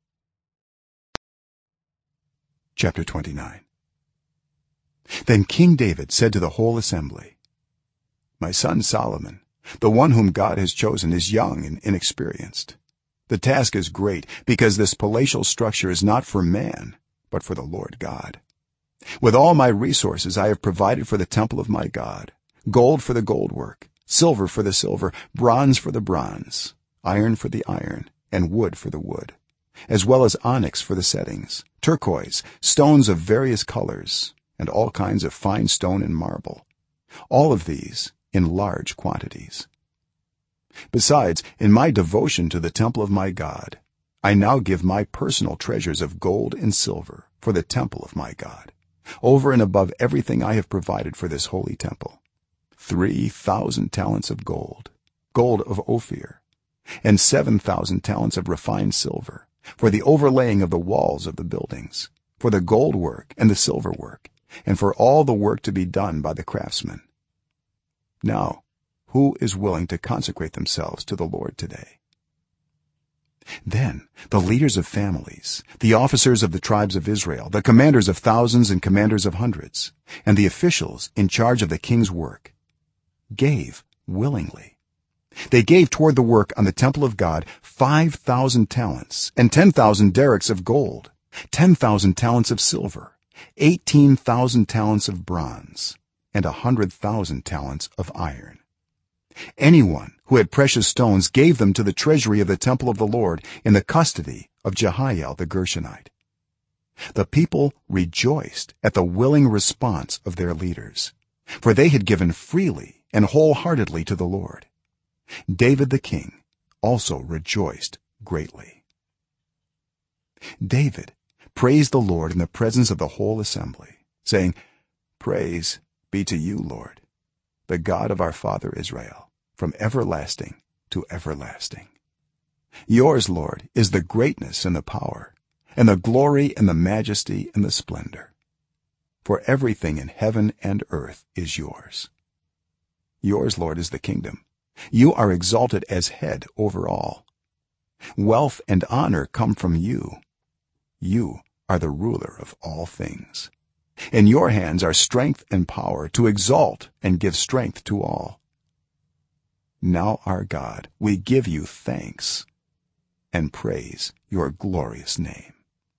Speaker 1: Chapter 29. Then King David said to the whole assembly, my son Solomon, the one whom God has chosen, is young and inexperienced. The task is great, because this palatial structure is not for man but for the Lord God. With all my resources I have provided for the temple of my God, gold for the gold work, silver for the silver, bronze for the bronze, iron for the iron, and wood for the wood, as well as onyx for the settings, turquoise, stones of various colors, and all kinds of fine stone and marble, all of these in large quantities. Besides, in my devotion to the temple of my God, I now give my personal treasures of gold and silver for the temple of my God, over and above everything I have provided for this holy temple: 3,000 talents of gold of Ophir, and 7,000 talents of refined silver for the overlaying of the walls of the buildings, for the gold work and the silver work, and for all the work to be done by the craftsmen. Now, who is willing to consecrate themselves to the Lord today? Then the leaders of families, the officers of the tribes of Israel, the commanders of thousands and commanders of hundreds, and the officials in charge of the king's work gave willingly. They gave toward the work on the temple of God 5,000 talents and 10,000 derricks of gold, 10,000 talents of silver, 18,000 talents of bronze, and 100,000 talents of iron. Anyone who had precious stones gave them to the treasury of the temple of the Lord in the custody of Jehiel the Gershonite. The people rejoiced at the willing response of their leaders, for they had given freely and wholeheartedly to the Lord. David the king also rejoiced greatly. David praised the Lord in the presence of the whole assembly, saying, praise be to you, Lord, the God of our father Israel, from everlasting to everlasting. Yours, Lord, is the greatness and the power, and the glory and the majesty and the splendor, for everything in heaven and earth is yours. Yours, Lord, is the kingdom. You are exalted as head over all. Wealth and honor come from you. You are the ruler of all things. In your hands are strength and power to exalt and give strength to all. Now, our God, we give you thanks and praise your glorious name.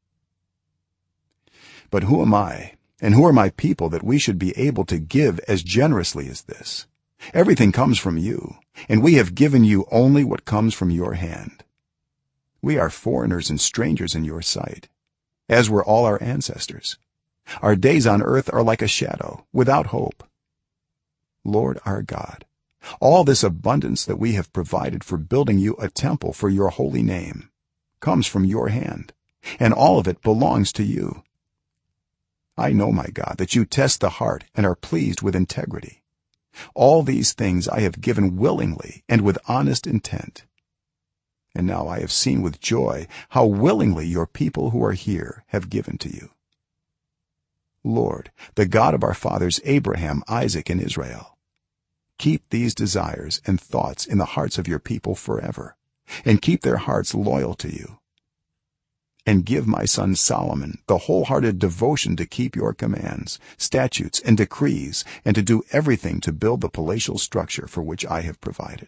Speaker 1: But who am I, and who are my people, that we should be able to give as generously as this? Everything comes from you, and we have given you only what comes from your hand. we are foreigners and strangers in your sight, as were all our ancestors. Our days on earth are like a shadow, without hope. Lord our God, all this abundance that we have provided for building you a temple for your holy name comes from your hand, and all of it belongs to you. I know, my God, that you test the heart and are pleased with integrity. All these things I have given willingly and with honest intent. And now I have seen with joy how willingly your people who are here have given to you. Lord, the God of our fathers Abraham, Isaac, and Israel, keep these desires and thoughts in the hearts of your people forever, and keep their hearts loyal to you. And give my son Solomon the wholehearted devotion to keep your commands, statutes, and decrees, and to do everything to build the palatial structure for which I have provided."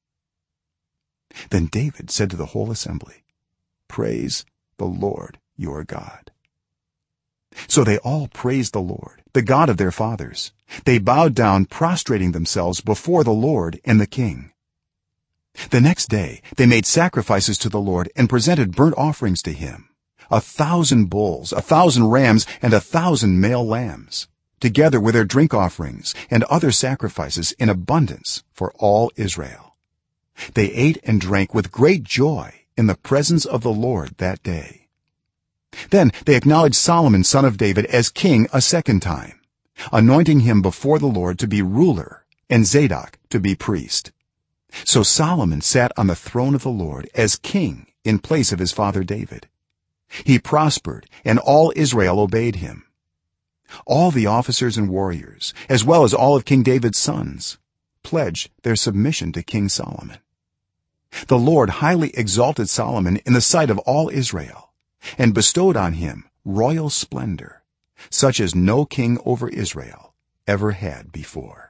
Speaker 1: Then David said to the whole assembly, "Praise the Lord your God." So they all praised the Lord, the God of their fathers. They bowed down, prostrating themselves before the Lord and the king. The next day they made sacrifices to the Lord and presented burnt offerings to him, 1,000 bulls, 1,000 rams, and 1,000 male lambs, together with their drink offerings and other sacrifices in abundance for all Israel. They ate and drank with great joy in the presence of the Lord that day. Then they acknowledged Solomon son of David as king a second time, anointing him before the Lord to be ruler and Zadok to be priest. So Solomon sat on the throne of the Lord as king in place of his father David. He prospered, and all Israel obeyed him. All the officers and warriors, as well as all of King David's sons, pledged their submission to King Solomon. The Lord highly exalted Solomon in the sight of all Israel, and bestowed on him royal splendor, such as no king over Israel ever had before.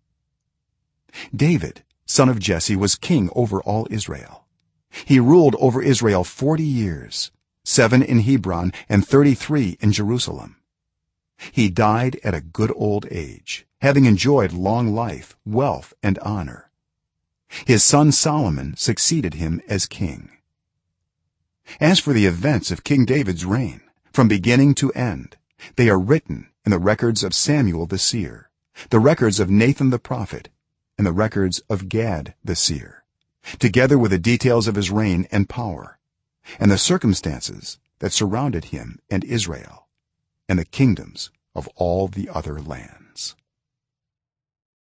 Speaker 1: David, son of Jesse, was king over all Israel. He ruled over Israel 40 years, 7 in Hebron and 33 in Jerusalem. He died at a good old age, having enjoyed long life, wealth, and honor. His son Solomon succeeded him as king. As for the events of King David's reign, from beginning to end, they are written in the records of Samuel the seer, the records of Nathan the prophet, and the records of Gad the seer, together with the details of his reign and power, and the circumstances that surrounded him and Israel, and the kingdoms of all the other lands.